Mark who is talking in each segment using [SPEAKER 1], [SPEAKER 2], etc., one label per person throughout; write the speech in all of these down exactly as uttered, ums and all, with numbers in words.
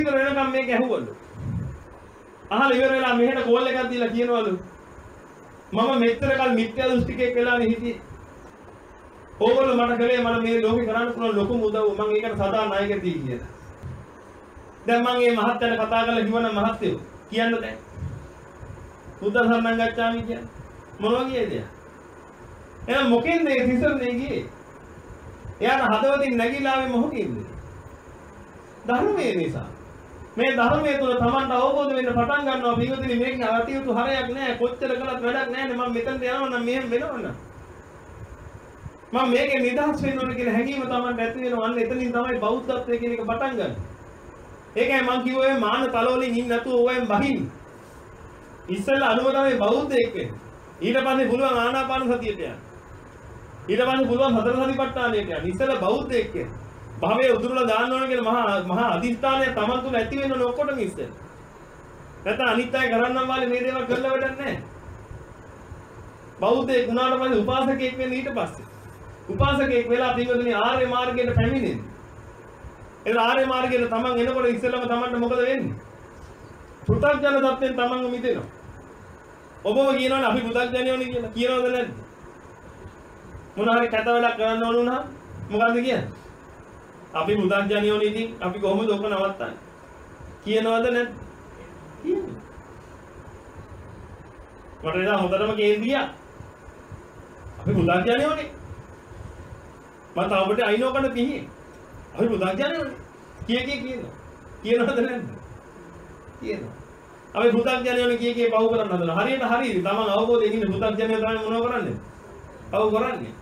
[SPEAKER 1] ඉවර වෙනකම් මේක ඇහුවලු. අහලා ඉවර වෙලා මෙහෙට කෝල් එකක් දීලා කියනවලු මම මෙච්චර කල් මිත්‍යා දෘෂ්ටිකයෙක් වෙලානේ හිටියේ. ඕගොල්ලෝ මට කලේ මම මේ ලෝකේ කරන්න පුළුවන් ලොකුම උදව් මම ඒකට සදා ණයක දී කියලා. දැන් මම මේ මහත්තයාට කතා කරලා කිව්වනම් මහත්තයෝ කියන්න දැන්. බුද්ධ සරණං ගච්ඡාමි කියන්නේ මොනවා කියේද? එහෙනම් මොකෙන්ද ඒ තිසරණේ ගියේ? එයාට හදවතින් නැగిලා ආවේ මොකකින්ද? ධර්මයේ නිසා. මේ ධර්මයේ තුල Tamanට අවබෝධ වෙන්න පටන් ගන්නවා පිටුදිනේ මේකේ අතියුතු හරයක් නැහැ කොච්චර කළත් වැඩක් නැහැ නේ මම මෙතනට යනවා නම් මෙහෙම වෙනවනම් මම මේකේ නිදහස් වෙන්න ඕන කියලා හැඟීම Tamanට ඇති වෙනවා අන්න එතනින් තමයි බෞද්ධත්වයේ කියන එක පටන් ගන්න. ඒකයි මම කිව්වේ මාන තලවලින් ඉන්න නැතුව ඕවෙන් බහින්න. ඉස්සෙල්ලා අනුව තමයි බෞද්ධයෙක් වෙන්නේ. ඊට පස්සේ පුළුවන් ආනාපාන සතියට යන්න. ඊට පස්සේ පුළුවන් හතර සතිපට්ඨානයට යන්න. ඉස්සෙල්ලා බෞද්ධයෙක් වෙන්න. භවයේ උදුරලා දාන්න ඕන කියලා මහා මහා අදිස්ථානය Taman තුල ඇති වෙන්න ඕන ඔක්කොටම ඉස්සෙල්ලා. නැත්නම් අනිත් අය කරන්නම් වාලේ මේ දේවල් කරලා වැඩක් නැහැ. බෞද්ධයෙක් වුණාට පස්සේ උපාසකයෙක් වෙන්න ඊට පස්සේ. උපාසකයෙක් වෙලා පින්වතුනි ආර්ය මාර්ගයට පැමිණෙන්නේ. ඒ ආර්ය මාර්ගයට Taman එනකොට ඉස්සෙල්ලාම Tamanට මොකද වෙන්නේ? පෘථග්ජන தත්ත්වෙන් Tamanව මිදෙනවා. ඔබව කියනවනේ අපි පෘථග්ජනයෝනේ කියලා. කියනවද නැද්ද? මොන හරි කැත වැඩක් කරන්න ඕන වුණා මොකද්ද කියන්නේ? අපි පෘථග්ජනයෝනේ ඉතින් අපි කොහොමද ඔක නවත්තන්නේ? කියනවද නැද්ද? කියනවා. මට එදා හොඳටම කේන්දියා. අපි පෘථග්ජනයෝනේ. මම තාමට අයිනෝකට පිහින්. අපි පෘථග්ජනයෝනේ. කිය කිය කියනවා. කියනවද නැද්ද? කියනවා. අපි පෘථග්ජනයෝනේ කිය කිය පව් කරන්න හදනවා. හරියට හරියි. තමන් අවබෝධයෙන් ඉන්න පෘථග්ජනයෝ තමයි මොනව කරන්නේ? පව් කරන්නේ.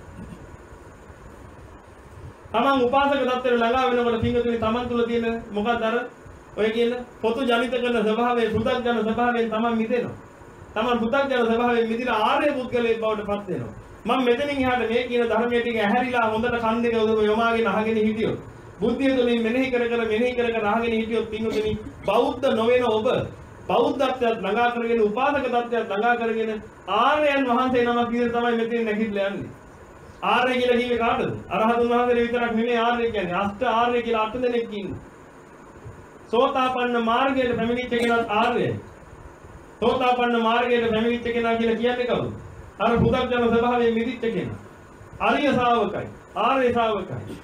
[SPEAKER 1] තමන් උපාසක தත්ත්වයට ළඟා වෙනකොට පින්වතුනි තමන් තුල තියෙන මොකක්ද අර ඔය කියන පොතු ජනිත කරන ස්වභාවයේ පෘථග්ජන ස්වභාවයෙන් තමන් මිදෙනවා. තමන් පෘථග්ජන ස්වභාවයෙන් මිදලා ආර්ය පුද්ගලයෙක් බවට පත් වෙනවා. මම මෙතනින් එහාට මේ කියන ධර්මයේ ටික ඇහැරිලා හොඳට කන් දෙක යොමාගෙන අහගෙන හිටියොත් බුද්ධිය තුළින් මෙනෙහි කර කර මෙනෙහි කර කර අහගෙන හිටියොත් පින්වතුනි බෞද්ධ නොවන ඔබ බෞද්ධත්වයට ළඟා කරගෙන උපාසක තත්ත්වයට ළඟා කරගෙන ආර්යයන් වහන්සේ නමක් විදිහට තමයි මෙතන නැගිටලා යන්නේ. ආර්ය කියලා කිව්වේ කාටද? අරහතුන් වහන්සේ විතරක් නෙමෙයි ආර්ය කියන්නේ. අෂ්ට ආර්ය කියලා අට දෙනෙක් ඉන්නවා. සෝතාපන්න මාර්ගයට පැමිණිච්ච කෙනාත් ආර්යයි. සෝතාපන්න මාර්ගයට පැමිණිච්ච කෙනා කියලා කියන්නේ කවුද? අර පුදග්ජන ස්වභාවයෙන් මිදිච්ච කෙනා. ආර්ය ශ්‍රාවකයි. ආර්ය ශ්‍රාවකයි.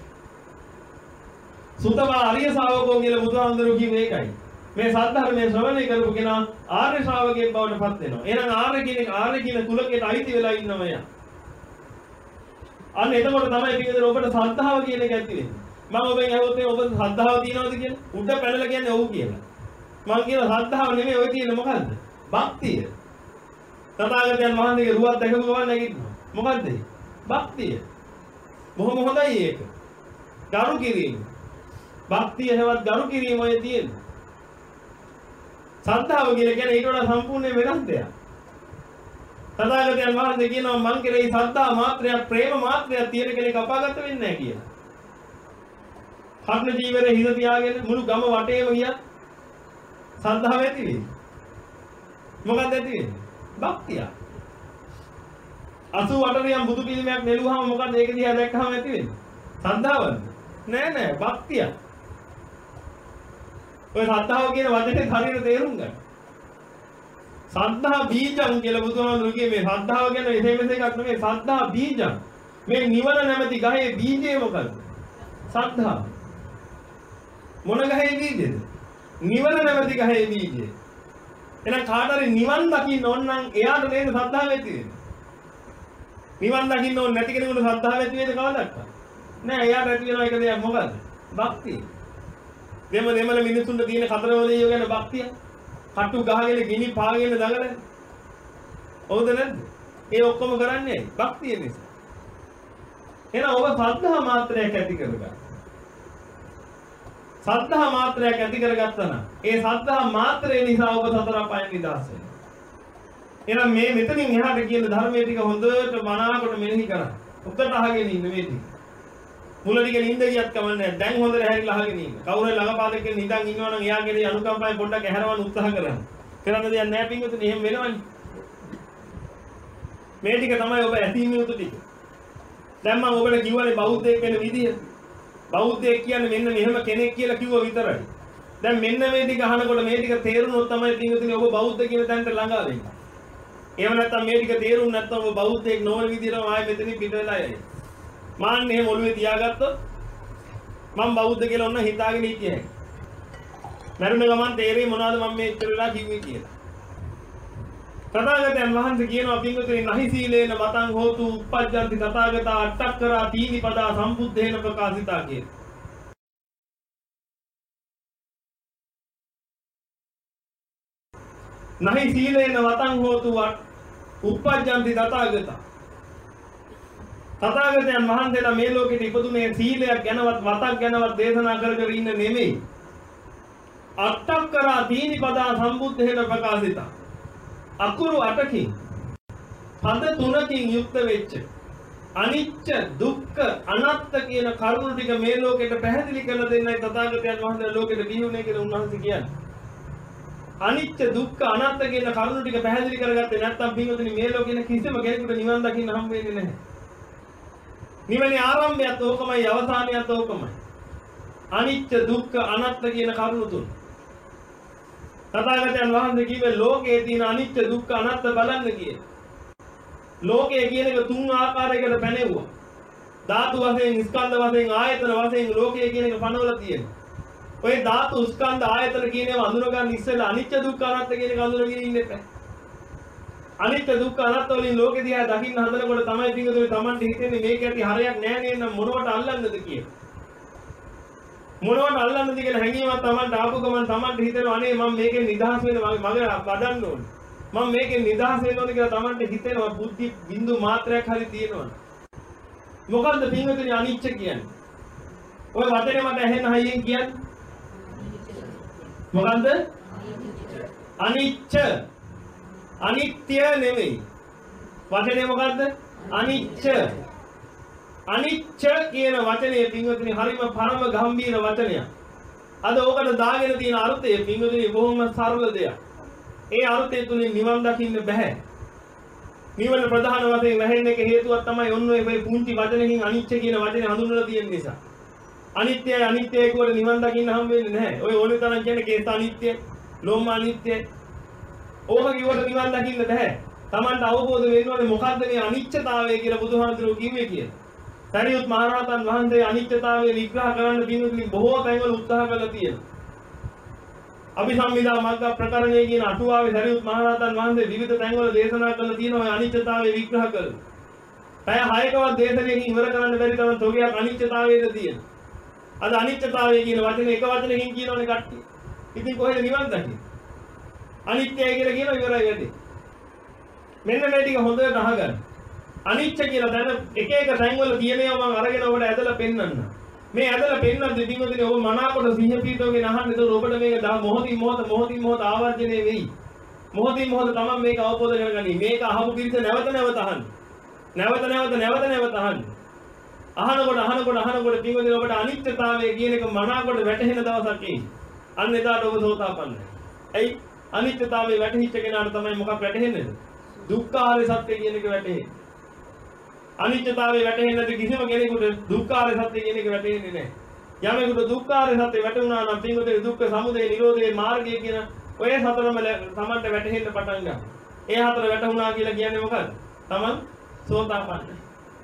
[SPEAKER 1] සුතවා ආර්ය ශ්‍රාවකෝ කියලා බුදුහාමුදුරුවෝ කිව්වේ ඒකයි. මේ සද්ධර්මයේ ශ්‍රවණය කරපු කෙනා ආර්ය ශ්‍රාවකයෙක් බවට පත් වෙනවා. එහෙනම් ආර්ය කෙනෙක් ආර්ය කියන කුලකයට අයිති වෙලා ඉන්නවා යා. අන්න එතකොට තමයි පිටුදේ ඔබට ශ්‍රද්ධාව කියන එක ඇති වෙන්නේ. මම ඔබෙන් අහුවොත් මේ ඔබ ශ්‍රද්ධාව තියනවද කියලා? උඩ පැනලා කියන්නේ ඔව් කියලා. මම කියන ශ්‍රද්ධාව නෙමෙයි ඔය තියෙන්නේ මොකද්ද? භක්තිය. තථාගතයන් වහන්සේගේ රුවක් දැකපු ගමන් නැගිටිනවා. මොකද්ද? භක්තිය. බොහොම හොඳයි ඒක. ගරු කිරීම. භක්තිය හැවත් ගරු කිරීම ඔය තියෙන්නේ. ශ්‍රද්ධාව කියලා කියන්නේ ඊට වඩා සම්පූර්ණ වෙනස් දෙයක්. තථාගතයන් වහන්සේ කියනවා මං කෙරෙහි ශ්‍රද්ධා මාත්‍රයක් ප්‍රේම මාත්‍රයක් තියෙන කෙනෙක් අපාගත වෙන්නේ නැහැ කියලා. කර්ණ ජීවරේ හිත තියාගෙන මුළු ගම වටේම ගියා. ශ්‍රද්ධාව ඇති වෙයි. මොකක්ද ඇති වෙන්නේ? භක්තිය. අසූඅට රියම් බුදු පිළිමයක් නෙළුවාම මොකද ඒක දිහා දැක්කම ඇති වෙන්නේ? ශ්‍රද්ධාවද? නෑ නෑ භක්තිය. ඔය ශ්‍රද්ධාව කියන වචනේ හරියට තේරුම් ගන්න. සද්ධා බීජං කියලා බුදුහාමුදුරුවෝ කියේ මේ ශ්‍රද්ධාව කියන්නේ එහෙම එකක් නෙමෙයි සද්ධා බීජං. මේ නිවන නැමැති ගහේ බීජය මොකද්ද? සද්ධා. මොන ගහේ බීජද? නිවන නැමැති ගහේ බීජය. එහෙනම් කාට හරි නිවන් දකින්න ඕන නම් එයාට නේද ශ්‍රද්ධාව ඇති වෙන්නේ. නිවන් දකින්න ඕන නැති කෙනෙකුට ශ්‍රද්ධාව ඇති වෙන්නේ කවදාවත් නෑ. එයාට ඇති වෙන එක දෙයක් මොකද්ද? භක්තිය. දෙම දෙමළ මිනිසුන්ට තියෙන කතරම දෙයියෝ ගැන භක්තිය. කටු ගහගෙන ගිනි පාගෙන දඟලන. හවුද නැද්ද? ඒ ඔක්කොම කරන්නේ භක්තිය නිසා. එහෙනම් ඔබ ශ්‍රද්ධා මාත්‍රයක් ඇති කරගන්න. ශ්‍රද්ධා මාත්‍රයක් ඇති කරගත්තා නම් ඒ ශ්‍රද්ධා මාත්‍රය නිසා ඔබ සතර අපායන් නිදහස් වෙනවා. එහෙනම් මේ මෙතනින් එහාට කියන ධර්මයේ ටික හොඳට මනාකොට මෙනෙහි කරා. උකට අහගෙන ඉන්න මේ ටික. මුල ටික නිින්ද ගියත් කමන්නේ නැහැ. දැන් හොඳට හැරිලා අහගෙන ඉන්න. කවුරු හරි ළඟපාතක කෙනෙක් නිදන් ඉන්නවා නම් එයාගේ අනුකම්පාවෙන් පොඩ්ඩක් ඇහැරවන්න උත්සාහ කරන්න. කරන්න දෙයක් නැහැ පින්වතුනි. එහෙම වෙනවනේ. මේ ටික තමයි ඔබ ඇසීම යුතු ටික. දැන් මම ඔබට කිව්වනේ බෞද්ධයෙක් වෙන විදිය. බෞද්ධයෙක් කියන්නේ මෙන්න මෙහෙම කෙනෙක් කියලා කිව්ව විතරයි. දැන් මෙන්න මේ ටික අහනකොට මේ ටික තේරුනොත් තමයි පින්වතුනි ඔබ බෞද්ධ කියන තැනට ළඟා වෙන්නේ. එහෙම නැත්නම් මේ ටික තේරුම් නැත්නම් ඔබ බෞද්ධයෙක් නොවන විදිහටම ආයෙ මෙතනින් පිට වෙලා යයි. මාන්න එහෙම ඔළුවේ තියාගත්තොත් මම බෞද්ධ කියලා ඔන්න හිතාගෙන හිටියේ. මරුණ ගමන් තේරෙයි මොනවද මම මේ ඉතර වෙලා කිව්වේ කියලා. තථාගතයන් වහන්සේ කියනවා පින්වතුනි නහි සීලේන මතං හෝතු uppajjanti තථාගතා අට්ඨක්කරා තීනි පදා සම්බුද්ධේන ප්‍රකාශිතා කියලා. නහි සීලේන මතං හෝතු uppajjanti තථාගතා. තථාගතයන් වහන්සේලා මේ ලෝකෙට ඉපදුනේ සීලයක් ගැනවත් වතක් ගැනවත් දේශනා කර කර ඉන්න නෙමෙයි. අට්ඨක්කරා තීනි පදා සම්බුද්ධේන ප්‍රකාශිතා. අකුරු අටකින් පද තුනකින් යුක්ත වෙච්ච අනිච්ච දුක්ඛ අනාත්ත කියන කරුණු ටික මේ ලෝකෙට පැහැදිලි කරලා දෙන්නයි තථාගතයන් වහන්සේ ලෝකෙට බිහිුනේ කියලා උන්වහන්සේ කියන්නේ. අනිච්ච දුක්ඛ අනාත්ත කියන කරුණු ටික පැහැදිලි කරගත්තේ නැත්නම් පින්වතුනි මේ ලෝකෙන කිසිම කෙනෙකුට නිවන් දකින්න හම් වෙන්නේ නැහැ. නිවනේ ආරම්භයත් ඕකමයි අවසානයත් ඕකමයි. අනිච්ච දුක්ඛ අනාත්ත කියන කරුණු තුන. තථාගතයන් වහන්සේ කිව්වේ ලෝකයේ තියෙන අනිච්ච දුක්ඛ අනාත්ත බලන්න කියලා. ලෝකයේ කියන එක තුන් ආකාරයකට පැනෙවුවා. ධාතු වශයෙන්, ස්කන්ධ වශයෙන්, ආයතන වශයෙන් ලෝකයේ කියන එක පනවලා තියෙනවා. ඔය ධාතු, ස්කන්ධ, ආයතන කියන ඒවා අඳුර ගන්න ඉස්සෙල්ලා අනිච්ච දුක්ඛ අනාත්ත කියන එක අඳුරගෙන ඉන්න එපා. අනිත්‍ය දුක්ඛ අනාත්ත වලින් ලෝකෙ දිහා දකින්න හදනකොට තමයි පිටුදුනේ Tamanට හිතෙන්නේ මේක ඇති හරයක් නෑ නේ නම් මොනවට අල්ලන්නද කියලා. මොනවට අල්ලන්නද කියලා හැඟීමක් Tamanට ආපු ගමන් Tamanට හිතෙනවා අනේ මම මේකෙන් නිදහස් වෙන්න මගේ වඩන්න ඕනේ. මම මේකෙන් නිදහස් වෙන්න ඕනේ කියලා Tamanට හිතෙනවා බුද්ධි බින්දු මාත්‍රයක් හරි තියෙනවා. මොකද්ද පිටුදුනේ අනිච්ච කියන්නේ? ඔය වචනේ මට ඇහෙන්න හයියෙන් කියන්නේ. මොකද්ද? අනිච්ච අනිත්‍ය නෙමෙයි. වචනේ මොකද්ද? අනිච්ච. අනිච්ච කියන වචනේ පින්වතුනි හරිම පරම ගම්භීර වචනයක්. අද ඕකට දාගෙන තියෙන අර්ථය පින්වතුනි බොහොම සරල දෙයක්. ඒ අර්ථය තුලින් නිවන් දකින්න බෑ. නිවන ප්‍රධාන වශයෙන් වැහෙන්න එක හේතුවක් තමයි ඔන්න ඔය මේ පුංචි වචනකින් අනිච්ච කියන වචනේ හඳුන්වලා තියෙන නිසා. අනිත්‍යයි අනිත්‍යයි කියවට නිවන් දකින්න හම් වෙන්නේ නැහැ. ඔය ඕනේ තරම් කියන්නේ කේත අනිත්‍යයි, ලෝම අනිත්‍යයි. ඕක කිව්වට නිවන් දකින්න බෑ. Tamanට අවබෝධ වෙන්න ඕනේ මොකද්ද මේ අනිච්චතාවය කියලා බුදුහාමුදුරුවෝ කිව්වේ කියලා. සරියුත් මහ රහතන් වහන්සේ අනිච්චතාවය විග්‍රහ කරන්න පින්වතුනි බොහෝ තැන්වල උත්සාහ කළා තියෙනවා. අභිසම්මිදා මග්ග ප්‍රකරණයේ කියන අටුවාවේ සරියුත් මහ රහතන් වහන්සේ විවිධ තැන්වල දේශනා කළා තියෙනවා මේ අනිච්චතාවය විග්‍රහ කරලා. පැය හයකවත් දේශනාවකින් ඉවර කරන්න බැරි තරම් තෝගයක් අනිච්චතාවයද තියෙනවා. අද අනිච්චතාවය කියන වචනේ එක වචනකින් කියනවනේ කට්ටිය. ඉතින් කොහෙද නිවන් දකින්නේ? අනිත්‍යයි කියලා කියන ඉවරයි වැඩි. මෙන්න මේ ටික හොඳට අහගන්න. අනිච්ච කියලා දැන එක එක තැන්වල තියෙනවා මම අරගෙන ඔබට ඇදලා පෙන්නන්න. මේ ඇදලා පෙන්නද්දී පින්වතුනි ඔබ මනාකොට සිහිය පීඨෝගෙන අහන්න. ඒක ඔබට මේක මොහොතින් මොහොත මොහොතින් මොහොත ආවර්ජනය වෙයි. මොහොතින් මොහොත තමයි මේක අවබෝධ කරගන්නේ. මේක අහපු පිරිස නැවත නැවත අහන්න. නැවත නැවත නැවත නැවත අහන්න. අහනකොට අහනකොට අහනකොට පින්වතුනි ඔබට අනිත්‍යතාවය කියන එක මනාකොට වැටහෙන දවසක් එයි. අන්න එදාට ඔබ සෝතාපන්නයි. එයි අනිත්‍යතාවයේ වැටහිච්ච කෙනාට තමයි මොකක් වැටහෙන්නේ? දුක්ඛාරය සත්‍ය කියන එක වැටහෙන්නේ. අනිත්‍යතාවයේ වැටහෙන්නේ නැති කිසිම කෙනෙකුට දුක්ඛාරය සත්‍ය කියන එක වැටහෙන්නේ නැහැ. යමෙකුට දුක්ඛාරය සත්‍ය වැටුණා නම් පින්වතුනි දුක්ඛ සමුදය නිරෝධයේ මාර්ගය කියන ඔය හතරම තමන්ට වැටහෙන්න පටන් ගන්නවා. ඒ හතර වැටුණා කියලා කියන්නේ මොකක්ද? තමන් සෝතාපන්නයි.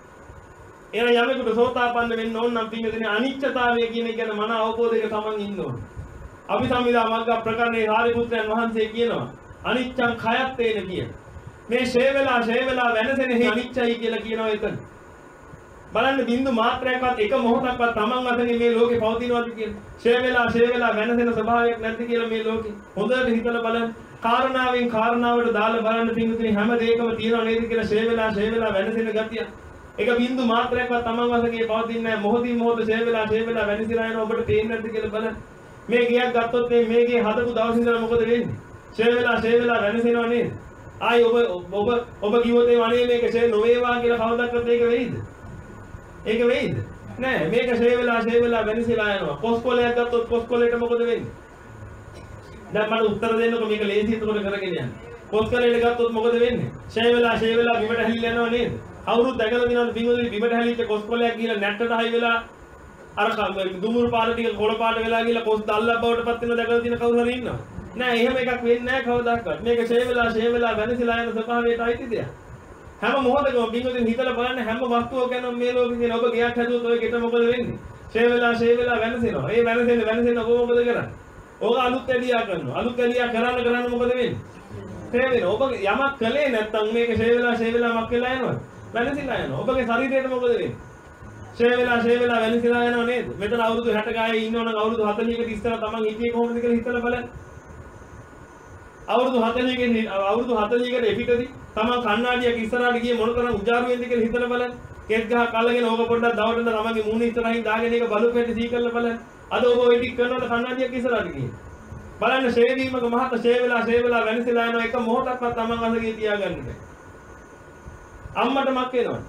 [SPEAKER 1] එන යමෙකුට සෝතාපන්න වෙන්න ඕන නම් පින්වතුනි අනිත්‍යතාවය කියන එක ගැන මන අවබෝධයක තමන් ඉන්න ඕන. අභිසම්මිදා මග්ග ප්‍රකරණේ සාරිපුත්‍රයන් වහන්සේ කියනවා අනිච්චං khයත්තේන කියන. මේ ෂේ වෙලා ෂේ වෙලා වෙනසෙන හේ අනිච්චයි කියලා කියනවා එතන. බලන්න බින්දු මාත්‍රයක්වත් එක මොහොතක්වත් තමන් වශයෙන් මේ ලෝකේ පවතිනවාද කියලා. ෂේ වෙලා ෂේ වෙලා වෙනසෙන ස්වභාවයක් නැද්ද කියලා මේ ලෝකේ. හොඳට හිතලා බලන්න. කාරණාවෙන් කාරණාවට දාලා බලන්න පින්වතුනි හැම දෙයකම තියෙනව නේද කියලා ෂේ වෙලා ෂේ වෙලා වෙනසෙන ගතිය. එක බින්දු මාත්‍රයක්වත් තමන් වශයෙන් පවතින්නේ නැහැ. මොහොතින් මොහොත ෂේ වෙලා ෂේ වෙලා වෙනසිලා යන ඔබට පේන්නේ නැද්ද කියලා බලන්න. මේ ගියක් ගත්තොත් මේ මේකේ හදපු දවස් ඉඳලා මොකද වෙන්නේ? ෂේ වෙලා ෂේ වෙලා වෙනසෙනව නේද? ආයි ඔබ ඔබ ඔබ කිව්වොත් ඒ වනේ මේක ෂේ නොවේවා කියලා කවදාවත් ඒක වෙයිද? ඒක වෙයිද? නෑ මේක ෂේ වෙලා ෂේ වෙලා වෙනසිලා යනවා. කොස්කොලයක් ගත්තොත් කොස්කොලේට මොකද වෙන්නේ? දැන් මට උත්තර දෙන්නකො මේක ලේසි එතකොට කරගෙන යන්න. කොස්කොලේට ගත්තොත් මොකද වෙන්නේ? ෂේ වෙලා ෂේ වෙලා බිමට හැලිලා යනවා නේද? කවුරුත් දැකලා දිනවද පින්වතුනි බිමට හැලිච්ච කොස්කොලයක් ගිහලා නැට්ටට හයි වෙලා අර දුමුරු පාට ටික කොළ පාට වෙලා ගිහලා කොස් දැල්ලක් බවට පත් වෙන දැකලා තියෙන කවුරු හරි ඉන්නවද? නෑ එහෙම එකක් වෙන්නේ නෑ කවදාවත්. මේක ෂේ වෙලා ෂේ වෙලා වෙනසිලා යන ස්වභාවයට අයිති දෙයක්. හැම මොහොතකම බින්දුවෙන් හිතලා බලන්න හැම වස්තුවක් ගැන මේ ලෝකේ තියෙන ඔබ ගයක් හැදුවොත් ඔය ගෙට මොකද වෙන්නේ? ෂේ වෙලා ෂේ වෙලා වෙනසෙනවා. ඒ වෙනසෙන්න වෙනසෙන්න ඔබ මොකද කරන්නේ? ඕක අලුත් ඇලියා කරනවා. අලුත් ඇලියා කරන්න කරන්න මොකද වෙන්නේ? ෂේ වෙනවා. ඔබ යමක් කළේ නැත්නම් මේක ෂේ වෙලා ෂේ වෙලා මක් වෙලා යනවා. වෙනසිලා යනවා. ඔබගේ ශරීරයට මොකද වෙන්නේ? ෂේ වෙලා ෂේ වෙලා වෙනසිලා යනවා නේද? මෙතන අවුරුදු හැට ගායේ ඉන්නවනම් අවුරුදු හතළිහකට ඉස්සර තමන් හිටියේ කොහොමද කියලා හිතලා බලන්න. අවුරුදු හතළිහකින් අවුරුදු හතළිහකට එපිටදී තමන් කණ්ණාඩියක් ඉස්සරහට ගියේ මොන තරම් උජාරු වෙන්ද කියලා හිතලා බලන්න. කෙස් ගහක් අල්ලගෙන ඕක පොඩ්ඩක් දවල්ට තමන්ගේ මූණ ඉස්සරහින් දාගෙන ඒක බලු පෙට්ටි සී කරලා බලන්න. අද ඔබ ওই ටික කරනකොට කණ්ණාඩියක් ඉස්සරහට ගියේ. බලන්න ෂේ වීමක මහත ෂේ වෙලා ෂේ වෙලා වෙනසිලා යනවා එක මොහොතක්වත් තමන් අසගේ තියාගන්න බෑ. අම්මට මක් වෙනවද?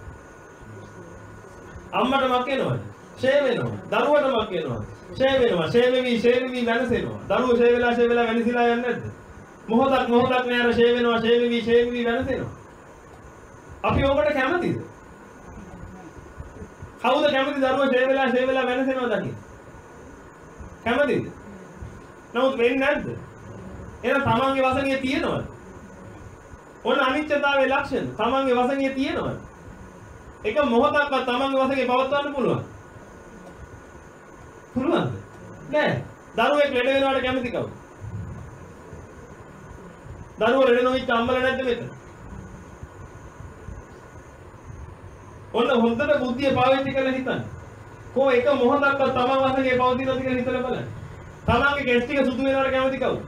[SPEAKER 1] අම්මට මක් වෙනවද? ෂේ වෙනවා. දරුවට මක් වෙනවද? ෂේ වෙනවා. ෂේ වෙවි ෂේ වෙවි වෙනසෙනවා. දරුවෝ ෂේ වෙලා ෂේ වෙලා වෙනසිලා යන්නේ නැද්ද? මොහොතක් මොහොතක් නෑ අර ෂේ වෙනවා ෂේ වෙවි ෂේ වෙවි වෙනසෙනවා. අපි ඕකට කැමතිද? කවුද කැමති දරුවෝ ෂේ වෙලා ෂේ වෙලා වෙනසෙනවා දකින්න? කැමතිද? නමුත් වෙන්නේ නැද්ද? එහෙනම් තමන්ගේ වසඟිය තියෙනවද? ඔන්න අනිත්‍යතාවයේ ලක්ෂණ. තමන්ගේ වසඟිය තියෙනවද? එක මොහොතක්වත් තමන්ගේ වසඟිය පවත්වන්න පුළුවන්. පුළුවන්ද? නෑ. දරුවෙක් ලෙඩ වෙනවට කැමති කවුද? දරුවෝ ලෙඩ නොවිච්ච අම්මලා නැද්ද මෙතන? ඔන්න හොඳට බුද්ධිය පාවිච්චි කරලා හිතන්න. කො එක මොහොතක්වත් තමන් වසඟිය පවතිනවද කියලා හිතලා බලන්න. තමන්ගේ කෙස් ටික සුදු වෙනවට කැමති කවුද?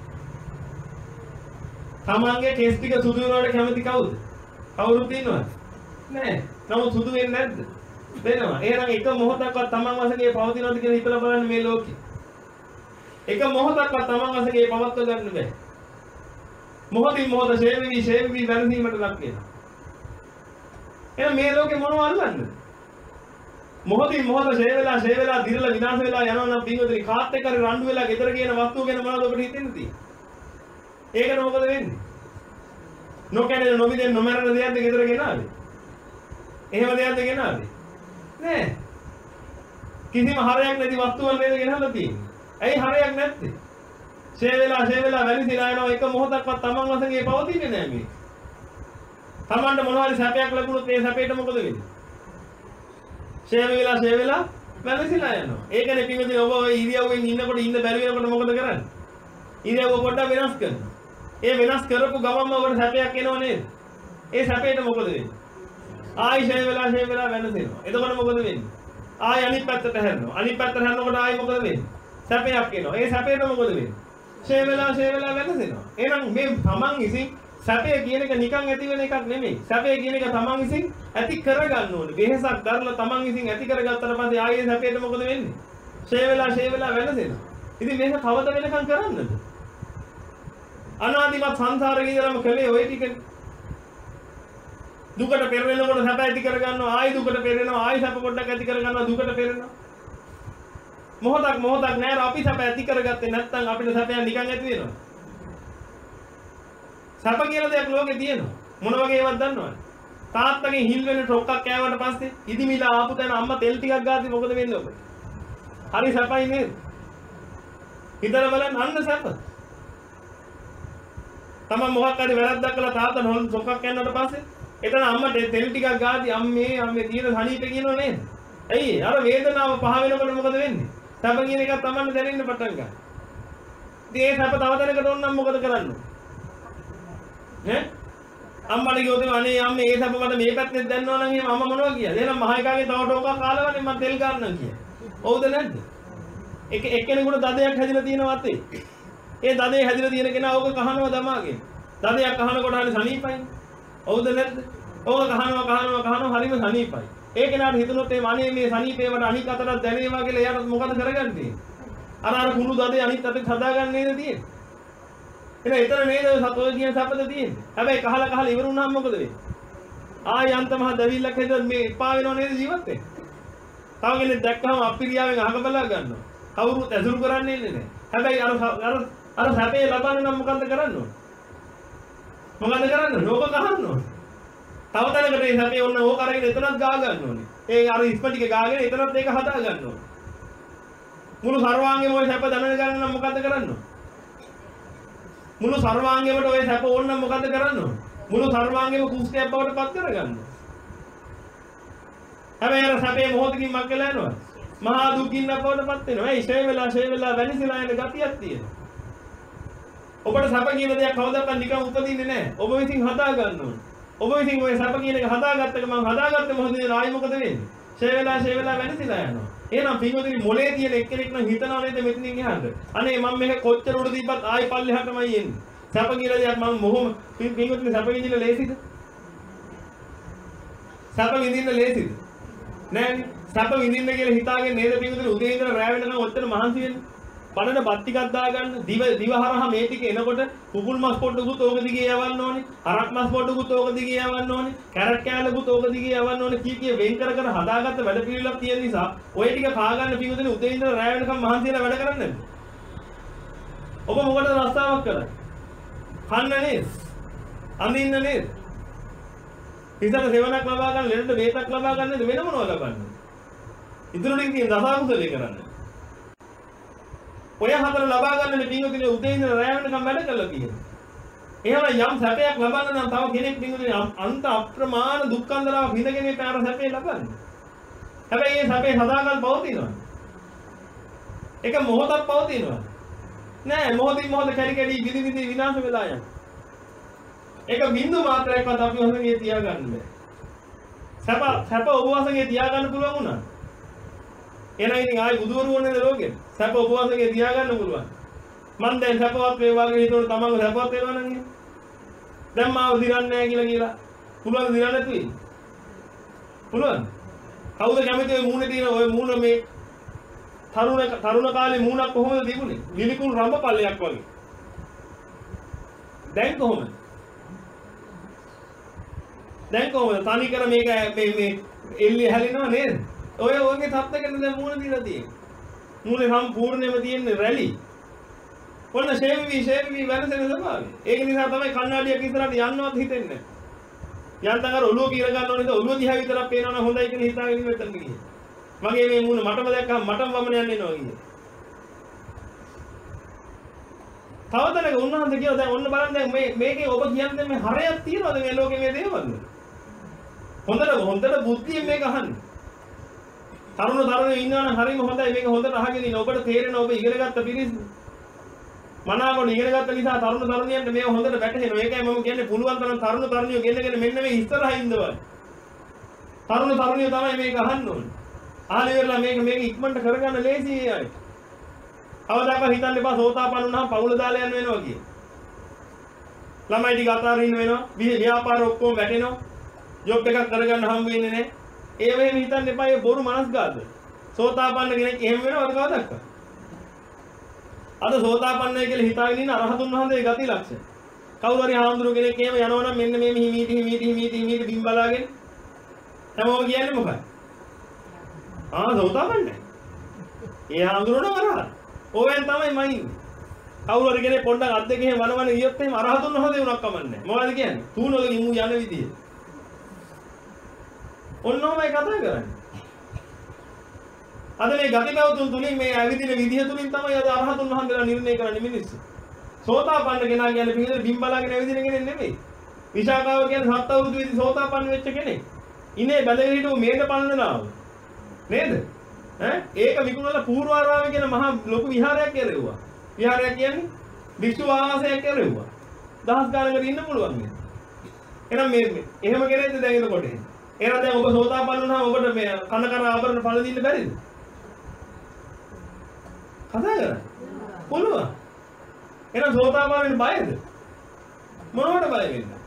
[SPEAKER 1] තමන්ගේ කෙස් ටික සුදු වෙනවට කැමති කවුද? කවුරුත් ඉන්නවද? නෑ. නමුත් සුදු වෙන්නේ නැද්ද? වෙනවා. එහෙනම් එක මොහොතක්වත් තමන් වශයෙන් පවතිනවද කියලා හිතලා බලන්න මේ ලෝකේ. එක මොහොතක්වත් තමන් වශයෙන් පවත්ව ගන්න බෑ. මොහොතින් මොහොත ෂේවිවි ෂේවිවි වෙනසීමට ලක් වෙනවා. එහෙනම් මේ ලෝකේ මොනව අල්ලන්නද? මොහොතින් මොහොත ෂේවෙලා ෂේවෙලා දිරලා විනාශ වෙලා යනවා නම් පින්වතුනි කාත් එක්ක රණ්ඩු වෙලා ගෙදර කියන වස්තුව ගැන මොනවද ඔබට හිතෙන්නේ තියෙන්නේ? ඒකට මොකද වෙන්නේ? නොකැඩෙන නොමිදෙන නොමරන දෙයක්ද ගෙදර ගෙනාවේ? එහෙම දෙයක්ද ගෙනාවේ? නෑ. කිසිම හරයක් නැති වස්තුවක් නේද ගෙනහලා තියෙන්නේ. ඇයි හරයක් නැත්තේ? ෂේවෙලා ෂේවෙලා වැලිසිලා යනවා එක මොහොතක්වත් තමන් වශයෙන් පවතින්නේ නෑ මේ. තමන්ට මොනවා හරි සැපයක් ලැබුණොත් ඒ සැපේට මොකද වෙන්නේ? ෂේවෙලා ෂේවෙලා වැලිසිලා යනවා. ඒකනේ පින්වතුනි ඔබ ඔය ඉරියව්වෙන් ඉන්නකොට ඉන්න බැරි වෙනකොට මොකද කරන්නේ? ඉරියව්ව පොඩ්ඩක් වෙනස් කරනවා. ඒ වෙනස් කරපු ගමන්ම ඔබට සැපයක් එනව නේද? ඒ සැපේට මොකද වෙන්නේ? ආයි ෂේවෙලා ෂේවෙලා වෙනසෙනවා. එතකොට මොකද වෙන්නේ? ආයි අනිත් පැත්තට හැරෙනවා. අනිත් පැත්තට හැරෙනකොට ආයි මොකද වෙන්නේ? සැපයක් එනවා. ඒ සැපේට මොකද වෙන්නේ? ෂේවෙලා ෂේවෙලා වෙනසෙනවා. එහෙනම් මේ තමන් විසින් සැපේ කියන එක නිකන් ඇති වෙන එකක් නෙමෙයි. සැපේ කියන එක තමන් විසින් ඇති කරගන්න ඕනේ. වෙහසක් දරලා තමන් විසින් ඇති කරගත්තට පස්සේ ආයේ සැපේට මොකද වෙන්නේ? ෂේවෙලා ෂේවෙලා වෙනසෙනවා. ඉතින් මේක කවද වෙනකන් කරන්නද? අනාදිමත් සංසාරේ ඉඳලාම කලේ ඔය ටික. දුකට පෙරෙනකොට සැප ඇති කරගන්නවා, ආයි දුකට පෙරෙනවා, ආයි සැප පොඩ්ඩක් ඇති කරගන්නවා, දුකට පෙරෙනවා. මොහොතක් මොහොතක් නෑර අපි සැප ඇති කරගත්තේ නැත්නම් අපිට සැපයක් නිකන් ඇති වෙනවා. සැප කියලා දෙයක් ලෝකේ තියෙනවා. මොන වගේ ඒවත් දන්නවද? තාත්තගෙන් හිල් වෙන ටොක්ක්ක් කෑවට පස්සේ ඉදිමිලා ආපු තැන අම්මා තෙල් ටිකක් ගාද්දි මොකද වෙන්නේ ඔබට? හරි සැපයි නේද? හිතලා බලන්න අන්න සැප. තමන් මොකක් හරි වැරද්දක් කළා තාත්තා නෝල් ටොක්ක්ක් කෑනට පස්සේ එතන අම්මා තෙල් ටිකක් ගාද්දි අම්මේ අම්මේ තියෙන සනීපේ කියනව නේද? ඇයි? අර වේදනාව පහ වෙනකොට මොකද වෙන්නේ? සැප කියන එක තමන්ට දැනෙන්න පටන් ගන්නවා. ඉතින් ඒ සැප තව දැනකට ඕන නම් මොකද කරන්නේ? ඈ අම්මට කිව්වොත් අනේ අම්මේ ඒ සැප මට මේ පැත්තෙන් දැනනවා නම් එහෙනම් අම්මා මොනවා කියද? එහෙනම් මහ එකාගේ තව ටෝකක් කාලවනේ මම තෙල් ගන්නම් කියලා. හවුද නැද්ද? එක එක්කෙනෙකුට දදයක් හැදිලා තියෙනවා අතේ. ඒ දදේ හැදිලා තියෙන කෙනා ඕක කහනවා දමාගෙන. දදයක් කහනකොට හරි සනීපයි. හවුද නැද්ද? ඕක කහනවා කහනවා කහනවා හරිම සනීපයි. ඒ කෙනාට හිතුනොත් මේ අනේ මේ සනීපේවට අනික් අතට දැනේවා කියලා එයාට මොකද කරගන්නේ? අර අර කුණු දදේ අනිත් අතට හදාගන්න නේද තියෙන්නේ? එහෙනම් එතන නේද සතෝ කියන සැපද තියෙන්නේ. හැබැයි කහලා කහලා ඉවර වුණාම මොකද වෙන්නේ? ආය අන්තමහ දැවිල්ලක් හේතුව මේ එපා වෙනව නේද ජීවත් වෙන්නේ. තව කෙනෙක් දැක්කම අප්පිරියාවෙන් අහක බලා ගන්නවා. කවුරුත් ඇසුරු කරන්නේ නැහැ. හැබැයි අර අර අර සැපේ ලබන්න නම් මොකන්ද කරන්න ඕන? මොකන්ද කරන්න ඕන? ඕක කහන්න ඕන. තව තැනකට මේ සැපේ ඔන්න ඕක අරගෙන එතනත් ගා ගන්න ඕනේ. ඒ අර ඉස්ප ටික ගාගෙන එතනත් ඒක හදා ගන්න ඕනේ. මුළු සර්වාංගෙම ඔය සැප දැනගෙන ගන්න නම් මොකද්ද කරන්න ඕන? මුළු සර්වාංගෙමට ඔය සැප ඕන නම් මොකද්ද කරන්න ඕන? මුළු සර්වාංගෙම කුස්තියක් බවට පත් කරගන්න. හැබැයි අර සැපේ මොහොතකින් මක් වෙලා යනවා. මහා දුකින් බවට පත් වෙනවා. ඒ ෂේ වෙලා ෂේ වෙලා වෙනිසලා යන ගතියක් තියෙනවා. ඔබට සැප කියන දෙයක් කවදාවත් නිකන් උපදින්නේ නැහැ. ඔබ විසින් හදා ගන්න ඕනේ. ඔබ විසින් ඔය සැප කියන එක හදාගත්ත එක මම හදාගත්ත මොහොතේ ආයි මොකද වෙන්නේ? ෂේ වෙලා ෂේ වෙලා වෙනිසලා යනවා. එහෙනම් පින්වතුනි මොලේ තියෙන එක්කෙනෙක් නම් හිතනවා නේද මෙතනින් එහාට? අනේ මම මේක කොච්චර උඩ දීපත් ආයි පල්ලෙහාටමයි එන්නේ. සැප කියලා දෙයක් මම මොහොම පින්වතුනි සැප විඳින්න ලේසිද? සැප විඳින්න ලේසිද? නෑනේ. සැප විඳින්න කියලා හිතාගෙන නේද පින්වතුනි උදේ ඉඳලා රැ වෙනකන් ඔච්චර මහන්සි වෙන්නේ. පණන බත් ටිකක් දාගන්න දිව දිවහරහා මේ ටික එනකොට කුකුල් මස් පොඩ්ඩකුත් ඕක දිගේ යවන්න ඕනේ. හරක් මස් පොඩ්ඩකුත් ඕක දිගේ යවන්න ඕනේ. කැරට් කෑල්ලකුත් ඕක දිගේ යවන්න ඕනේ. කී කී වෙන් කර කර හදාගත්ත වැඩ පිළිවෙලක් තියෙන නිසා ඔය ටික කා ගන්න පින්වතුනි උදේ ඉඳලා රැ වෙනකම් මහන්සි වෙලා වැඩ කරන්නේ නැද්ද? ඔබ මොකටද රස්සාවක් කරන්නේ? කන්න නේද? අඳින්න නේද? හිතට සෙවණක් ලබා ගන්න, ලෙඩට බේතක් ලබා ගන්න නේද? වෙන මොනවද ලබන්නේ? ඉදිරියට තියෙන දසාකුසලේ කරන්නේ. ඔය හතර ලබා ගන්නනේ පින්වතුනි උදේ ඉඳලා රැ වෙනකම් වැඩ කළා කියන්නේ. එහෙනම් යම් සැපයක් ලබන්න නම් තව කෙනෙක් පින්වතුනි අන්ත අප්‍රමාණ දුක්ඛන්දරාව විඳගෙන මේ පාර සැපේ ලබන්නේ. හැබැයි මේ සැපේ සදාකල් පවතිනවා. ඒක මොහොතක් පවතිනවා. නෑ මොහොතින් මොහොත කැඩි කැඩි විදි විදි විනාශ වෙලා යනවා. ඒක බින්දු මාත්‍රයක්වත් අපි වශයෙන් තියාගන්න බෑ. සැප සැප ඔබ වශයෙන් තියාගන්න පුළුවන් වුණා. එහෙනම් ඉතින් ආයි බුදුවරු වුණේද ලෝකෙ? සැප ඔබ වශයෙන් තියාගන්න පුළුවන්. මම දැන් සැපවත් වේවා කියලා හිතුවොත් තමන්ව සැපවත් වෙනවා නම් එහෙනම්. දැන් මාව දිරන්නේ නැහැ කියලා කියලා. පුළුවන් දිරන්න නැතු වෙයි. පුළුවන්. කවුද කැමති ඔය මූණේ තියෙන ඔය මූණ මේ තරුණ තරුණ කාලේ මූණක් කොහොමද තිබුණේ? නිලිකුල් රඹ පල්ලයක් වගේ. දැන් කොහොමද? දැන් කොහොමද? තනි කර මේක මේ මේ එල්ලේ හැලෙනව නේද? ඔය ඔයගේ තත්ත්වයකට දැන් මූණ දීලා තියෙන්නේ. මූණේ සම්පූර්ණයෙන්ම තියෙන්නේ රැලි. ඔන්න ෂේවි ෂේවි වෙනසෙන ස්වභාවය. ඒක නිසා තමයි කණ්ණාඩියක් ඉස්සරහට යන්නවත් හිතෙන්නේ නැහැ. යන්තම් අර ඔළුව කීර ගන්න ඕනේද ඔළුව දිහා විතරක් පේනවනම් හොඳයි කියලා හිතාගෙන ඉන්න මෙතන ගියේ. මගේ මේ මූණ මටම දැක්කම මටම වමන යන්න එනවා කියේ. තවතනක උන්වහන්සේ කියනවා දැන් ඔන්න බලන්න දැන් මේ මේකේ ඔබ කියන්නේ මේ හරයක් තියනවද මේ ලෝකේ මේ දේවල්? හොඳට හොඳට බුද්ධියෙන් මේක අහන්න. තරුණ තරුණයෝ ඉන්නවනම් හරියම හොඳයි මේක හොඳට අහගෙන ඉන්න. ඔබට තේරෙන ඔබ ඉගෙන ගත්ත පිරිස මනාවකට ඉගෙන ගත්ත නිසා තරුණ තරුණියන්ට මේව හොඳට වැටහෙනවා. ඒකයි මම කියන්නේ පුළුවන් තරම් තරුණ තරුණියෝ ගෙන්නගෙන මෙන්න මේ ඉස්සරහා ඉඳවල්. තරුණ තරුණියෝ තමයි මේක අහන්න ඕනේ. ආලි වෙරලා මේක මේක ඉක්මනට කරගන්න ලේසියි අය. අවදාක හිතන්න එපා සෝතාපන්න වුණාම පවුල දාලා යන්න වෙනවා කිය. ළමයි ටික අතාරින්න වෙනවා. ව්‍යාපාර ඔක්කොම වැටෙනවා. ජොබ් එකක් කරගන්න හම්බ වෙන්නේ නැහැ. ඒ වෙලෙම හිතන්න එපා ඒ බොරු මනස්ගාත. සෝතාපන්න කෙනෙක් එහෙම වෙනවද කවදාවත්? අද සෝතාපන්නයි කියලා හිතාගෙන ඉන්න අරහතුන් වහන්සේ ගති ලක්ෂණ. කවුරු හරි හාමුදුරු කෙනෙක් එහෙම යනවනම් මෙන්න මේ මිහි මීටි මීටි මීටි මීටි බිම් බලාගෙන හැමෝම කියන්නේ මොකක්ද? ආ සෝතාපන්නයි. ඒ හාමුදුරුවෝ නරහත්. ඕවෙන් තමයි මයින්. කවුරු හරි කෙනෙක් පොඩ්ඩක් අත් දෙක එහෙම වනවන ගියොත් එහෙම අරහතුන් වහන්සේ උනක් කමන්නේ. මොකද කියන්නේ? තූනොලකින් මූ යන විදිය. ඔන්නෝමයි කතා කරන්නේ. අද මේ ගතිගෞතුන් තුලින් මේ ඇවිදින විදිහ තුලින් තමයි අද අරහතුන් වහන්සේලා නිර්ණය කරන්නේ මිනිස්සු. සෝතාපන්න කෙනා කියන්නේ පිළිදෙල බිම් බලාගෙන ඇවිදින කෙනෙක් නෙමෙයි. විශාකාව කියන්නේ සත් අවුරුදු විදි සෝතාපන්න වෙච්ච කෙනෙක්. ඉන්නේ බැලගෙන හිටපු මේක පන්නනාව. නේද? ඈ ඒක විකුණලා පූර්වාරාමයේ කියන මහා ලොකු විහාරයක් කෙරෙව්වා. විහාරයක් කියන්නේ වික්ෂු ආවාසයක් කෙරෙව්වා. දහස් ගානකට ඉන්න පුළුවන් මේ. එහෙනම් මේ එහෙම කෙනෙක්ද දැන් එතකොට? එහෙනම් දැන් ඔබ සෝතාපන්න වුණාම ඔබට මේ කන කන ආභරණ පළ දෙන්න බැරිද? කතා කරා. පුළුවන්. එහෙනම් සෝතාපන්න වෙන්න බයද? මොනවට බය වෙන්නේ?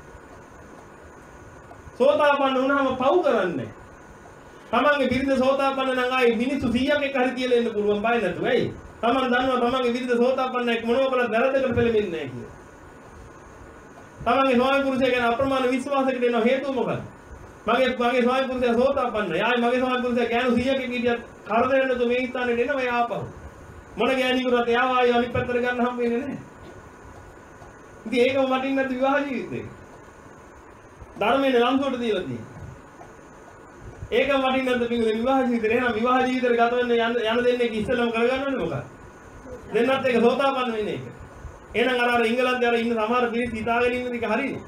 [SPEAKER 1] සෝතාපන්න වුණාම පව් කරන්නේ. තමන්ගේ විරුද්ධ සෝතාපන්න නම් ආයේ මිනිස්සු සීයක් එක හරි කියලා එන්න පුළුවන් බය නැතුව. ඇයි? තමන් දන්නවා තමන්ගේ විරුද්ධ සෝතාපන්නයෙක් මොනව කළත් වැරද්දකට පෙළෙන්නේ නැහැ කියලා. තමන්ගේ ස්වාමි පුරුෂය ගැන අප්‍රමාණ විශ්වාසයකට එන හේතුව මොකක්ද? මගේ මගේ ස්වාමි පුරුෂයා සෝතාපන්නයි. ආයේ මගේ ස්වාමි පුරුෂයා ගෑනු සීයක් එක හිටියත් කරදරෙන්න තු මේ ස්ථානෙට එනවා එයා ආපහු. මොන ගෑණියෙකුට එයාව ආයේ අනිත් පැත්තට ගන්න හම්බ වෙන්නේ නැහැ. ඉතින් ඒකම වටින්නේ නැති විවාහ ජීවිතේ. ධර්මයේ ලම්සුවට දීලා තියෙනවා. ඒකම වටින්නේ නැද්ද පින්වතුනි විවාහ ජීවිතේ? එහෙනම් විවාහ ජීවිතේ ගත වෙන්න යන යන දෙන්නේ ඉස්සෙල්ලම කරගන්න ඕනේ මොකක්ද? දෙන්නත් එක සෝතාපන්න වෙන එක. එහෙනම් අර අර ඉංගලන්තේ අර ඉන්න සමහර පිරිස් හිතාගෙන ඉන්න ටික හරිනේ.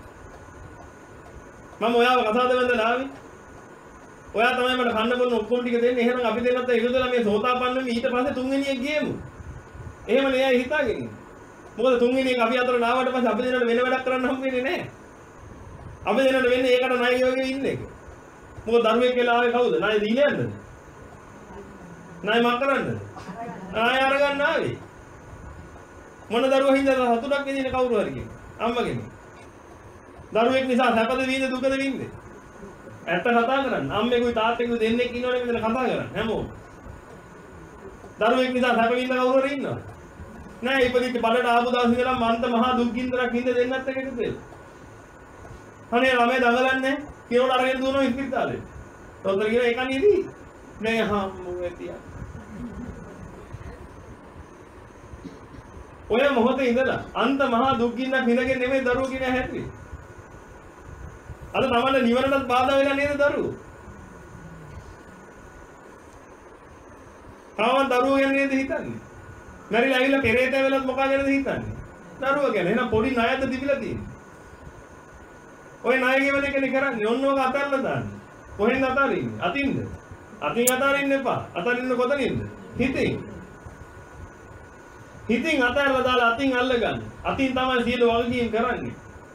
[SPEAKER 1] මම ඔයාව කතා දෙන්න ආවේ. ඔයා තමයි මට කන්න බොන්න ඔක්කොම ටික දෙන්නේ. එහෙනම් අපි දෙන්නත් එකතුලා මේ සෝතාපන්න වෙමි ඊට පස්සේ තුන්වෙනියෙක් ගියමු. එහෙම නෑ හිතාගෙන ඉන්නේ. මොකද තුන්වෙනියෙක් අපි අතර නාවට පස්සේ අපි දෙන්නට වෙන වැඩක් කරන්න හම්බ වෙන්නේ නෑ. අපි දෙන්නට වෙන්නේ ඒකට ණය වගේ ඉන්න එක. මොකද දරුවෙක් වෙලා ආවේ කවුද? ණය දීලා යන්නද? ණය මක් කරන්නද? ණය අරගන්න ආවේ. මොන දරුවා හින්දාද හතුටක් විඳින කවුරු හරි කියන්නේ? අම්මගෙන්. දරුවෙක් නිසා සැපද විඳ දුකද විඳ? ඇත්ත කතා කරන්න. අම්මෙකුයි තාත්තෙකුයි දෙන්නෙක් ඉන්නවනේ මෙතන කතා කරන්න හැමෝම. දරුවෙක් නිසා සැප විඳ කවුරු හරි ඉන්නවද? නෑ ඉපදිච්ච බඩට ආපු දවස් ඉඳලා මන්ත මහා දුක් ගින්දරක් විඳ දෙන්නත් එක එකතු වෙලා. අනේ ළමයි දඟලන්නේ කියනකොට අරගෙන දුවනවා ඉස්පිරිතාලේ. තොතර කියන එක නේද? නෑ හා මොකද ඔය මොහොතේ ඉඳලා අන්ත මහා දුක් ගින්නක් විඳගෙන නෙමෙයි දරුවෝ කියන හැටි. අද තමන්න නිවනට බාධා වෙලා නේද දරුවෝ? තාම දරුවෝ ගැන නේද හිතන්නේ? මැරිලා ඇවිල්ලා පෙරේතය වෙලත් මොකා ගැනද හිතන්නේ? දරුවෝ ගැන. එහෙනම් පොඩි ණයද තිබිලා තියෙන්නේ. ඔය ණය ගෙවන එකනේ කරන්නේ. ඔන්නෝක අතල්ලා දාන්නේ. කොහෙන්ද අතාරින්නේ? අතින්ද? අතින් අතාරින්න එපා. අතාරින්න කොතනින්ද? හිතින්. හිතින් අතාරලා දාලා අතින් අල්ලගන්න. අතින් තමයි සියලු වගකීම් කරන්නේ.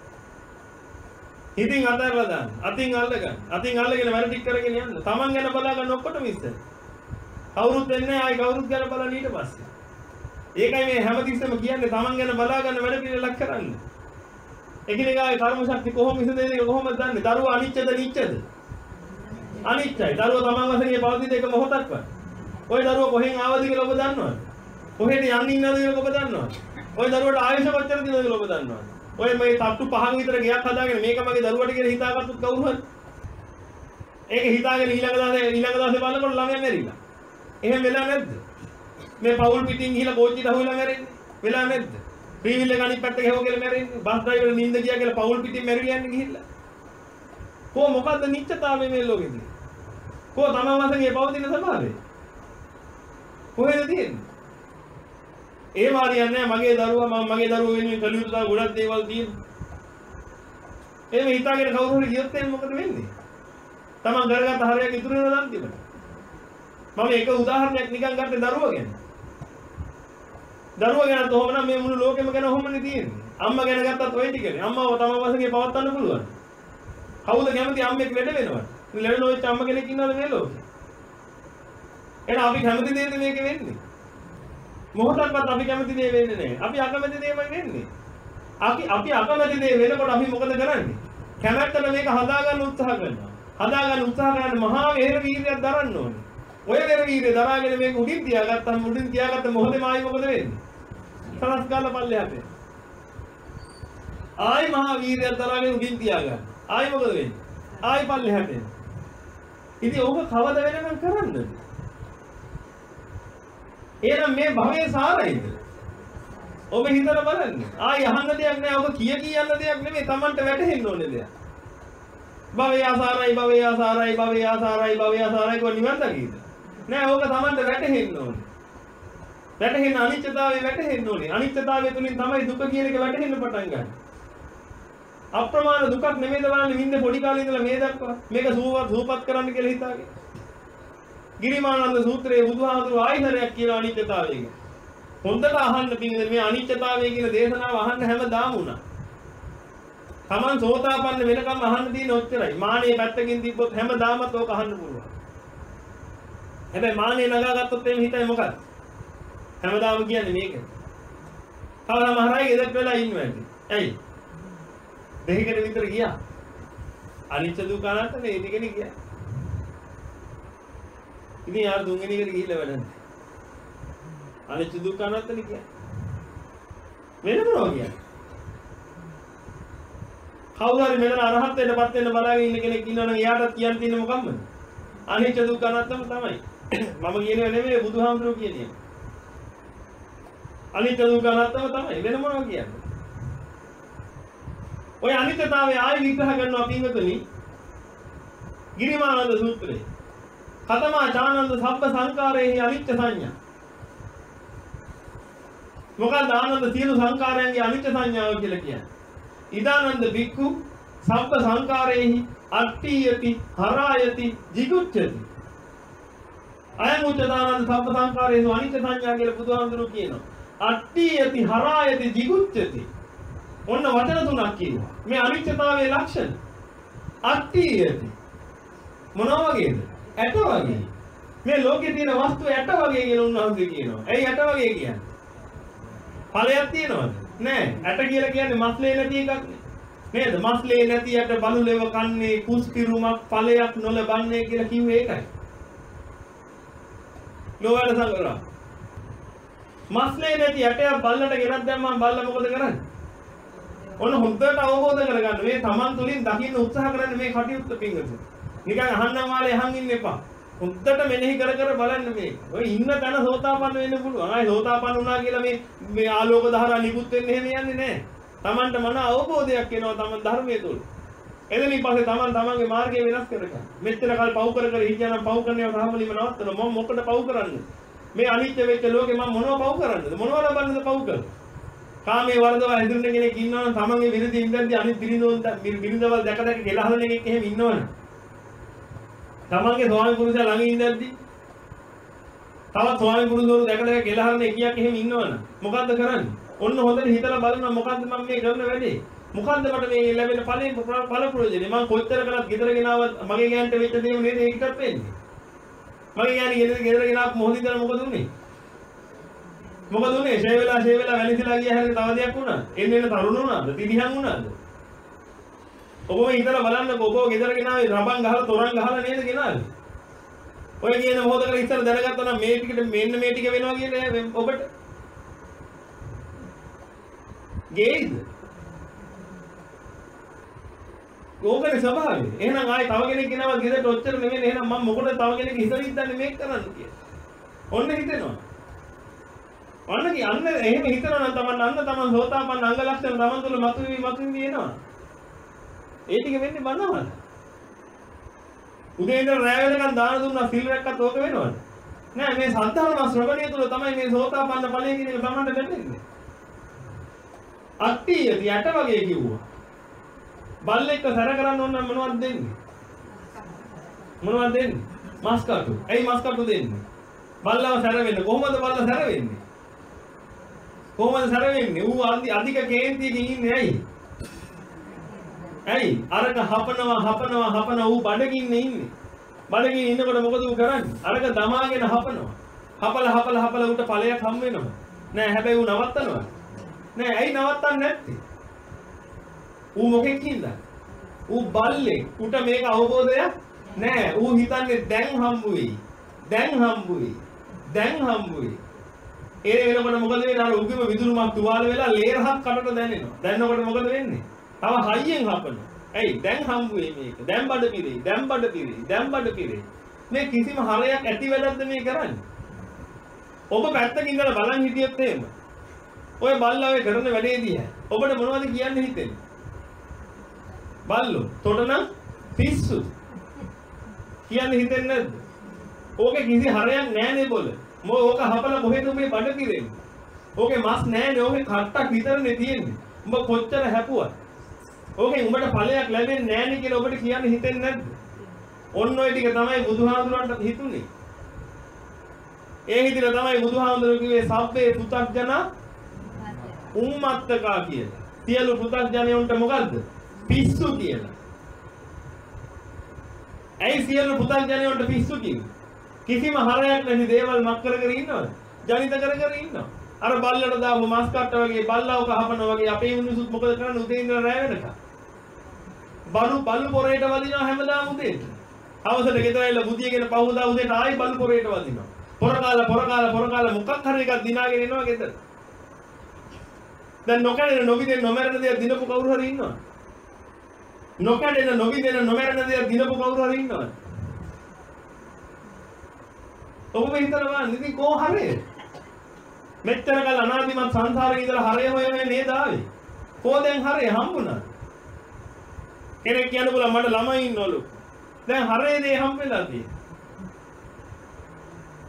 [SPEAKER 1] හිතින් අතාරලා දාන්න. අතින් අල්ලගන්න. අතින් අල්ලගෙන වැඩ ටික කරගෙන යන්න. Taman ගැන බලා ගන්න ඔක්කොටම ඉස්සර. කවුරුත් එන්නේ නැහැ. ආයි කවුරුත් ගැන බලන්න ඊට පස්සේ. ඒකයි මේ හැමතිස්සෙම කියන්නේ Taman ගැන බලා ගන්න වැඩ පිළිලක් කරන්න. එකිනෙකාගේ කර්ම ශක්තිය කොහොම ඉඳෙන්නේ කොහොමද දන්නේ? දරුවා අනිච්චද නිච්චද? අනිච්චයි. දරුවා Taman වශයෙන් පවතින එක මොහොතක්වත්. ওই දරුවා කොහෙන් ආවද කියලා ඔබ දන්නවද? කොහෙද යන්නේ ඉන්නවද කියලා ඔබ දන්නවද? ওই දරුවට ආයුෂ කොච්චර තියෙනවද කියලා ඔබ දන්නවද? ඔය මේ තට්ටු පහක විතර ගයක් හදාගෙන මේක මගේ දරුවට කියලා හිතාගත්තොත් කවුරු හරි ඒක හිතාගෙන ඊළඟ දවසේ ඊළඟ දවසේ බලනකොට ළමයා මැරිලා. එහෙම වෙලා නැද්ද? මේ පවුල් පිටින් ගිහලා කෝච්චියට අහුවෙලා මැරෙන්නේ. වෙලා නැද්ද? ෆ්‍රීවිල් එක අනිත් පැත්තට ගෙව කියලා මැරෙන්නේ. බස් ඩ්‍රයිවර් නිින්ද ගියා කියලා පවුල් පිටින් මැරිලා යන්නේ ගිහිල්ලා. කො මොකද්ද නිච්චතාවය මේ ලෝකෙදී? කො තමන් වශයෙන් පවතින ස්වභාවය? කොහෙද තියෙන්නේ? ඒ මාරියන්නේ මගේ දරුවා මම මගේ දරුවෝ වෙනුවෙන් කළ යුතු තා ගොඩක් දේවල් තියෙනවා. එහෙම හිතාගෙන කවුරු හරි ගියොත් එහෙනම් මොකද වෙන්නේ? තමන් කරගත්ත හරියක් ඉතුරු වෙනවා නම් තිබුණා. මම එක උදාහරණයක් නිකන් ගත්තේ දරුවා ගැන. දරුවා ගැන තෝම නම් මේ මුළු ලෝකෙම ගැන ඔහොමනේ තියෙන්නේ. අම්මා ගැන ගත්තත් ඔය ටිකනේ. අම්මාව තමන් වශයෙන් පවත්වන්න පුළුවන්. කවුද කැමති අම්මෙක් ලෙඩ වෙනවද? ලෙඩ නොවෙච්ච අම්ම කෙනෙක් ඉන්නවද මේ ලෝකේ? එහෙනම් අපි කැමති දෙයක් මේක වෙන්නේ. මොහොතක්වත් අපි කැමති දේ වෙන්නේ නැහැ. අපි අකමැති දේමයි වෙන්නේ. අපි අපි අකමැති දේ වෙනකොට අපි මොකද කරන්නේ? කැමැත්තට මේක හදාගන්න උත්සාහ කරනවා. හදාගන්න උත්සාහ කරන මහා වේර වීර්යයක් දරන්න ඕනේ. ඔය වේර වීර්යය දරාගෙන මේක උඩින් තියාගත්තම උඩින් තියාගත්ත මොහොතේම ආයි මොකද වෙන්නේ? සලස් ගාලා පල්ලෙහාට. ආයි මහා වීර්යයක් දරාගෙන උඩින් තියාගන්න. ආයි මොකද වෙන්නේ? ආයි පල්ලෙහාට එන්න. ඉතින් ඕක කවද වෙනකම් කරන්නද? එහෙනම් මේ භවයේ සාරයිද? ඔබ හිතලා බලන්න. ආයි අහන්න දෙයක් නෑ. ඔබ කිය කියන්න දෙයක් නෙමෙයි. Tamanට වැටහෙන්න ඕනේ දෙයක්. භවයේ ආසාරයි භවයේ ආසාරයි භවයේ ආසාරයි භවයේ ආසාරයි කො නිවන් දකීද? නෑ. ඕක Tamanට වැටහෙන්න ඕනේ. වැටහෙන අනිත්‍යතාවය වැටහෙන්න ඕනේ. අනිත්‍යතාවය තුලින් තමයි දුක කියන එක වැටහෙන්න පටන් ගන්න. අප්‍රමාණ දුකක් නෙමෙයිද බලන්නේ වින්ද පොඩි කාලේ ඉඳලා මේ දක්වා. මේක සූපත් සූපත් කරන්න කියලා හිතාගෙන. ගිරිමානන්ද සූත්‍රයේ බුදුහාමුදුරුවෝ ආයතරයක් කියලා අනිත්‍යතාවය ගැන. හොඳට අහන්න පිළිදෙන මේ අනිත්‍යතාවය කියන දේශනාව අහන්න හැමදාම වුණා. Taman සෝතාපන්න වෙනකම් අහන්න තියෙන ඔච්චරයි. මානෙ පැත්තකින් තිබ්බොත් හැමදාමත් ඕක අහන්න පුළුවන්. හැබැයි මානෙ නගාගත්තොත් එimhe හිතයි මොකක්ද? හැමදාම කියන්නේ මේක. කවදාම හරයි ගෙදරට වෙලා ඉන්නවා. ඇයි? දෙහිකට විතර ගියා. අනිත්‍ය දුක අනාත්ම මේ දෙකනේ ගියා. ඉතින් යාර දුන්වෙනි එකට ගිහිල්ලා වැඩන්නේ. අනිත්‍ය දුක්ඛ අනාත්මනේ කියන්නේ. වෙන මොනවා කියන්නේ? කවුරු හරි මෙතන අරහත් වෙන්නපත් වෙන්න බලාගෙන ඉන්න කෙනෙක් ඉන්නවනම් එයාටත් කියන්න තියෙන්නේ මොකක්ද? අනිත්‍ය දුක්ඛ අනාත්ම තමයි. මම කියනව නෙමෙයි බුදුහාමුදුරුවෝ කියන්නේ. අනිත්‍ය දුක්ඛ අනාත්ම තමයි. වෙන මොනවා කියන්නේ? ඔය අනිත්‍යතාවය ආයෙ විග්‍රහ කරනවා පින්වතුනි. ගිරිමානන්ද සූත්‍රයේ කතමා ඥානන්ද සබ්බ සංකාරේහි අනිත්‍ය සංඥා. මොකක්ද ආනන්ද සියලු සංකාරයන්ගේ අනිත්‍ය සංඥාව කියලා කියන්නේ? ඉදානන්ද බික්ඛු සබ්බ සංකාරේහි අට්ඨියති හරායති jigucchati. අයං උච්චදානන්ද සබ්බ සංකාරේහි අනිත්‍ය සංඥා කියලා බුදුහාමුදුරුවෝ කියනවා. අට්ඨියති හරායති jigucchati. ඔන්න වචන තුනක් කියනවා. මේ අනිත්‍යතාවයේ ලක්ෂණ. අට්ඨියති මොනවා වගේද? ඇට වගේ. මේ ලෝකේ තියෙන වස්තු ඇට වගේ කියලා උන්වහන්සේ කියනවා. ඇයි ඇට වගේ කියන්නේ? ඵලයක් තියෙනවද? නෑ. ඇට කියලා කියන්නේ මස්ලේ නැති එකක් නේ. නේද? මස්ලේ නැති ඇට බලුලෙව කන්නේ කුස් පිරුමක් ඵලයක් නොලබන්නේ කියලා කිව්වේ ඒකයි. ලෝවැඩ සංගරා. මස්ලේ නැති ඇටයක් බල්ලට ගෙනත් දැම්මම බල්ලා මොකද කරන්නේ? ඔන්න හොඳට අවබෝධ කරගන්න. මේ Taman තුලින් දකින්න උත්සාහ කරන්න මේ කටයුත්ත පිංගස. නිකන් අහන්නම් වාලේ අහන් ඉන්න එපා. හොඳට මෙනෙහි කර කර බලන්න මේ. ඔය ඉන්න තැන සෝතාපන්න වෙන්න පුළුවන්. ආයි සෝතාපන්න වුණා කියලා මේ මේ ආලෝක දහරා නිකුත් වෙන්න එහෙම යන්නේ නැහැ. Tamanට මන අවබෝධයක් එනවා Taman ධර්මයේ තුල. එතනින් පස්සේ Taman Tamanගේ මාර්ගය වෙනස් කරගන්න. මෙච්චර කල් පව් කර කර හිටියනම් පව් කරන්නේ රහමලිම නවත්තන මම මොකටද පව් කරන්නේ? මේ අනිත්‍ය වෙච්ච ලෝකේ මම මොනව පව් කරන්නද? මොනව ලබන්නද පව් කරන්නේ? කාමයේ වරදව හැදිරෙන කෙනෙක් ඉන්නවනම් Tamanගේ විරුද්ධ ඉඳන්දී අනිත් බිරිඳෝන් බිරිඳවල් දැක දැක කෙලහන කෙනෙක් එහෙම ඉන්නවනම් තමන්ගේ ස්වාමි පුරුෂයා ළඟ ඉඳද්දි තවත් ස්වාමි පුරුෂවරු දැක දැක කෙලහරන එකියක් එහෙම ඉන්නවනම් මොකද්ද කරන්නේ? ඔන්න හොඳට හිතලා බලනවා මොකද්ද මම මේ කරන වැඩේ? මොකද්ද මට මේ ලැබෙන ඵලෙ ඵල ප්‍රයෝජනේ? මම කොච්චර කරත් ගෙදර ගෙනාවත් මගේ ගෑනට වෙච්ච දේ නේද ඒකටත් වෙන්නේ. මගේ ගෑණි ගෙදර ගෙදර ගෙනාව මොහොත ඉඳලා මොකද උනේ? මොකද උනේ? ෂේ වෙලා ෂේ වෙලා වැලිසලා ගියා හැරෙන්න තව දෙයක් වුණා. එන්න එන්න තරුණ වුණාද? තිරිහන් වුණාද? ඔබම හිතලා බලන්නකෝ ඔබව ගෙදර ගෙනාවේ රබන් ගහලා තොරන් ගහලා නේද ගෙනාවේ? ඔය කියන මොහොතකට ඉස්සර දැනගත්තා නම් මේ ටිකට මෙන්න මේ ටික වෙනවා කියන්නේ ඔබට ගේයිද? ඕකනේ ස්වභාවය. එහෙනම් ආයේ තව කෙනෙක් ගෙනාවා ගෙදරට ඔච්චර නෙමෙයි. එහෙනම් මම මොකටද තව කෙනෙක් හිතලා ඉඳන්නේ මේක කරන්න කියලා. ඔන්න හිතෙනවා. ඔන්න කි අන්න එහෙම හිතනවා නම් Taman අන්න Taman සෝතාපන්න අංග ලක්ෂණ Taman තුල මතුවී මතුවී එනවා. ඒ ටික වෙන්නේ බනවල. උදේ ඉඳන් රැය වෙනකන් දාන දුන්නා සිල් රැක්කත් ඕක වෙනවද? නෑ මේ සද්ධර්ම ශ්‍රවණය තුල තමයි මේ සෝතාපන්න ඵලය කියන එක Tamanට ලැබෙන්නේ. අට්ඨියති යට වගේ කිව්වා. බල්ලෙක්ව සැර කරන්න ඕන නම් මොනවද දෙන්නේ? මොනවද දෙන්නේ? මස් කටු. ඇයි මස් කටු දෙන්නේ? බල්ලව සැර වෙන්න. කොහොමද බල්ලා සැර වෙන්නේ? කොහොමද සැර වෙන්නේ? ඌ අධික කේන්තියකින් ඉන්නේ ඇයි? ඇයි? අරක හපනවා හපනවා හපනවා ඌ බඩගින්නේ ඉන්නේ. බඩගින්න ඉන්නකොට මොකද ඌ කරන්නේ? අරක දමාගෙන හපනවා. හපල හපල හපල ඌට ඵලයක් හම් වෙනවා. නෑ හැබැයි ඌ නවත්තනවා. නෑ ඇයි නවත්තන්නේ නැත්තේ? ඌ මොකෙක් හින්දා? ඌ බල්ලේ. ඌට මේක අවබෝධයක් නෑ. ඌ හිතන්නේ දැන් හම්බ වෙයි. දැන් හම්බ වෙයි. දැන් හම්බ වෙයි. ඒ වෙනකොට මොකද වෙන්නේ? අර උගෙම විදුරුමක් තුවාල වෙලා ලේරහක් කටට දැනෙනවා. දැන්නකොට මොකද වෙන්නේ? තව හයියෙන් හපනවා. ඇයි? දැන් හම්බ වෙයි මේක. දැන් බඩ පිරෙයි. දැන් බඩ පිරෙයි. දැන් බඩ පිරෙයි. මේ කිසිම හරයක් ඇති වෙලක්ද මේ කරන්නේ? ඔබ පැත්තකින් ඉඳලා බලන් හිටියොත් එහෙම. ඔය බල්ලා ඔය කරන වැඩේ දිහා. ඔබට මොනවද කියන්න හිතෙන්නේ? බල්ලෝ තොටනම් පිස්සු. කියන්න හිතෙන්නේ නැද්ද? ඕකේ කිසි හරයක් නැහැ බොල. මො ඕක හපලා කොහෙද මේ බඩ පිරෙන්නේ? ඕකේ මස් නැහැනේ. ඕකේ කට්ටක් විතරනේ තියෙන්නේ. උඹ කොච්චර හැපුවා? ඕකෙන් උඹට ඵලයක් ලැබෙන්නේ නැහැනේ කියලා ඔබට කියන්න හිතෙන්නේ නැද්ද? ඔන්න ඔය ටික තමයි බුදුහාමුදුරන්ට හිතුනේ. ඒ හිතිර තමයි බුදුහාමුදුරුවෝ කිව්වේ සබ්බේ පුතග්ජන උම්මත්තකා කියලා. සියලු පුතග්ජනයන්ට මොකද්ද? පිස්සු කියලා. ඇයි සියලු පුතග්ජනයන්ට පිස්සු කියන්නේ? කිසිම හරයක් නැති දේවල් මක් කර කර ඉන්නවද? ජනිත කර කර ඉන්නවා. අර බල්ලට දාපු මස් කට්ට වගේ බල්ලව කහපනවා වගේ අපේ මිනිස්සුත් මොකද කරන්නේ උදේ ඉඳලා රැ වෙනකම්? බලු බලු පොරේට වදිනවා හැමදාම උදේට. හවසට ගෙදර ඇවිල්ලා බුදියගෙන පහුවදා උදේට ආයි බලු පොරේට වදිනවා. පොර කාලා පොර කාලා පොර කාලා මොකක් හරි එකක් දිනාගෙන එනවා ගෙදර. දැන් නොකඩෙන නොවිදෙන නොමරන දේ දිනපු කවුරු හරි ඉන්නවද? නොකඩෙන නොවිදෙන නොමරන දේ දිනපු කවුරු හරි ඉන්නවද? ඔබ හිතනවා බලන්න ඉතින් කො හරේ? මෙච්චර කල් අනාදිමත් සංසාරේ ඉඳලා හරය හොයන්නේ නේද ආවේ? කො දැන් හරේ හම්බුණා? කෙනෙක් කියන්න බුණා මට ළමයි ඉන්නවලු. දැන් හරේ දේ හම්බෙලා තියෙන්නේ.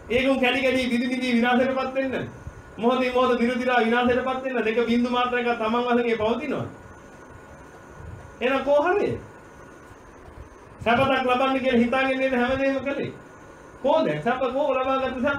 [SPEAKER 1] ඒකුන් කැඩි කැඩි විදි විදි විනාශයටපත් වෙන්න. මොහොතින් මොහොත දිරුදිරා විනාශයටපත් වෙන්න දෙක බින්දු මාත්‍රයක තමන් වශයෙන් පවතිනවා. එහෙනම් කොහොමද? සපතක් ලබන්න කියලා හිතාගෙන ඉන්න හැමදේම කළේ. කොහොමද? සප කොහොම ලබාගත්ත සප?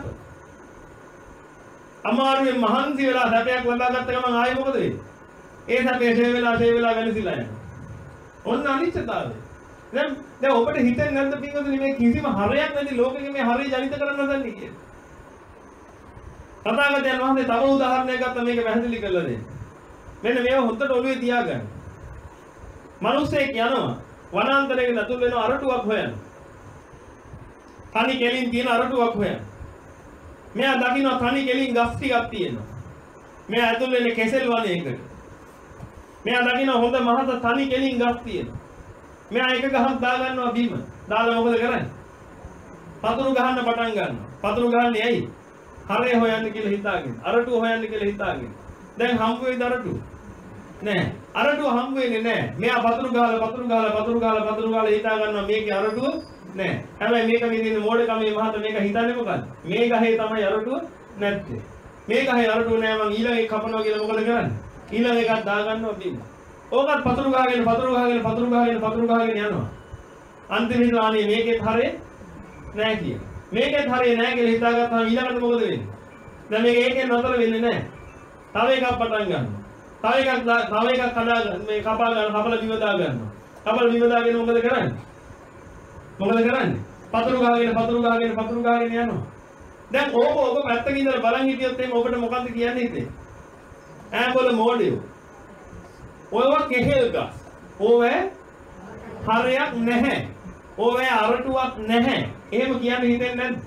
[SPEAKER 1] අමාරුවෙන් මහන්සි වෙලා සැපයක් ලබාගත්ත ගමන් ආයෙ මොකද වෙන්නේ? ඒ සැපේ ෂේ වෙලා ෂේ වෙලා වෙනසිලා යනවා. ඔන්න අනිත්‍යතාවය. දැන් දැන් ඔබට හිතෙන්නේ නැද්ද පින්වතුනි මේ කිසිම හරයක් නැති ලෝකෙක මේ හරිය ජනිත කරන්න හදන්නේ කියලා? තථාගතයන් වහන්සේ තව උදාහරණයක් ගත්තා මේක පැහැදිලි කරලා දෙන්න. මෙන්න මේව හොද්දට ඔළුවේ තියාගන්න. මිනිස්සෙක් යනවා වනාන්තරයක නතුල් වෙන අරටුවක් හොයන්න. තනි කෙලින් තියෙන අරටුවක් හොයන්න. මෙයා දකින්න තනි කෙලින් ගස් ටිකක් තියෙනවා. මෙයා ඇතුල් වෙන්නේ කෙසෙල් වනයේකට. මෙයා දකින්න හොඳ මහත තනි කෙලින් ගස් තියෙනවා. මෙයා එක ගහක් දා ගන්නවා බීම. දාලා මොකද කරන්නේ? පතුරු ගහන්න පටන් ගන්නවා. පතුරු ගහන්නේ ඇයි? හරය හොයන්න කියලා හිතාගෙන. අරටුව හොයන්න කියලා හිතාගෙන. දැන් හම්බ වෙයිද අරටුව? නෑ. අරටුව හම්බ වෙන්නේ නෑ. මෙයා පතුරු ගහලා පතුරු ගහලා පතුරු ගහලා පතුරු ගහලා හිතා ගන්නවා මේකේ අරටුව නෑ. හැබැයි මේක විදිහේ මෝඩකමේ මහත මේක හිතන්නේ මොකද්ද? මේ ගහේ තමයි අරටුව නැත්තේ. මේ ගහේ අරටුව නෑ මං ඊළඟ එක කපනවා කියලා මොකද කරන්නේ? ඊළඟ එකක් දා ගන්නවා බීම. ඕකත් පතුරු ගහගෙන පතුරු ගහගෙන පතුරු ගහගෙන පතුරු ගහගෙන යනවා. අන්තිමට ආනේ මේකෙත් හරේ නෑ කියන. මේකෙත් හරේ නෑ කියලා හිතාගත්තාම ඊළඟට මොකද වෙන්නේ? දැන් මේක ඒකෙන් නතර වෙන්නේ නෑ. තව එකක් පටන් ගන්නවා. තව එකක් තව එකක් කඩා මේ කපා ගන්න කපල බිම දා ගන්නවා. කපල බිම දාගෙන මොකද කරන්නේ? මොකද කරන්නේ? පතුරු ගහගෙන පතුරු ගහගෙන පතුරු ගහගෙන යනවා. දැන් ඕක ඔබ පැත්තකින් ඉඳලා බලන් හිටියොත් එimhe ඔබට මොකද්ද කියන්නේ හිතේ? ඈබොල මොඩියෝ. ඔයවා කෙහෙල් ගස්. ඕවේ හරයක් නැහැ. ඕවේ අරටුවක් නැහැ. එහෙම කියන්නේ හිතෙන්නේ නැද්ද?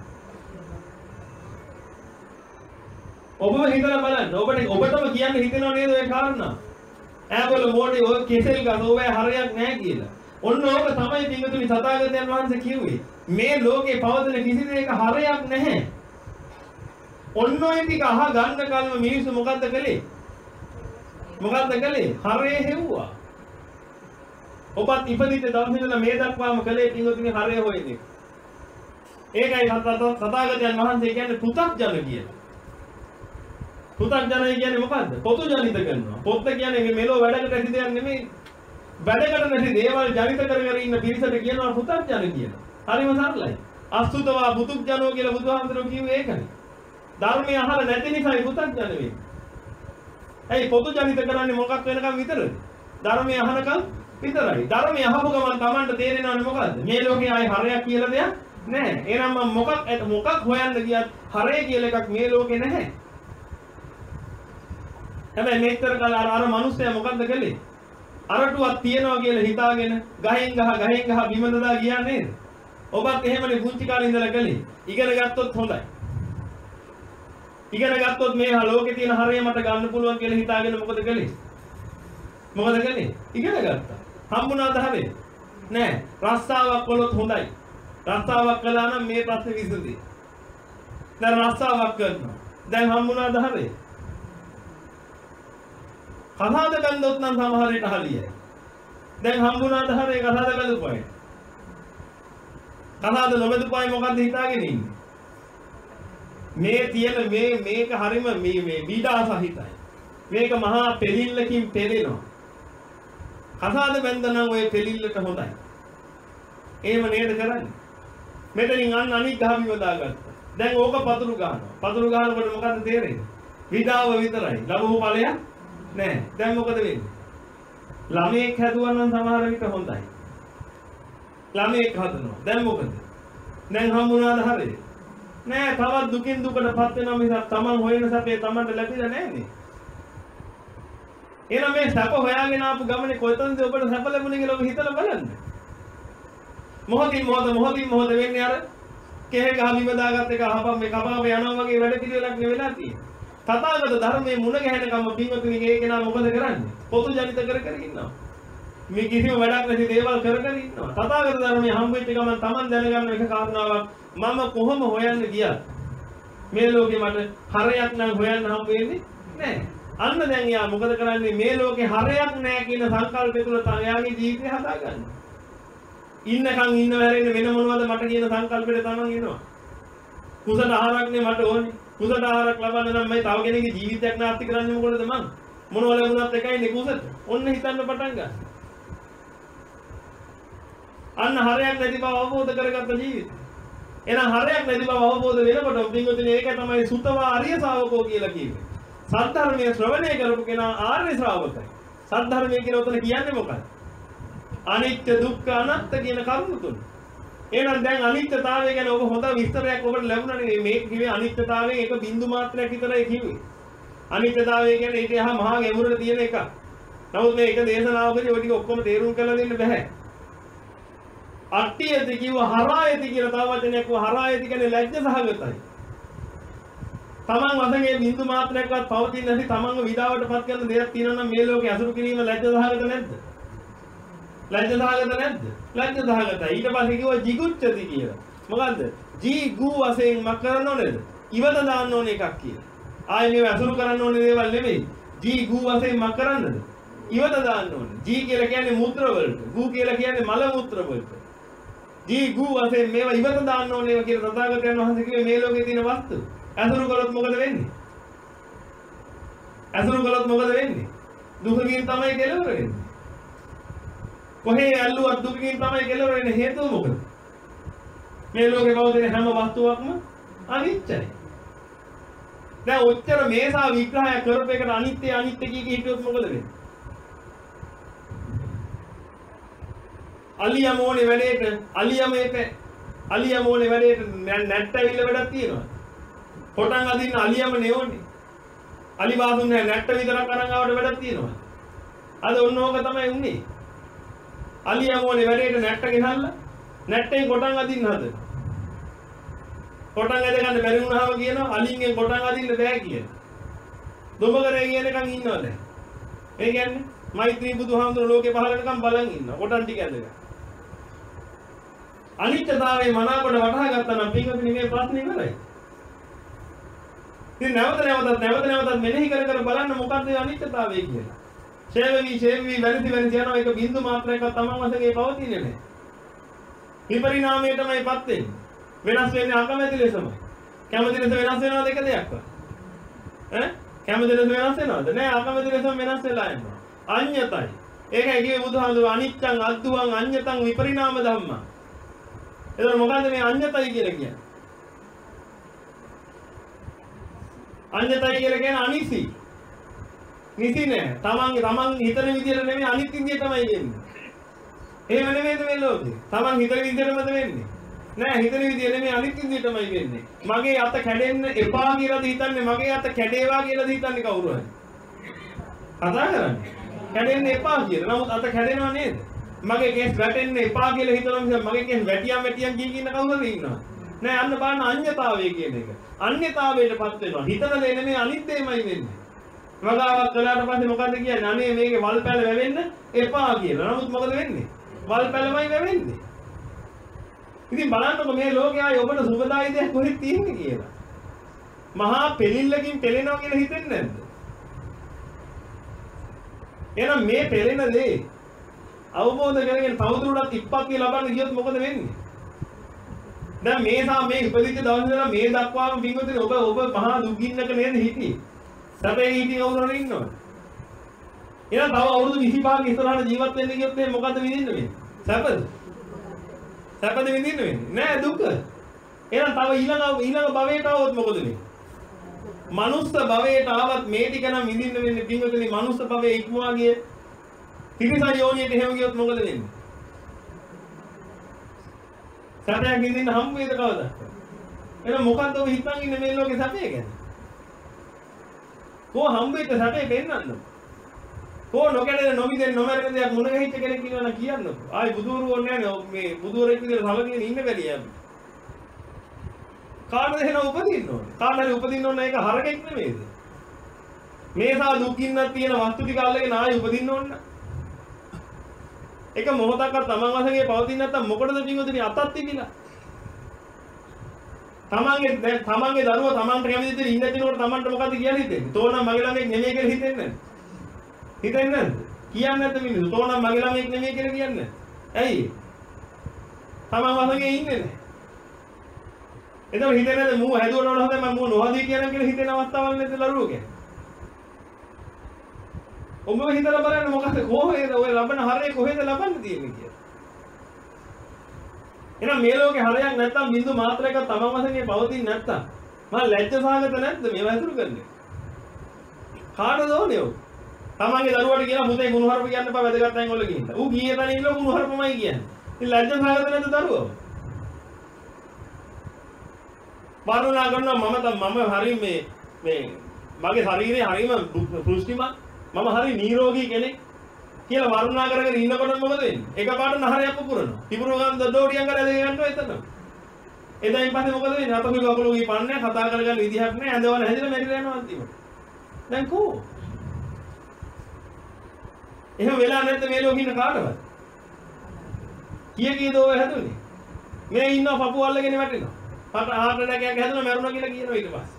[SPEAKER 1] ඔබම හිතලා බලන්න. ඔබට ඔබටම කියන්න හිතෙනව නේද ඔය කාරණා? ඈබොල මොඩියෝ ඔය කෙහෙල් ගස් ඕවේ හරයක් නැහැ කියලා. ඔන්න ඕක තමයි පින්වතුනි තථාගතයන් වහන්සේ කිව්වේ. මේ ලෝකේ පවතින කිසි දෙයක හරයක් නැහැ. ඔන්න ඔය ටික අහ ගන්න කල්ම මිනිස්සු මොකද්ද කළේ? මොකද්ද කළේ? හරේ හෙව්වා. ඔබත් ඉපදිච්ච දවසේ ඉඳලා මේ දක්වාම කළේ පින්වතුනි හරේ හොයන්නේ. ඒකයි තථාගතයන් වහන්සේ කියන්නේ පුතග්ජන කියලා. පුතග්ජනයි කියන්නේ මොකද්ද? පොතු ජනිත කරනවා. පොත්ත කියන්නේ මේ මෙලෝ වැඩකට ඇති දෙයක් නෙමෙයි. වැඩකට නැති දේවල් ජනිත කර කර ඉන්න පිරිසට කියනවා පුතග්ජන කියලා. හරිම සරලයි. අසුතවා පුතුග්ජනෝ කියලා බුදුහාමුදුරුවෝ කිව්වේ ඒකනේ. ධර්මය අහලා නැති නිසායි පුතග්ජන වෙන්නේ. ඇයි පොතු ජනිත කරන්නේ මොකක් වෙනකම් විතරද? ධර්මය අහනකම් විතරයි. ධර්මය අහපු ගමන් Tamanට තේරෙනවනේ මොකද්ද? මේ ලෝකේ ආයේ හරයක් කියලා දෙයක් නැහැ. එහෙනම් මම මොකක් මොකක් හොයන්න ගියත් හරය කියලා එකක් මේ ලෝකේ නැහැ. හැබැයි මේතර කල අර අර මිනිස්සයා මොකද්ද කළේ? අරටුවක් තියනවා කියලා හිතාගෙන ගහෙන් ගහ ගහෙන් ගහ බිම දදා ගියා නේද? ඔබත් එහෙමනේ පුංචි කාලේ ඉඳලා කළේ. ඉගෙන ගත්තොත් හොඳයි. ඉගෙන ගත්තොත් මේ ලෝකේ තියෙන හරය මට ගන්න පුළුවන් කියලා හිතාගෙන මොකද කළේ? මොකද කළේ? ඉගෙන ගත්තා. හම්බුණාද හරේ? නෑ. රස්සාවක් කළොත් හොඳයි. රස්සාවක් කළා නම් මේ ප්‍රශ්නේ විසඳෙයි. දැන් රස්සාවක් කරනවා. දැන් හම්බුණාද හරේ? කතාද ගන්නොත් නම් සමහර විට හරියයි. දැන් හම්බුණාද හරේ කතාද ගලුපයි. කතාද නොබදුපයි මොකද්ද හිතාගෙන ඉන්නේ? මේ තියෙන මේ මේක හරිම මේ මේ බීඩා සහිතයි. මේක මහා පෙලිල්ලකින් පෙලෙනවා. කසාද බැඳනනම් ඔය පෙලිල්ලට හොඳයි. එහෙම නේද කරන්නේ? මෙතනින් අන්න අනික් ගහ බිම දාගත්තා. දැන් ඕක පතුරු ගන්නවා. පතුරු ගන්නකොට මොකද්ද තේරෙන්නේ? විඩාව විතරයි. ලැබුව ඵලයක් නෑ. දැන් මොකද වෙන්නේ? ළමයෙක් හැදුවා නම් සමහර විට හොඳයි. ළමයෙක් හදනවා. දැන් මොකද? දැන් හම්බුණාද හරියට? නෑ, තවත් දුකින් දුකටපත් වෙනවා මිසක් Taman හොයන සැපේ Tamanට ලැබිලා නෑනේ. එහෙනම් මේ සැප හොයාගෙන ආපු ගමනේ කොතනද ඔබට සැප ලැබුණේ කියලා ඔබ හිතලා බලන්න. මොහොතින් මොහොත මොහොතින් මොහොත වෙන්නේ අර කෙහෙ ගහ බිම දාගත්ත එක අහපම් මේ කපාව යනවා වගේ වැඩ පිළිවෙලක් නෙවෙලා තියෙන්නේ. තථාගත ධර්මයේ මුණ ගැහෙනකම් පින්වතුනි ඒ කෙනා මොකද කරන්නේ? පොතු ජනිත කර කර ඉන්නවා. මේ කිසිම වැඩක් නැති දේවල් කර කර ඉන්නවා. තථාගත ධර්මයේ හම්බ වෙච්ච ගමන් Taman දැනගන්න එක කාරණාවක් මම කොහොම හොයන්න ගියත් මේ ලෝකේ මට හරයක් නම් හොයන්න හම්බ වෙන්නේ නැහැ. අන්න දැන් යා මොකද කරන්නේ? මේ ලෝකේ හරයක් නැහැ කියන සංකල්පය තුළ තයාගේ ජීවිතය හදාගන්නවා. ඉන්නකම් ඉන්න වැරෙන්න වෙන මොනවද මට කියන සංකල්පෙට Taman ඉන්නවා. කුසල ආහාරක්නේ මට ඕනේ. කුසල ආහාරක් ලබන්න නම් මම තව කෙනෙකුගේ ජීවිතයක් නාස්ති කරන්නේ මොකටද මං? මොනවා ලැබුණත් එකයිනේ කුසල. ඔන්න හිතන්න පටන් ගන්න. අන්න හරයක් නැති බව අවබෝධ කරගත්ත ජීවිතය. එහෙනම් හරයක් නැති බව අවබෝධ වෙනකොට පින්වතුනි ඒක තමයි සුතවා ආර්ය ශ්‍රාවකෝ කියලා කියන්නේ. සද්ධර්මයේ ශ්‍රවණය කරපු කෙනා ආර්ය ශ්‍රාවකයි. සද්ධර්මයේ කියන උතන කියන්නේ මොකක්ද? අනිත්‍ය දුක්ඛ අනාත්ම කියන කරුණු තුන. එහෙනම් දැන් අනිත්‍යතාවය ගැන ඔබ හොඳ විස්තරයක් ඔබට ලැබුණානේ. මේ කිව්වේ අනිත්‍යතාවයෙන් එක බිඳු මාත්‍රයක් විතරයි කිව්වේ. අනිත්‍යතාවය කියන්නේ ඒක යහ මහා ගැඹුරට තියෙන එකක්. නමුත් මේ එක දේශනාවකදී ඔය ටික ඔක්කොම තේරුම් කරලා දෙන්න බෑ. අට්ඨියති කිව්ව හරායති කියලා තව වචනයක් කිව්ව හරායති කියන්නේ ලැජ්ජ සහගතයි. තමන් වශයෙන් බිඳු මාත්‍රයක්වත් පවතින්නේ නැති තමන්ව විඩාවටපත් කරන දෙයක් තියෙනවා නම් මේ ලෝකේ අසුරු කිරීම ලැජ්ජ සහගත නැද්ද? ලැජ්ජ සහගත නැද්ද? ලැජ්ජ සහගතයි. ඊට පස්සේ කිව්ව jigucchati කියලා. මොකද්ද? ජී ගු වශයෙන් මක් කරන්න ඕනේද? ඉවත දාන්න ඕනේ එකක් කියලා. ආයේ මේව අසුරු කරන්න ඕනේ දේවල් නෙමෙයි. ජී ගු වශයෙන් මක් කරන්නද? ඉවත දාන්න ඕනේ. ජී කියලා කියන්නේ මුත්‍ර වලට. ගු කියලා කියන්නේ මල මුත්‍ර වලට. ජී ගු වශයෙන් මේවා ඉවත දාන්න ඕනේ කියලා තථාගතයන් වහන්සේ කිව්වේ මේ ලෝකේ තියෙන වස්තු. අසුරු කළොත් මොකද වෙන්නේ? අසුරු කළොත් මොකද වෙන්නේ? දුකකින් තමයි කෙලවර වෙන්නේ. කොහේ ඇල්ලුවත් දුකකින් තමයි කෙලවර වෙන්නේ. හේතුව මොකද? මේ ලෝකේ පවතින හැම වස්තුවක්ම අනිත්‍යයි. දැන් ඔච්චර මේසා විග්‍රහය කරපු එකට අනිත්‍ය අනිත්‍ය කිය කී හිටියොත් මොකද වෙන්නේ? අලියමෝනේ වැඩේට අලියමේක අලියමෝනේ වැඩේට නැට්ටවිල්ල වැඩක් තියෙනවා. කොටන් අදින්න අලියම නෙවන්නේ. අලි වාසුන් නැහැ නැට්ට විතරක් අරන් ආවට වැඩක් තියෙනවා. අද ඔන්න ඕක තමයි උන්නේ. අලියමෝනේ වැඩේට නැට්ට ගෙනල්ලා නැට්ටේ කොටන් අදින්න හද. කොටන් ඇද ගන්න බැරි වුණාම කියනවා අලින්ගෙන් කොටන් අදින්න බෑ කියලා. දොඹකරේ කියනකන් ඉන්නවද? ඒ කියන්නේ මෛත්‍රී බුදුහාමුදුරුවෝ ලෝකේ පහළ වෙනකම් බලන් ඉන්නවා. කොටන් ටික ඇදගෙන. අනිත්‍යතාවයේ මනාකොට වටහා ගත්තා නම් පින්වතුනි මේ ප්‍රශ්නේ ඉවරයි. ඉතින් නැවත නැවතත් නැවත නැවතත් මෙනෙහි කර කර බලන්න මොකක්ද අනිත්‍යතාවය කියලා. ඡේවවි ඡේවවි වෙනසි වෙනසි යනවා එක බිඳු මාත්‍රයක්වත් තමන් වශයෙන් පවතින්නේ නැහැ. විපරිණාමයටමයිපත් වෙන්නේ. වෙනස් වෙන්නේ අකමැති ලෙසමයි. කැමති ලෙස වෙනස් වෙනවද එක දෙයක්වත්? ඈ? කැමති ලෙස වෙනස් වෙනවද? නෑ අකමැති ලෙසම වෙනස් වෙලා යනවා. අඤ්ඤතයි. ඒකයි කියේ බුදුහාමුදුරුවෝ අනිච්ඡං අද්දුවං අඤ්ඤතං විපරිණාම ධම්මං. එතකොට මොකද්ද මේ අඤ්ඤතයි කියලා කියන්නේ? අඤ්ඤතයි කියලා කියන්නේ අනිසි. නිසි නෑ. තමන් තමන් හිතන විදියට නෙමෙයි අනිත් විදිය තමයි වෙන්නේ. එහෙම නෙමෙයිද මේ ලෝකේ? තමන් හිතන විදියටමද වෙන්නේ? නෑ හිතන විදිය නෙමෙයි අනිත් විදියටමයි වෙන්නේ. මගේ අත කැඩෙන්න එපා කියලාද හිතන්නේ? මගේ අත කැඩේවා කියලාද හිතන්නේ කවුරු හරි? කතා කරන්නේ. කැඩෙන්න එපා කියලා. නමුත් අත කැඩෙනව නේද? මගේ කේස් වැටෙන්න එපා කියලා හිතනවා මිස මගේ කේස් වැටියම් වැටියම් කිය කින්න කවුරුද ඉන්නවද? නෑ අන්න බලන්න අඤ්ඤතාවය කියන එක. අඤ්ඤතාවයටපත් වෙනවා. හිතන දේ නෙමෙයි අනිත් දෙයමයි වෙන්නේ. වගාවක් කළාට පස්සේ මොකද්ද කියන්නේ? අනේ මේකේ වල් පැල වැවෙන්න එපා කියලා. නමුත් මොකද වෙන්නේ? වල් පැලමයි වැවෙන්නේ. ඉතින් බලන්නකො මේ ලෝකයේ ආයේ ඔබට සුබදායි දෙයක් කොහෙද තියෙන්නේ කියලා. මහා පෙලිල්ලකින් පෙලෙනවා කියලා හිතෙන්නේ නැද්ද? එහෙනම් මේ පෙලෙන දේ අවබෝධ කරගෙන තවදුරටත් ඉප්පත්තිය ලබන්න ගියොත් මොකද වෙන්නේ? දැන් මේ සා මේ ඉපදිච්ච දවස් ඉඳලා මේ දක්වාම පින්වතුනි ඔබ ඔබ මහා දුක්ගින්නක නේද හිටියේ? සැපේ හිටියේ කවුරුහරි ඉන්නවද? එහෙනම් තව අවුරුදු විසිපහක ඉස්සරහට ජීවත් වෙන්න ගියොත් මේ මොකද්ද විඳින්න වෙන්නේ? සැපද? සැපද විඳින්න වෙන්නේ? නෑ දුක. එහෙනම් තව ඊළඟ ඊළඟ භවයට આવොත් මොකද වෙන්නේ? මනුස්ස භවයට ආවත් මේ ටික නම් විඳින්න වෙන්නේ පින්වතුනි මනුස්ස භවයේ ඉක්මවා ගියේ තිරිසන් යෝනියට එහෙම ගියොත් මොකද වෙන්නේ? සැපයක් විඳින්න හම්බ වේද කවදාද? එහෙනම් මොකද්ද ඔබ හිතන් ඉන්නේ මේ ලෝකේ සැපේ ගැන? කො හම්බෙච්ච සැපේ පෙන්නන්න. කො නොකැඩෙන නොමිදෙන නොමරන දෙයක් මුණ ගැහිච්ච කෙනෙක් ඉන්නවා නම් කියන්නකො. ආයි බුදුවරු ඕනේ නැහැ මේ බුදුවරෙක් විදිහට සමගින් ඉන්න බැරි යන්න. කාටද එහෙනම් උපදින්න ඕනේ? කාටද උපදින්න ඕනේ ඒක හරකෙක් නෙමෙයිද? මේසා දුකින්නක් තියෙන වස්තු ටික අල්ලගෙන ආයි උපදින්න ඕන. එක මොහොතක්වත් තමන් වශයෙන් පවතින්නේ නැත්තම් මොකටද පින්වතුනි අතක් තිබිලා? තමන්ගේ දැන් තමන්ගේ දරුවා තමන්ට කැමති දෙයක් ඉන්න දිනකොට තමන්ට මොකද්ද කියන්නේ හිතෙන්නේ? තෝනම් මගේ ළමෙක් නෙමෙයි කියලා හිතෙන්නේ නැද්ද? හිතෙන්නේ නැද්ද? කියන්නේ නැද්ද මිනිස්සු? තෝනම් මගේ ළමෙක් නෙමෙයි කියලා කියන්නේ. ඇයි? තමන් වශයෙන් ඉන්නේ නැහැ. එතකොට හිතෙන්නේ නැද්ද මූ හැදුවට වඩා හොඳයි මම මූ නොහදී කියනවා කියලා හිතෙන අවස්ථාවල් නැද්ද ලරුවගේ? ඔබ හිතලා බලන්න මොකද කොහේද ඔය ලබන හරය කොහෙද ලබන්න තියෙන්නේ කියලා. එහෙනම් මේ ලෝකේ හරයක් නැත්තම් බින්දු මාත්‍රයක තමම වශයෙන් පවතින්නේ නැත්තම් මම ලැජ්ජ සහගත නැද්ද මේවා ඇතුළු කරන්නේ? කාටද ඕනේ ඔය? තමන්ගේ දරුවට කියන පුතේ ගුණහරප කියන්න බෑ වැදගත් නැන් වල ගිහින්. ඌ ගියේ තැන ඉන්න ගුණහරපමයි කියන්නේ. ඉතින් ලැජ්ජ සහගත නැද්ද දරුවෝ? වර්ණනා කරනවා මම මම හරි මේ මේ මගේ ශරීරය හරිම පුෂ්ටිමත් මම හරි නිරෝගී කෙනෙක් කියලා වර්ණනා කරගෙන ඉන්නකොට මොකද වෙන්නේ? එකපාරට නහරයක් පුපුරනවා. පිපුරුව ගන්න දොඩෝඩියන් කරලා දෙක ගන්නවා එතන. එදායින් පස්සේ මොකද වෙන්නේ? අතකුයි කකුලුයි පන්නේ කතා කරගන්න විදිහක් නැහැ. ඇඳවල හැදිලා මැරිලා යනවා අන්තිමට. දැන් කෝ? එහෙම වෙලා නැද්ද මේ ලෝකෙ ඉන්න කාටවත්? කීය කීයද ඔය හැදුනේ? මේ ඉන්නවා පපුව අල්ලගෙන වැටෙනවා. පට ආහාර නැකයක් හැදුනා මැරුණා කියලා කියනවා ඊට පස්සේ.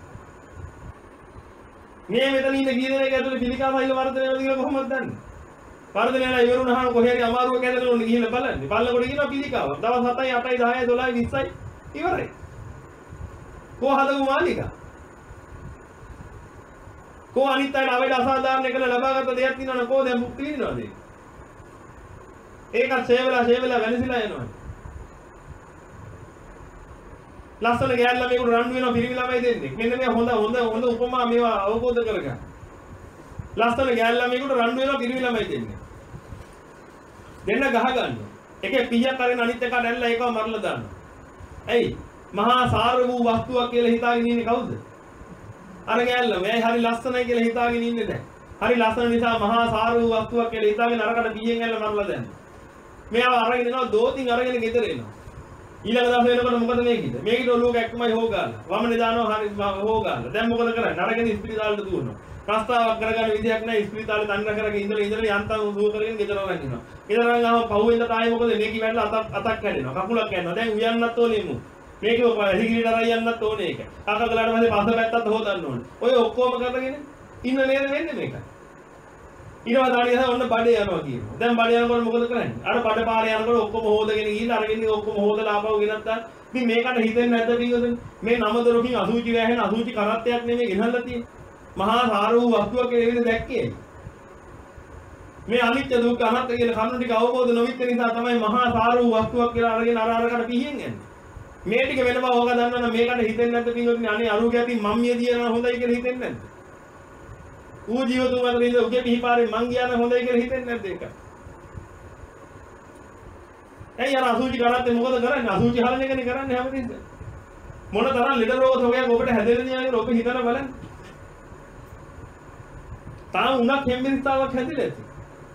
[SPEAKER 1] මේ මෙතන ඉන්න කී දෙනෙක් ඇතුලේ පිළිකා සෛල වර්ධනය වෙනවද කියලා කොහොමද දන්නේ? වර්ධනය වෙලා ඉවර වුණාම කොහේ හරි අමාරුවක් ඇදලා උන්නේ ගිහිල්ලා බලන්න. බලනකොට කියනවා පිළිකාව. දවස් හතයි අටයි දහයයි දොළහයි විස්සයි ඉවරයි. කොහොම හදපු මාලිකා? කො අනිත් අයට අවේද අසාධාරණ එකල ලබාගත් දෙයක් තියෙනවනේ කො දැන් මුක්ති විඳිනවද? ඒකත් ෂේ වෙලා ෂේ වෙලා වෙනසිලා යනවා. ලස්සන ගෑල්ලා මේකට රණ්ඩු වෙනවා පිරිමි ළමයි දෙන්නේ. මෙන්න මේ හොඳ හොඳ හොඳ උපමා මේවා අවබෝධ කරගන්න. ලස්සන ගෑල්ලා මේකට රණ්ඩු වෙනවා පිරිමි ළමයි දෙන්නේ. දෙන්න ගහ ගන්නවා. එකේ පීයක් අරගෙන අනිත් එකට ඇල්ලලා ඒකව මරලා දානවා. ඇයි? මහා සාර වූ වස්තුවක් කියලා හිතාගෙන ඉන්නේ කවුද? අර ගෑල්ලා මේ හරි ලස්සනයි කියලා හිතාගෙන ඉන්නේ දැන්. හරි ලස්සන නිසා මහා සාර වූ වස්තුවක් කියලා හිතාගෙන අරකට පීයෙන් ඇල්ල මරලා දානවා. මෙයාව අරගෙන එනවා දෝතින් අරගෙන ගෙදර එනවා. ඊළඟ දවසේ වෙනකොට මොකද මේකිට? මේකිට ඔලුව කැක්කමයි හොගාලා. වමනේ දානවා හරි හොගාලා. දැන් මොකද කරන්නේ? අරගෙන ඉස්පිරිතාලෙට දුවනවා. ප්‍රස්තාවක් කරගන්න විදියක් නැහැ. ඉස්පිරිතාලේ තනියම කරගෙන ඉඳලා ඉඳලා යන්තම් දුව කරගෙන ගෙදර අරන් යනවා. ගෙදර අරන් ආවම පහුවෙන්ද තායි මොකද මේකි වැටලා අතක් අතක් කැඩෙනවා. කකුලක් කැඩෙනවා. දැන් උයන්නත් ඕනේ මු. මේකේ හිගිරිට අරන් යන්නත් ඕනේ ඒක. කක ගලට පස්සේ පස්ස පැත්තත් හොදන්න ඕනේ. ඔය ඔක්කොම කරගෙන ඉන්න නේද වෙන්නේ මේක. ඊළඟ දාඩිය ඔන්න බඩේ යනවා කියනවා. දැන් බඩේ යනකොට මොකද කරන්නේ? අර බඩ පාරේ යනකොට ඔක්කොම හොදගෙන ගිහිල්ලා අරගෙන ඔක්කොම හොදලා ආපහු ගෙනත් දාන්න. ඉතින් මේකට හිතෙන්නේ නැද්ද පිටුදෙන්? මේ නම දොරකින් අසුචි වැහෙන අසුචි කරත්තයක් නෙමෙයි ගෙනල්ලා තියෙන්නේ. මහා සාර වූ වස්තුවක් කියලා එවිද දැක්කේ. මේ අනිත්‍ය දුක්ඛ අනාත්ම කියන කරුණු ටික අවබෝධ නොවිච්ච නිසා තමයි මහා සාර වූ වස්තුවක් කියලා අරගෙන අර අරකට පිහින් යන්නේ. මේ ටික වෙන බව ඕක දන්නවනම් මේකට හිතෙන්නේ නැද්ද පිටුදෙන්? අනේ අරුගේ අතින් මම්මිය දියනවා හොඳයි කියලා හිතෙන්නේ නැද්ද? ඌ ජීවතුන් අතර ඉඳ උගේ පිහිපාරේ මං ගියාම හොඳයි කියලා හිතෙන්නේ නැද්ද ඒක? ඇයි අර අසුචි කරත්තේ මොකද කරන්නේ? අසුචි හරන එකනේ කරන්නේ හැමතිස්සෙම. මොන තරම් ලෙඩ රෝග තෝගයක් ඔබට හැදෙන්නේ නැහැ ඔබ හිතලා බලන්න. තාම උණක් හැම්බෙන්තාවක් හැදිලා ඇති.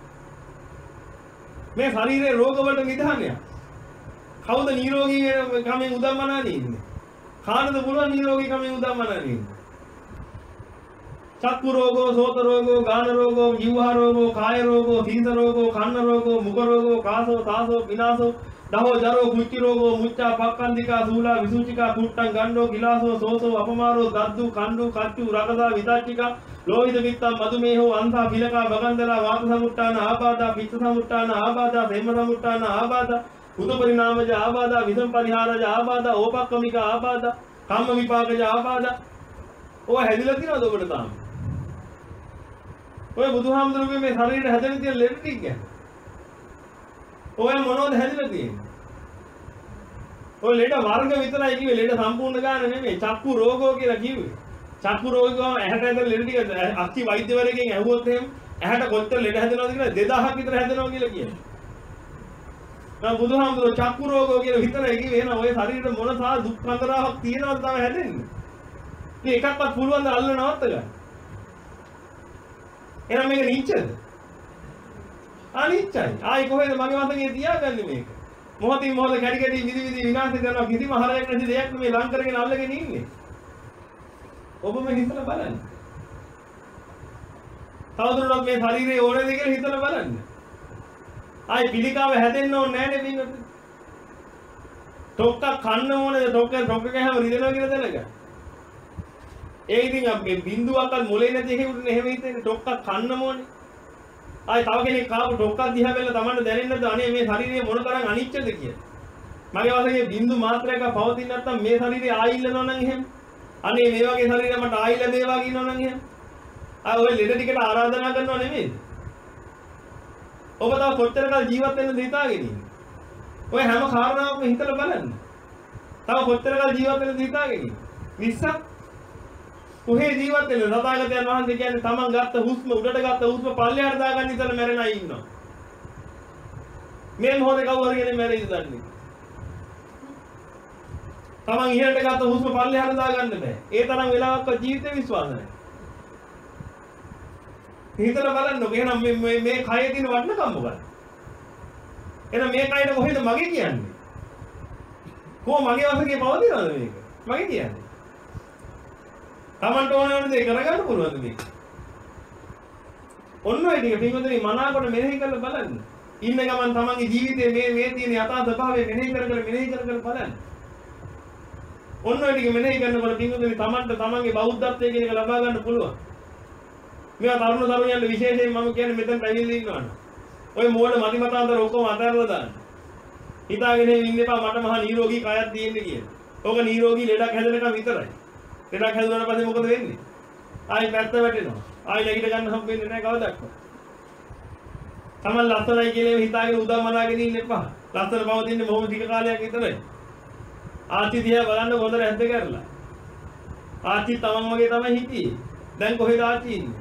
[SPEAKER 1] මේ ශරීරයේ රෝග වලට නිධානයක්. කවුද නිරෝගී කමෙන් උදම්මනානේ ඉන්නේ? කාටද පුළුවන් නිරෝගී කමෙන් උදම්මනානේ ඉන්නේ? චක්කු රෝගෝ, සෝත රෝගෝ, ගාන රෝගෝ, ජීවහා රෝගෝ, කාය රෝගෝ, සීස රෝගෝ, කන්න රෝගෝ, මුඛ රෝගෝ, කාසෝ, තාසෝ, විනාසෝ, දහෝ ජරෝ, කුච්චි රෝගෝ, මුච්චා, පක්ඛන්දිකා, සූලා, විසුචිකා, කුට්ටං, ගණ්ඩෝ, කිලාසෝ, සෝසෝ, අපමාරෝ, දද්දු, කණ්ඩු, කච්චු, රකදා, විතච්චිකා, ලෝහිත පිත්තම්, මදුමේහෝ, අන්තා, පිලකා, බගන්දලා, වාත සමුට්ටාන ආබාධා, පිත්ත සමුට්ටාන ආබාධා, සෙම්ම සමුට්ටාන ආබාධා, උද පරිණාමජ ආබාධා, විසම් පරිහාරජ ආබාධා, ඕපක්කමික ආබාධා, කම්ම විපාකජ ආබාධා. ඔය හැදිලා තියෙනවද ඔබට තාම? ඔය බුදුහාමුදුරුවෝ මේ ශරීරයට හැදෙන තියෙන ලෙඩ ටික ගැන. ඔය මොනවද හැදිලා තියෙන්නේ? ඔය ලෙඩ වර්ග විතරයි කිව්වේ ලෙඩ සම්පූර්ණ ගන්න නෙමෙයි. චක්කු රෝගෝ කියලා කිව්වේ. චක්කු රෝගෝ ඇහැට හැදෙන ලෙඩ ටික අක්කි වෛද්‍යවරයෙක්ගෙන් ඇහුවොත් එහෙම ඇහැට කොච්චර ලෙඩ හැදෙනවද කියලා දෙදාහක් විතර හැදෙනවා කියලා කියනවා. දැන් බුදුහාමුදුරුවෝ චක්කු රෝගෝ කියලා විතරයි කිව්වේ. එහෙනම් ඔය ශරීරෙට මොන සා දුක් කන්දරාවක් තියෙනවද තමයි හැදෙන්නේ? ඉතින් එකක්වත් පුළුවන් ද අල්ල නවත්ත ගන්න. එහෙනම් මේක නිච්චද? අනිච්චයි. ආයි කොහෙද මගේ වශයෙන් තියාගන්නේ මේක? මොහොතින් මොහොත කැඩි කැඩි විදි විදි විනාශ කරනවා කිසිම හරයක් නැති දෙයක් මේ ලං කරගෙන අල්ලගෙන ඉන්නේ. ඔබම හිතලා බලන්න. තවදුරටත් මේ ශරීරයේ ඕනේද කියලා හිතලා බලන්න. ආයි පිළිකාව හැදෙන්න ඕනේ නැහැ නේ මේක. ටොක්ක කන්න ඕනේද? ටොක්ක ටොක්ක කෑම රිදෙනවා කියලා දැනගන්න. ඒ ඉතින් අපි බින්දුවක්වත් මොලේ නැති එකෙකුට එහෙම හිතෙන්නේ ටොක්කක් කන්න ඕනේ. ආයි තව කෙනෙක් කාපු ටොක්කක් දිහා බැලලා Tamanට දැනෙන්නේ නැද්ද අනේ මේ ශරීරය මොන තරම් අනිච්චද කියලා. මගේ වශයෙන් බින්දු මාත්‍රයක පවතින නැත්නම් මේ ශරීරය ආයිල්ලනවා නම් එහෙම. අනේ මේ වගේ ශරීරයක් මට ආයිල්ල මේවා කියනවා නම් එහෙම. ආ ඔය ලෙඩ ටිකට ආරාධනා කරනව නෙමෙයිද? ඔබ තව කොච්චර කාල ජීවත් වෙන්නද හිතාගෙන ඉන්නේ? ඔය හැම කාරණාවක්ම හිතලා බලන්න. තව කොච්චර කාල ජීවත් වෙන්නද හිතාගෙන ඉන්නේ? විස්සක් කොහේ ජීවත් වෙන්නද? තථාගතයන් වහන්සේ කියන්නේ තමන් ගත්ත හුස්ම උඩට ගත්ත හුස්ම පල්ලෙහාට දාගන්න ඉතල මැරෙන අය ඉන්නවා. මේ මොහොතේ කවුරු හරි කෙනෙක් මැරෙයිද දන්නේ? තමන් ඉහළට ගත්ත හුස්ම පල්ලෙහාට දාගන්න බෑ. ඒ තරම් වෙලාවක්වත් ජීවිතේ විශ්වාස නැහැ. හිතලා බලන්නකො එහෙනම් මේ මේ මේ කයේ තියෙන වටිනකම මොකක්ද? එහෙනම් මේ කයට කොහෙද මගේ කියන්නේ? කොහොම මගේ වශයෙන් පවතිනවද මේක? මගේ කියන්නේ. තමන්ට ඕන ඕන දේ කරගන්න පුළුවන්ද මේක? ඔන්න ඔය ටික පින්වතුනි මනාකොට මෙනෙහි කරලා බලන්න. ඉන්න ගමන් තමන්ගේ ජීවිතයේ මේ මේ තියෙන යථා ස්වභාවය මෙනෙහි කර කර මෙනෙහි කර කර බලන්න. ඔන්න ඔය ටික මෙනෙහි කරනකොට පින්වතුනි තමන්ට තමන්ගේ බෞද්ධත්වයේ කියන එක ලබා ගන්න පුළුවන්. මේවා තරුණ තරුණියන්ට විශේෂයෙන් මම කියන්නේ මෙතන පැවිදි ඉන්නවනේ. ඔය මෝඩ මති මතාන්තර ඔක්කොම අතහැරලා දාන්න. හිතාගෙන ඉන්න එපා මට මහා නිරෝගී කයක් තියෙන්නේ කියලා. ඕක නිරෝගී ලෙඩක් හැදෙනකම් විතරයි. ලෙඩක් හැදුනාට පස්සේ මොකද වෙන්නේ? ආයි පැත්ත වැටෙනවා. ආයි නැගිට ගන්න හම්බෙන්නේ නැහැ කවදාවත්. තමන් ලස්සනයි කියලා හිතාගෙන උදා මනාගෙන ඉන්න එපා. ලස්සන පවතින්නේ බොහොම ටික කාලයක් විතරයි. ආච්චි දිහා බලන්න හොඳට ඇද්ද කරලා. ආච්චි තමන් වගේ තමයි හිටියේ. දැන් කොහෙද ආච්චි ඉන්නේ?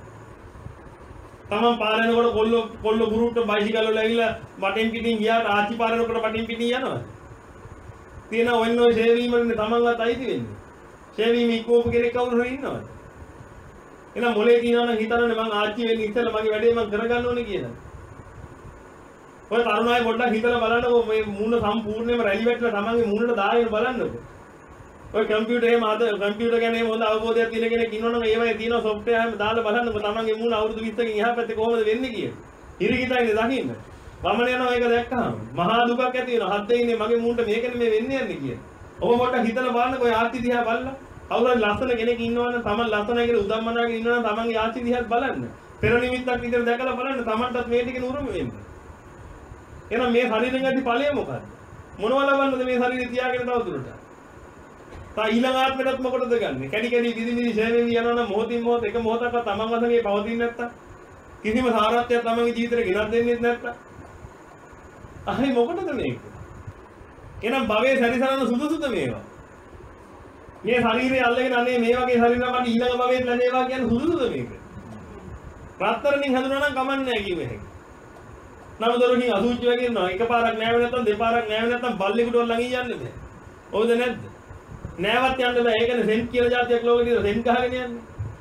[SPEAKER 1] තමන් පාරේනකොට කොල්ල කොල්ල ගුරුට්ට බයිසිකල් වල ඇවිල්ලා වටෙන් පිටින් ගියාට ආච්චි පාරේනකොට වටෙන් පිටින් යනවා. තියෙන ඔන්න ඔය ෂේවීමනේ තමන්වත් අයිති වෙන්නේ. ෂේවීම ඉක්කෝප කෙනෙක් කවුරු හරි ඉන්නවද? එහෙනම් මොලේ තියනවා නම් හිතනනේ මං ආච්චි වෙන්න ඉස්සෙල්ලා මගේ වැඩේ මං කරගන්න ඕනේ කියලා. ඔය තරුණ අය පොඩ්ඩක් හිතලා බලන්නකෝ මේ මූණ සම්පූර්ණයෙන්ම රැලි වැටලා තමන්ගේ මූණට දාගෙන බලන්නකෝ. ඔය කම්පියුටර් එහෙම අද කම්පියුටර් ගැන එහෙම හොඳ අවබෝධයක් තියෙන කෙනෙක් ඉන්නවනම් ඒවයේ තියෙන සොෆ්ට්වෙයාර් හැම දාලා බලන්නකෝ තමන්ගේ මූණ අවුරුදු විස්සකින් එහා පැත්තේ කොහොමද වෙන්නේ කියලා. හිරිකිතයිනේ දකින්න. වමන යනවා ඒක දැක්කහම මහා දුකක් ඇති වෙනවා. හත් දෙයිනේ මගේ මූණට මේකනේ මේ වෙන්නේ යන්නේ කියලා. ඔබ පොඩ්ඩක් හිතලා බලන්නකෝ ඔය ආච්චි දිහා බලලා. කවුරුහරි ලස්සන කෙනෙක් ඉන්නවනම් තමන් ලස්සනයි කියලා උදම්මනාගෙන ඉන්නවනම් තමන්ගේ ආච්චි දිහාත් බලන්න. පෙර නිමිත්තක් විතර දැකලා බලන්න තමන්ටත් මේ ටිකේ උරුම වෙන්න. එහෙනම් මේ ශරීරයෙන් ඇති ඵලය මොකද්ද? මොනවා ලබන්නද මේ ශරීරය තියාගෙන තව දුරට? තා ඊළඟ ආත්මෙටත් මොකටද ගන්නෙ? කැඩි කැඩි දිදි දිදි ෂේවෙවි යනවා නම් මොහොතින් මොහොත එක මොහොතක්වත් තමන් වශයෙන් පවතින්නේ නැත්තම් කිසිම සාරත්වයක් තමන්ගේ ජීවිතේට ගෙනත් දෙන්නේ නැත්තම් අහයි මොකටද මේක? එහෙනම් භවයේ සැරිසරන සුදුසුද මේවා? මේ ශරීරය අල්ලගෙන අනේ මේ වගේ ශරීරයක් මට ඊළඟ භවයේ ලැබේවා කියන සුදුසුද මේක? රත්තරන්ින් හඳුනනවා නම් කමන්නේ නැහැ කිව්වේ හැකියි. නමුදොරකින් අසුචි වගේ ඉන්නවා. එකපාරක් නෑව නැත්තම් දෙපාරක් නෑව නැත්තම් බල්ලෙකුට ළඟින් යන්න බෑ. හොඳ නැද්ද? නෑවත් යන්න බෑ. ඒකනේ සෙන් කියලා જાතියක් ලෝකේ තියෙන සෙන් ගහගෙන යන්නේ.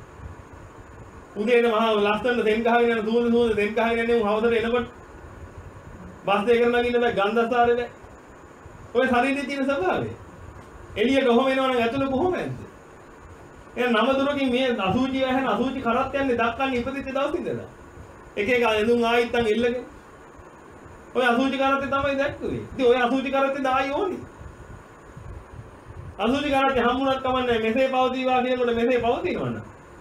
[SPEAKER 1] උදේට මහා ලස්සන සෙන් ගහගෙන යන දුවන දුවන සෙන් ගහගෙන යන්නේ උන් හවසට එනකොට බස් එකකට නගින්න බෑ ගන්ධසාරේ බෑ. ඔය ශරීරයේ තියෙන ස්වභාවය. එළියට ඔහොම එනවනම් ඇතුළේ කොහොමද? එහෙනම් නමදොරකින් මේ අසුචි වැහෙන අසුචි කරත් යන්නේ දක්කන්නේ ඉපදිච්ච දවස් ඉඳලා. එක එක එඳුන් ආයිත්තන් එල්ලගෙන ඔය අසුචි කරත්තේ තමයි දැක්කුවේ. ඉතින් ඔය අසුචි කරත්තේ දායි ඕනේ. අසුචි කරත්තේ හම්බුණත් කමන්නේ මෙසේ පවතිවා කියනකොට මෙසේ පවතිනවන්න.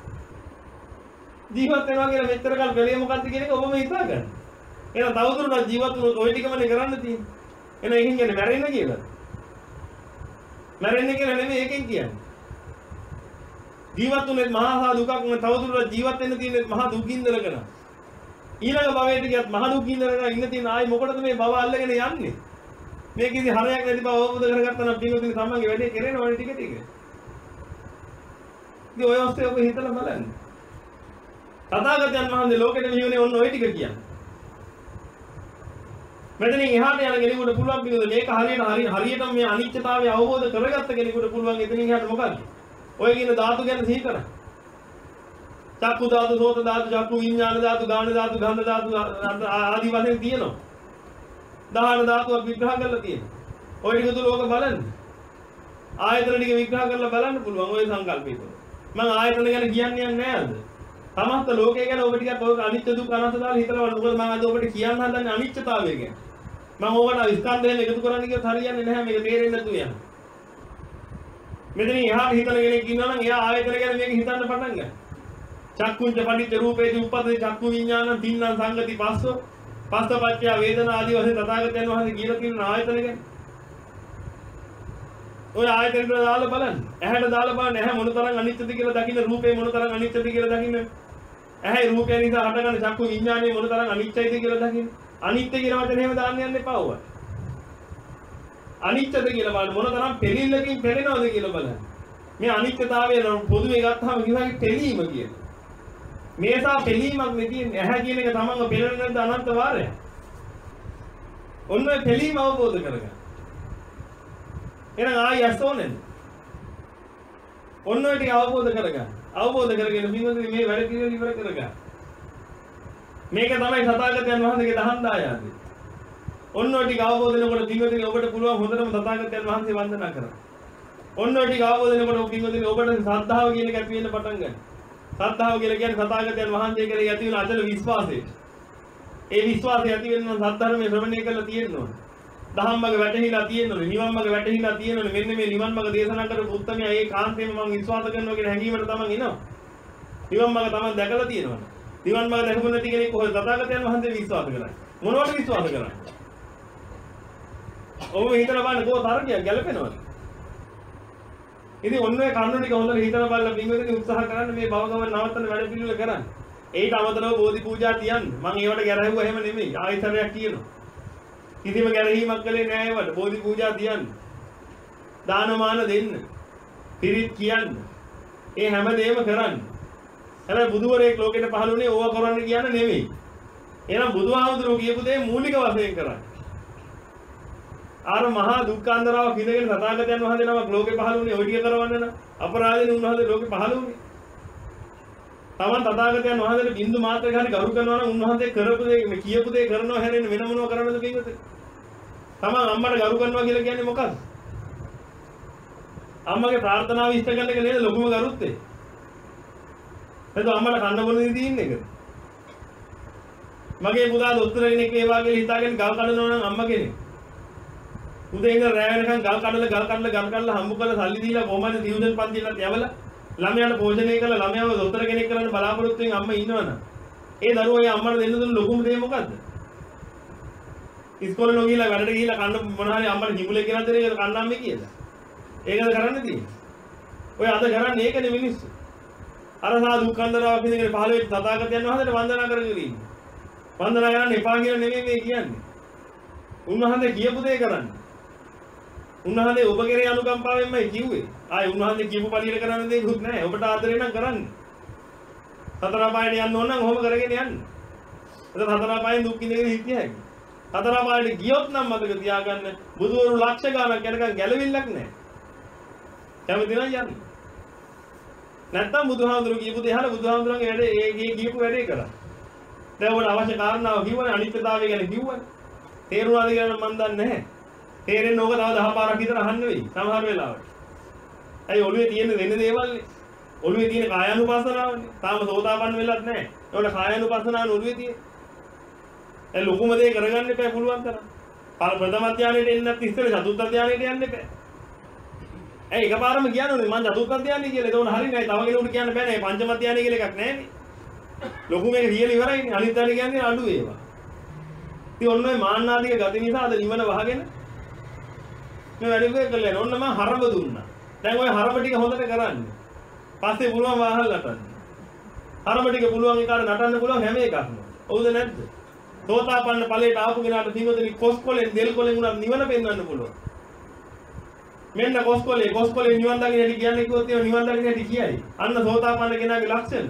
[SPEAKER 1] ජීවත් වෙනවා කියලා මෙච්චර කල් බැලේ මොකද්ද කියන එක ඔබම හිතා ගන්න. එහෙනම් තවදුරටත් ජීවත් වුණොත් ඔය ටිකමනේ කරන්න තියෙන්නේ. එහෙනම් එකකින් කියන්නේ මැරෙන්න කියලා. මැරෙන්න කියලා නෙමෙයි එකෙන් කියන්නේ. ජීවත් වුණේ මහා සා දුකක් නෙමෙයි තවදුරටත් ජීවත් වෙන්න තියෙන්නේ මහා දුකින්දරකන. ඊළඟ භවයට ගියත් මහ දුකින්දරකන ඉන්න තියෙන ආයි මොකටද මේ භව අල්ලගෙන යන්නේ? මේ කිසි හරයක් නැති බව අවබෝධ කරගත්තා නම් පින්වතුනි තමන්ගේ වැඩේ කෙරෙනවා ටික ටික. ඉතින් ඔය අවස්ථාවේ ඔබ හිතලා බලන්න. තථාගතයන් වහන්සේ ලෝකෙට මෙහිුනේ ඔන්න ඔය ටික කියන්නේ. මෙතනින් එහාට යන කෙනෙකුට පුළුවන් පිළිද මේක හරියට හරිය හරියටම මේ අනිත්‍යතාවය අවබෝධ කරගත්ත කෙනෙකුට පුළුවන් එතනින් එහාට මොකක්ද? ඔය කියන ධාතු ගැන සිහි කරන්න. චක්කු ධාතු, සෝත ධාතු, චක්කු විඥාන ධාතු, ගාන ධාතු, ගන්ධ ධාතු ආදී වශයෙන් තියෙනවා. දහන ධාතුවක් විග්‍රහ කරලා තියෙනවා. ඔය ටික තුල ඕක බලන්න. ආයතන ටික විග්‍රහ කරලා බලන්න පුළුවන් ඔය සංකල්පය තුල. මම ආයතන ගැන කියන්නේ නැහැ අද. තමස්ත ලෝකය ගැන ඔබ ටිකක් ඔය අනිත්‍ය දුක් අනාත්ම දාලා හිතලා බලන්න. මොකද මම අද ඔබට කියන්න හදන්නේ අනිත්‍යතාවය ගැන. මම ඕකට ස්කන්ධයෙන් එකතු කරන්න කියොත් හරියන්නේ නැහැ මේක තේරෙන්නේ නැතුව යනවා. මෙතනින් එහාට හිතන කෙනෙක් ඉන්නවා නම් එයා ආයතන ගැන මේක හිතන්න පටන් ගන්නවා. චක්කුංච පටිච්ච රූපේති උප්පදේ චක්කු විඥානං තින්නං සංගති පස්සෝ පස්සපච්චය වේදනා ආදී වශයෙන් තථාගතයන් වහන්සේ කියලා තියෙන ආයතන ගැන ඔය ආයතන වල දාලා බලන්න. ඇහැට දාලා බලන්න ඇහැ මොනතරම් අනිත්‍යද කියලා දකින්න, රූපේ මොනතරම් අනිත්‍යද කියලා දකින්න. ඇහැ රූපය නිසා හටගන්න චක්කු විඥානය මොනතරම් අනිත්‍යයිද කියලා දකින්න. අනිත්‍ය කියන වචනේ එහෙම දාන්න යන්න එපා ඔය. අනිත්‍යද කියලා බලන්න මොනතරම් පෙළිල්ලකින් පෙළෙනවද කියලා බලන්න. මේ අනිත්‍යතාවය පොදුවේ ගත්තාම කිව්වගේ පෙළීම කියන. මේසා පෙළීමක් නෙදී ඇහැ කියන එක තමන්ව පෙළෙන නැද්ද අනන්ත වාරයක්. ඔන්න ඔය පෙළීම අවබෝධ කරගන්න. එහෙනම් ආයි ඇසෝනේ. ඔන්න ඔය ටික අවබෝධ කරගන්න. අවබෝධ කරගෙන මිනිස්සු මේ වැඩ පිළිවෙල ඉවර කරගන්න. මේක තමයි තථාගතයන් වහන්සේගේ දහම් දායාදේ. ඔන්න ඔය ටික අවබෝධ වෙනකොට පින්වතුනි ඔබට පුළුවන් හොඳටම තථාගතයන් වහන්සේ වන්දනා කරන්න. ඔන්න ඔය ටික අවබෝධ වෙනකොට පින්වතුනි ඔබට ශ්‍රද්ධාව කියන එක ඇති වෙන්න පටන් ගන්නවා. ශ්‍රද්ධාව කියලා කියන්නේ තථාගතයන් වහන්සේ කෙරෙහි ඇති වෙන අචල විශ්වාසය. ඒ විශ්වාසය ඇති වෙන්න නම් සද්ධර්මයේ ශ්‍රවණය කරලා තියෙන්න ඕනේ. දහම් මඟ වැටහිලා තියෙන්න ඕනේ. නිවන් මඟ වැටහිලා තියෙන්න ඕනේ. මෙන්න මේ නිවන් මඟ දේශනා කරපු උත්තමයා ඒ කාන්තේම මම විශ්වාස කරනවා කියන හැඟීමට තමන් එනවා. නිවන් මඟ තමන් දැකලා තියෙනවා. නිවන් මඟ දැකපු නැති කෙනෙක් කොහොමද තථාගතයන් වහන්සේ විශ්වාස කරන්නේ? මොනවට විශ්වාස කරන්නේ? ඔබ හිතලා බලන්න කොහොම තරකියක් ගැලපෙනවද? ඉතින් ඔන්න ඔය කරුණු ටික හොඳට හිතලා බලලා පින්වතුනි උත්සාහ කරන්න මේ භව ගමන නවත්තන වැඩ පිළිවෙල කරන්න. ඒකට අමතරව බෝධි පූජා තියන්න. මම ඒවට ගැරහුවා එහෙම නෙමෙයි. ආයතනයක් කියනවා. කිසිම ගැරහීමක් කළේ නෑ ඒවට. බෝධි පූජා තියන්න. දානමාන දෙන්න. පිරිත් කියන්න. ඒ හැම දෙයක්ම කරන්න. හැබැයි බුදුවරයෙක් ලෝකෙට පහළුනේ ඕවා කරන්න කියන නෙමෙයි. එහෙනම් බුදුහාමුදුරුවෝ කියපු දේ මූලික වශයෙන් කරන්න. ආර මහා දුක්ඛාන්තරාවක් ඉඳගෙන තථාගතයන් වහන්සේ නමක් ලෝකේ පහළුනේ ඔය ටික කරවන්න නම් අපරාධිනේ උන්වහන්සේ ලෝකේ පහළුනේ. තමන් තථාගතයන් වහන්සේට බින්දු මාත්‍රයක් හරි ගරු කරනවා නම් උන්වහන්සේ කරපු දේ මේ කියපු දේ කරනවා හැරෙන්න වෙන මොනව කරන්නද පින්වතුනි? තමන් අම්මට ගරු කරනවා කියලා කියන්නේ මොකක්ද? අම්මගේ ප්‍රාර්ථනාව ඉෂ්ට කරන එක නේද ලොකුම ගරුත්වය? එතකොට අම්මට කන්න බොන දේ තියෙන්නේ ඒකද? මගේ පුතා දොස්තර කෙනෙක් වේවා කියලා හිතාගෙන ගල් කඩනවා නම් අම්මා කෙනෙක්. උදේ ඉඳලා රැ වෙනකන් ගල් කඩලා ගල් කඩලා ගල් කඩලා හම්බ කරලා සල්ලි දීලා කොහමද දියුදෙන් පන්තිලට යවලා ළමයාට පෝෂණය කරලා ළමයාව දොස්තර කෙනෙක් කරන්න බලාපොරොත්තු වෙන අම්මා ඉන්නවනම් ඒ දරුවා ඒ අම්මට දෙන්න දුන්න ලොකුම දේ මොකද්ද? ඉස්කෝලේ නොගිහලා වැඩට ගිහිල්ලා කන්න මොන හරි අම්මට කිඹුලේ ගෙනත් දෙන එක කන්නාම්මේ කියලා. ඒකද කරන්න තියෙන්නේ. ඔය අද කරන්නේ ඒකනේ මිනිස්සු. අර සාදු කන්දරාවක් ඉඳගෙන පහළ වෙච්ච තථාගතයන් වහන්සේට වන්දනා කරගෙන ඉන්නේ. වන්දනා කරන්න එපා කියලා නෙමෙයි මේ කියන්නේ. උන්වහන්සේ කියපු දේ කරන්න. උන්වහන්සේ ඔබ කෙරේ අනුකම්පාවෙන්මයි කිව්වේ. ආයේ උන්වහන්සේ කියපු පළියට කරන්න දෙයක් නැහැ. ඔබට ආදරේ නම් කරන්න. සතර පායට යන්න ඕන නම් ඔහොම කරගෙන යන්න. ඒක සතර පායෙන් දුක් විඳගෙන හිටිය හැකියි. සතර පායට ගියොත් නම් මතක තියාගන්න බුදුවරු ලක්ෂ ගාණක් යනකම් ගැලවිල්ලක් නැහැ. කැමති නම් යන්න. නැත්තම් බුදුහාමුදුරු කියපු දේ අහලා බුදුහාමුදුරන්ගේ වැඩේ ඒ කියපු වැඩේ කරා. දැන් ඔබට අවශ්‍ය කාරණාව කිව්වනේ අනිත්‍යතාවය ගැන කිව්වනේ. තේරුණාද කියලා මම දන්නේ නැහැ. තේරෙන්නේ ඕක තව දහ පාරක් විතර අහන්න වෙයි සමහර වෙලාවට. ඇයි ඔළුවේ තියෙන වෙන දේවල්නේ. ඔළුවේ තියෙන කායානුපස්සනාවනේ. තාම සෝතාපන්න වෙලත් නැහැ. ඒකට කායානුපස්සනාව ඔළුවේ තියෙන. ඒ ලොකුම දේ කරගන්න එපා පුළුවන් තරම්. පළ ප්‍රථම ධානයට එන්නත් ඉස්සෙල්ලා චතුර්ථ ධානයට යන්න එපා. ඇයි එකපාරම කියන්නේ මම චතුර්ථ ධානය කියලා. ඒක උන හරියන්නේ නැහැ. තව කෙනෙකුට කියන්න බෑ නේ. පංචම ධානය කියලා එකක් නැහැනේ. ලොකු මේක රියල් ඉවරයිනේ. අනිත් ධානය කියන්නේ අඩු ඒවා. ඉතින් ඔන්න ඔය මාන්නාදික ගති නිසා අද නිවන වහගෙන මේ වැඩේ කරලා යන ඔන්න මම හරඹ දුන්නා. දැන් ওই හරඹ ටික හොඳට කරන්න. පස්සේ පුළුවන් වාහල් නටන්න. හරඹ ටික පුළුවන් එකාට නටන්න පුළුවන් හැම එකක්ම. හවුද නැද්ද? සෝතාපන්න ඵලයට ආපු කෙනාට පින්වතුනි කොස්කොලෙන් දෙල් කොලෙන් උනත් නිවන පෙන්වන්න පුළුවන්. මෙන්න කොස්කොලේ කොස්කොලේ නිවන් දකින්න හැටි කියන්නේ කිව්වොත් ඒ නිවන් දකින්න හැටි කියයි. අන්න සෝතාපන්න කෙනාගේ ලක්ෂණ.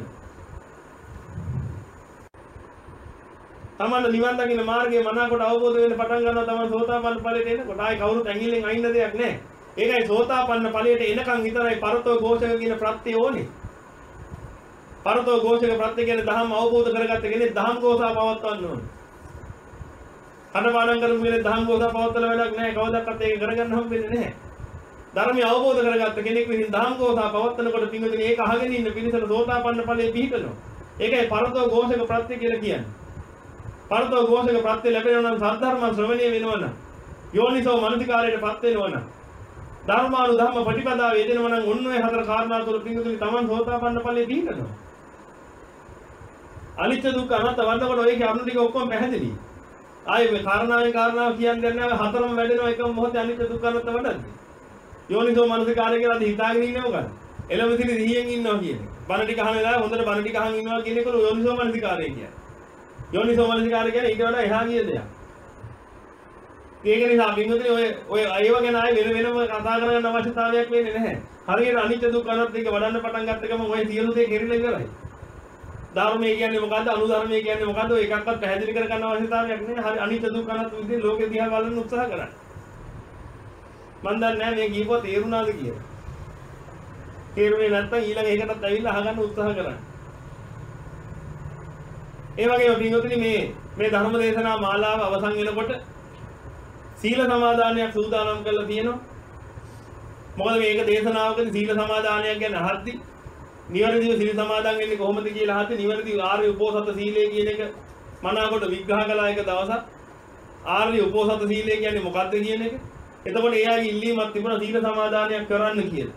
[SPEAKER 1] තමන්න නිවන් දකින්න මාර්ගයේ මනාකොට අවබෝධ වෙන්න පටන් ගන්නවා තමන් සෝතාපන්න ඵලයට එනකොට ආයි කවුරුත් ඇඟිල්ලෙන් අයින්න දෙයක් නැහැ. ඒකයි සෝතාපන්න ඵලයට එනකන් විතරයි පරතෝ ഘോഷක කියන ප්‍රත්‍ය ඕනේ. පරතෝ ഘോഷක ප්‍රත්‍ය කියන්නේ ධම්ම අවබෝධ කරගත්ත කෙනෙක් ධම්ම ഘോഷා පවත්වන්න ඕනේ. අනපාඩම් කරමු කියන්නේ ධම්ම ഘോഷා පවත්වල වැඩක් නැහැ. කවදාවත් ඒක කරගන්න හම්බෙන්නේ නැහැ. ධර්මය අවබෝධ කරගත්ත කෙනෙක් විසින් ධම්ම ഘോഷා පවත්වනකොට පින්වතුනි ඒක අහගෙන ඉන්න පිළිසල සෝතාපන්න ඵලයේ පිහිටනවා. ඒකයි පරතෝ ഘോഷක ප්‍රත්‍ය කියලා කියන්නේ. පරතෝ ഘോഷක ප්‍රත්‍ය ලැබෙනවා නම් සද්ධර්ම ශ්‍රවණය වෙනවා නම් යෝනිසෝ මනසිකාරයටපත් වෙනවා නම් ධර්මානුධම්ම ප්‍රතිපදාව යෙදෙනවා නම් ඔන්න ඔය හතර කාරණා තුල පින්වතුනි තමන් සෝතාපන්න ඵලයේ පිහිටනවා. අනිත්‍ය දුක්ඛ අනාත්ම වන්නකොට ඔය කරුණු ටික ඔක්කොම පැහැදිලි. ආයේ මේ කාරණාවේ කාරණාව කියන්නේ නැහැ හතරම වැඩෙනවා එකම මොහොතේ අනිත්‍ය දුක්ඛ අනාත්ම වඩන්නේ. යෝනිසෝ මනසිකාරය කියලා අපි හිතාගෙන ඉන්නේ මොකද? එළඹ සිටි සිහියෙන් ඉන්නවා කියන්නේ. බණ ටික අහන වෙලාවේ හොඳට බණ ටික අහන් ඉන්නවා කියන එක යෝනිසෝ මනසිකාරය කියන්නේ. යෝනිසෝ මනසිකාරය කියන්නේ ඊට වඩා එහා ගිය දෙයක්. ඒක නිසා බින්දුනේ ඔය ඔය අයව ගැන ආයෙ වෙන වෙනම කතා කරගන්න අවශ්‍යතාවයක් වෙන්නේ නැහැ. හරියට අනිත්‍ය දුක්ඛ අනාත්ම දෙක වඩන්න පටන් ගත්ත ගමන් ඔය සියලු දේ කෙරිලා ඉවරයි. ධර්මය කියන්නේ මොකද්ද? අනුධර්මය කියන්නේ මොකද්ද? ඔය එකක්වත් පැහැදිලි කර ගන්න අවශ්‍යතාවයක් නැහැ. හරි අනිත්‍ය දුක්ඛ අනාත්ම විදිහේ ලෝකෙ දිහා බලන්න උත්සාහ කරන්න. මන් දන්නේ නැහැ මේ කීපුවා තේරුණාද කියලා. තේරුනේ නැත්නම් ඊළඟ එකටත් ඇවිල්ලා අහගන්න උත්සාහ කරන්න. ඒ වගේම බින්දුනේ මේ මේ ධර්ම දේශනා මාලාව අවසන් වෙනකොට සීල සමාදානයක් සූදානම් කරලා තියෙනවා. මොකද මේක දේශනාවකදී සීල සමාදානයක් ගැන අහද්දි නිවැරදිව සීල සමාදන් වෙන්නේ කොහොමද කියලා අහද්දි නිවැරදිව ආර්ය උපෝසත සීලය කියන එක මනාවකට විග්‍රහ කළා එක දවසක්. ආර්ය උපෝසත සීලය කියන්නේ මොකක්ද කියන එක. එතකොට එයාගේ ඉල්ලීමක් තිබුණා සීල සමාදානයක් කරන්න කියලා.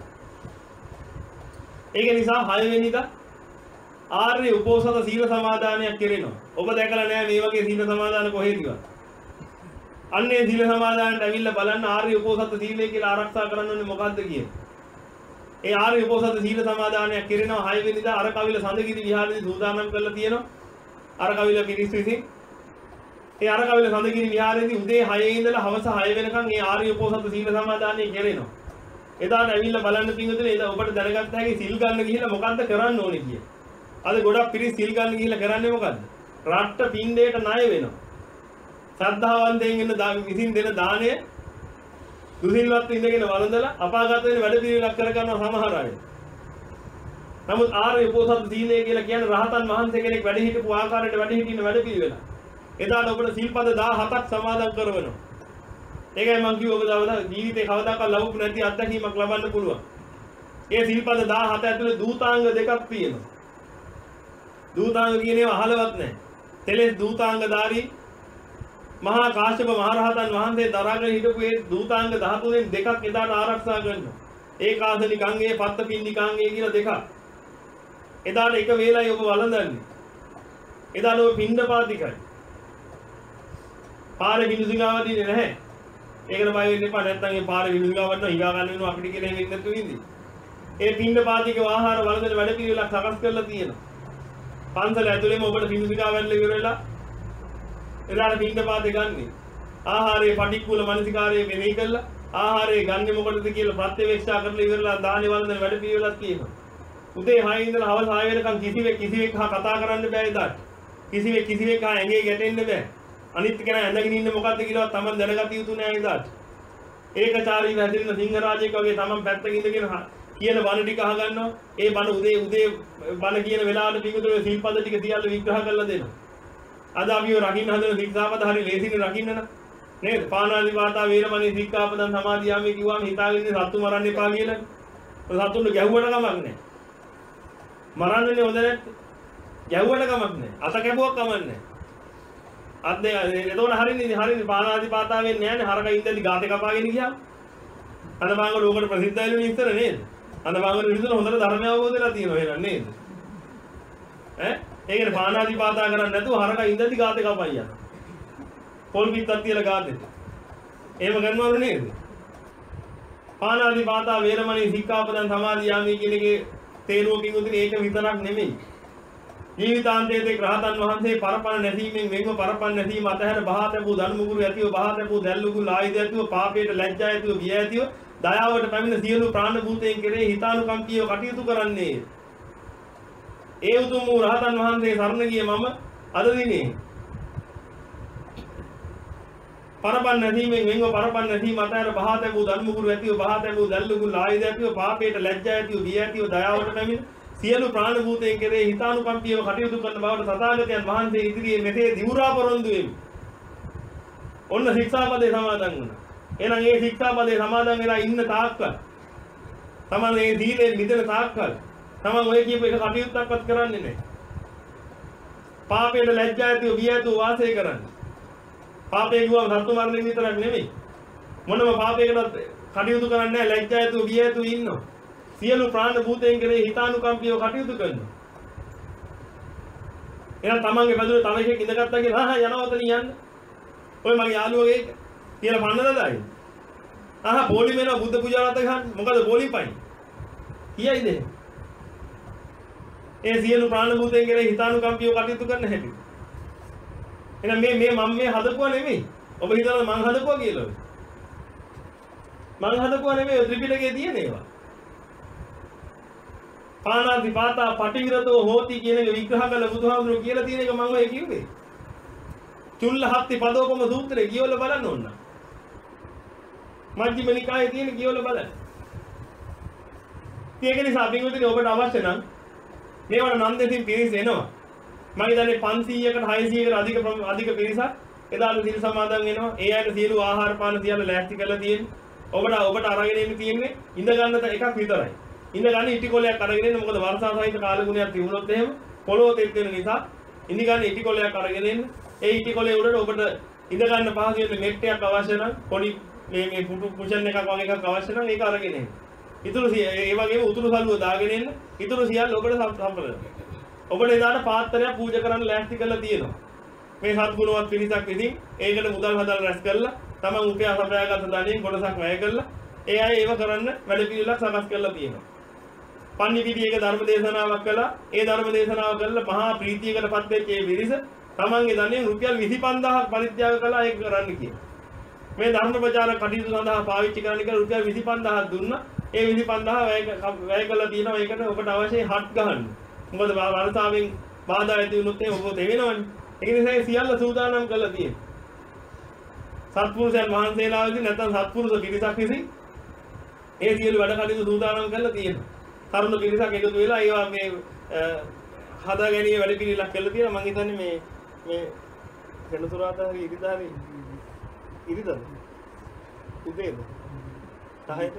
[SPEAKER 1] ඒක නිසා හය වෙනිදා ආර්ය උපෝසත සීල සමාදානයක් කෙරෙනවා. ඔබ දැකලා නැහැ මේ වගේ සීල සමාදාන කොහෙදවත්. අන්නේ සීල සමාදානට ඇවිල්ලා බලන්න ආර්ය උපෝසත සීලය කියලා ආරක්ෂා කරන්න ඕනේ මොකද්ද කියන්නේ. ඒ ආර්ය උපෝසත සීල සමාදානයක් කෙරෙනවා හය වෙනිදා අර කවිල සඳගිරි විහාරයේදී සූදානම් කරලා තියෙනවා. අර කවිල පිරිස් විසින්. ඒ අර කවිල සඳගිරි විහාරයේදී උදේ හයේ ඉඳලා හවස හය වෙනකන් ඒ ආර්ය උපෝසත සීල සමාදානය කෙරෙනවා. එදාට ඇවිල්ලා බලන්න පින්වතුනි එදා ඔබට දැනගත්ත හැකි සිල් ගන්න ගිහිල්ලා මොකද්ද කරන්න ඕනේ කියලා. අද ගොඩක් පිරිස් සිල් ගන්න ගිහිල්ලා කරන්නේ මොකද්ද? රට්ට පින්ඩයට ණය වෙනවා. ශ්‍රද්ධාවන්තයෙන් ඉන්න විසින් දෙන දාණය දුසිල්වත් ඉඳගෙන වළඳලා අපාගත වෙන වැඩ පිළිවෙලක් කර ගන්නවා සමහර අය. නමුත් ආර්ය උපෝසත සීලය කියලා කියන්නේ රහතන් වහන්සේ කෙනෙක් වැඩ හිටපු ආකාරයට වැඩ හිටින වැඩ පිළිවෙල. එදාට ඔබට සිල්පද දහහතක් සමාදන් කරවනවා. ඒකයි මම කිව්ව ඔබ දවස් ජීවිතේ කවදාකවත් ලැබුණු නැති අත්දැකීමක් ලබන්න පුළුවන්. ඒ සිල්පද දහහත ඇතුලේ දූතාංග දෙකක් තියෙනවා. දූතාංග කියන ඒවා අහලවත් නැහැ. තෙලෙස් දූතාංගධාරී මහා කාශ්‍යප මහරහතන් වහන්සේ දරාගෙන හිටපු ඒ දූතාංග දහතුනෙන් දෙකක් එදාට ආරක්ෂා කරනවා. ඒකාසනිකංගේ පත්තපින්නිකංගේ කියලා දෙකක්. එදාට එක වේලයි ඔබ වළඳන්නේ. එදාට ඔබ පින්ඩපාතිකයි. පාරේ බිඳුසිඟාවදීනේ නැහැ. ඒකට බය වෙන්න එපා. නැත්තම් ඒ පාරේ බිඳුසිඟාවන්න හිඟා ගන්න වෙනවා අපිට කියලා එහෙම ඉන්න තුින්දි. ඒ පින්ඩපාතික ආහාර වළඳන වැඩ පිළිවෙලක් සකස් කරලා තියෙනවා. පන්සල ඇතුලේම ඔබට බිඳුසිඟාවන්න ඉවර වෙලා එදාට පින්ඩපාතේ ගන්නේ. ආහාරයේ පටික්කුල මනසිකාරයේ වෙනේ කළා. ආහාරයේ ගන්නේ මොකටද කියලා ප්‍රත්‍යවේක්ෂා කරලා ඉවරලා දානේ වළඳන වැඩ පිළිවෙලක් තියෙනවා. උදේ හය ඉඳලා හවස හය වෙනකන් කිසිවෙක් කිසිවෙක් හා කතා කරන්න බෑ එදාට. කිසිවෙක් කිසිවෙක් හා ඇඟේ ගැටෙන්න බෑ. අනිත් කෙනා ඇඳගෙන ඉන්නේ මොකද්ද කියලාවත් Taman දැනගත යුතු නෑ එදාට. ඒකචාරීව හැදිරෙන සිංහරාජෙක් වගේ Taman පැත්තක ඉඳගෙන කියන බණ ටික අහගන්නවා. ඒ බණ උදේ උදේ බණ කියන වෙලාවට පිටුතුනේ සිල්පද ටික සියල්ල විග්‍රහ කරලා දෙනවා. අද අපි රකින්න හදන ශික්ෂාපද හරි ලේසියෙන් රකින්න නේද? පාණාතිපාතා වේරමණී ශික්ෂාපදං සමාදියාමි කිව්වම හිතාගෙන ඉන්නේ සත්තු මරන්න එපා කියලා. සත්තුන්ට ගැහුවට කමක් නැහැ. මරන්නනේ හොඳ නැත්te. ගැහුවට කමක් නැහැ. අත කැපුවක් කමක් නැහැ. අත් දෙක එතකොට හරින්නේ හරින්නේ පාණාතිපාතා වෙන්නේ නැහැනේ. හරක ඉඳලි ගාතේ කපාගෙන ගියා. අද බංගල ඕකට ප්‍රසිද්ධයිලු ඉස්සර නේද? අද බංගල විසුන හොඳට ධර්ම අවබෝධයලා තියෙනවා එහෙනම් නේද? ඈ ඒකනේ පාණාතිපාතා කරන්නේ නැතුව හරක ඉඳලි ගාතේ කපයි යනවා. පොල් පිටක් තියලා ගාතේ. එහෙම කරනවලු නේද? පාණාතිපාතා වේරමණී සික්ඛාපදං සමාදියාමි කියන එකේ තේරුවකින් උදින ඒක විතරක් නෙමෙයි. ජීවිතාන්තයේදී රහතන් වහන්සේ පරපණ නැසීමෙන් වෙන්ව පරපණ නැසීම අතහැර බහාතපු ධර්මගුරු ඇතිව බහාතපු දැල්ලුගුරු ආයුධ ඇතිව පාපයට ලැජ්ජා ඇතිව බිය ඇතිව දයාවට පැමිණ සියලු ප්‍රාණ භූතයන් කෙරෙහි හිතානුකම්පීව කටයුතු කරන්නේ. ඒ උතුම් වූ රහතන් වහන්සේ සරණ ගිය මම අද දිනේ පරපණ නැසීමෙන් වෙන්ව පරපණ නැසීම අතහැර බහාතපු ධර්මගුරු ඇතිව බහාතපු දැල්ලුගුරු ආයුධ ඇතිව පාපයට ලැජ්ජා ඇතිව බිය ඇතිව දයාවට පැමිණ සියලු ප්‍රාණ භූතයන් කෙරෙහි හිතානුකම්පීව කටයුතු කරන බවට තථාගතයන් වහන්සේ ඉදිරියේ මෙසේ දිවුරා පොරොන්දු වෙමි. ඔන්න ශික්ෂාපදේ සමාදන් වුණා. එහෙනම් මේ ශික්ෂාපදේ සමාදන් වෙලා ඉන්න තාක්කල් තමන් මේ දීලෙන් මිදෙන තාක්කල් තමන් ඔය කියපු එක කටයුත්තක්වත් කරන්නේ නැහැ. පාපයට ලැජ්ජා ඇතිව බිය ඇතිව වාසය කරන්නේ. පාපේ ගුවම සත්තු මරණය විතරක් නෙමෙයි. මොනම පාපයකටත් කටයුතු කරන්නේ නැහැ. ලැජ්ජා ඇතිව බිය ඇතිව ඉන්නවා. සියලු ප්‍රාණ භූතයන් කෙරෙහි හිතානුකම්පීව කටයුතු කරනවා. එහෙනම් තමන්ගේ බඳුනේ තව එකෙක් ඉඳගත්තා කියලා හා යනවතන යන්න. ඔය මගේ යාළුවගේ කියලා පන්නලා දායි. ආහා පොලිම එනවා බුද්ධ පූජාවට ගහන්න. මොකද පොලිම පයින්. කියයිද? ඒ සියලු ප්‍රාණ භූතයන් ගැන හිතානුකම්පියව කටයුතු කරන්න හැටි. එහෙනම් මේ මේ මම මේ හදපුවා නෙමෙයි. ඔබ හිතනවා මං හදපුවා කියලා. මං හදපුවා නෙමෙයි ත්‍රිපිටකයේ තියෙන ඒවා. පාණාති පාතා පටිවිරතෝ හෝති කියන එක විග්‍රහ කළ බුදුහාමුදුරුවෝ කියලා තියෙන එක මම ඔය කිව්වේ. චුල්ලහත්ති පදෝපම සූත්‍රය කියවල බලන්න ඕන. මජ්ක්‍ධිම නිකායේ තියෙන කියවල බලන්න. ඒක නිසා පිටුදින ඔබට අවශ්‍ය නම් මේවට නම් දෙකින් පිරිස එනවා. මම හිතන්නේ පන්සීයකට හයසීයකට අධික අධික පිරිසක් එදාට සිල් සමාදන් වෙනවා. ඒ අයට සියලු ආහාර පාන සියල්ල ලෑස්ති කරලා තියෙන්නේ. ඔබට ඔබට අරගෙන ඉන්න තියෙන්නේ ඉඳ ගන්න එකක් විතරයි. ඉඳ ගන්න ඉටි කොලයක් අරගෙන එන්න. මොකද වර්ෂා සහිත කාලගුණයක් තිබුණොත් එහෙම පොළොව තෙත් වෙන නිසා ඉඳ ගන්න ඉටි කොලයක් අරගෙන එන්න. ඒ ඉටි කොලේ උඩට ඔබට ඉඳ ගන්න පහසුවෙන් මෙට් එකක් අවශ්‍ය නම් පොඩි මේ මේ පුටු කුෂන් එකක් වගේ එකක් අවශ්‍ය නම් ඒක අරගෙන එන්න. ඊටු ඒ වගේම උතුරු සල්ුව දාගෙන එන්න. ඊටු සියල්ල ඔබට සම්පූර්ණ. ඔබට එදාට පාත්‍රයක් පූජා කරන්න ලෑස්ති කරලා තියෙනවා. මේ සත්ගුණවත් පිරිසක් විසින් ඒකට මුදල් හදලා රැස් කරලා තමන් උපයා සපයාගත් ධනෙන් කොටසක් වැය කරලා ඒ අය ඒව කරන්න වැඩ පිළිවෙලක් සකස් කරලා තියෙනවා. පන්නිපිටියක ධර්ම දේශනාවක් කළා. ඒ ධර්ම දේශනාව කළා මහා ප්‍රීතියකටපත් වෙච්ච ඒ පිරිස තමන්ගේ ධනෙන් රුපියල් විසි පන්දාහක් පරිත්‍යාග කළා ඒක කරන්න කියලා. මේ ධර්ම ප්‍රචාර කටයුතු සඳහා පාවිච්චි කරන්න කියලා රුපියල් විසි පන්දාහක් දුන්නා. ඒ විසි පන්දාහ වැය වැය කළා තියෙනවා. ඒකට ඔබට අවශ්‍ය හත් ගහන්න. මොකද වර්ෂාවෙන් බාධා ඇති වුණොත් එහෙම ඔබ දෙවෙනවනේ. ඒ නිසා සියල්ල සූදානම් කරලා තියෙනවා. සත්පුරුෂයන් වහන්සේලා විසින් නැත්නම් සත්පුරුෂ පිරිසක් විසින් ඒ සියලු වැඩ කටයුතු සූදානම් කරලා තියෙනවා. තරුණ පිරිසක් එකතු වෙලා ඒවා මේ හදා ගැනීම වැඩ පිළිලක් කරලා තියෙනවා. මම හිතන්නේ මේ මේ වෙනතුරාදා හරි ඉරිදා හරි ඉරිදාද? උදේද? දහයද?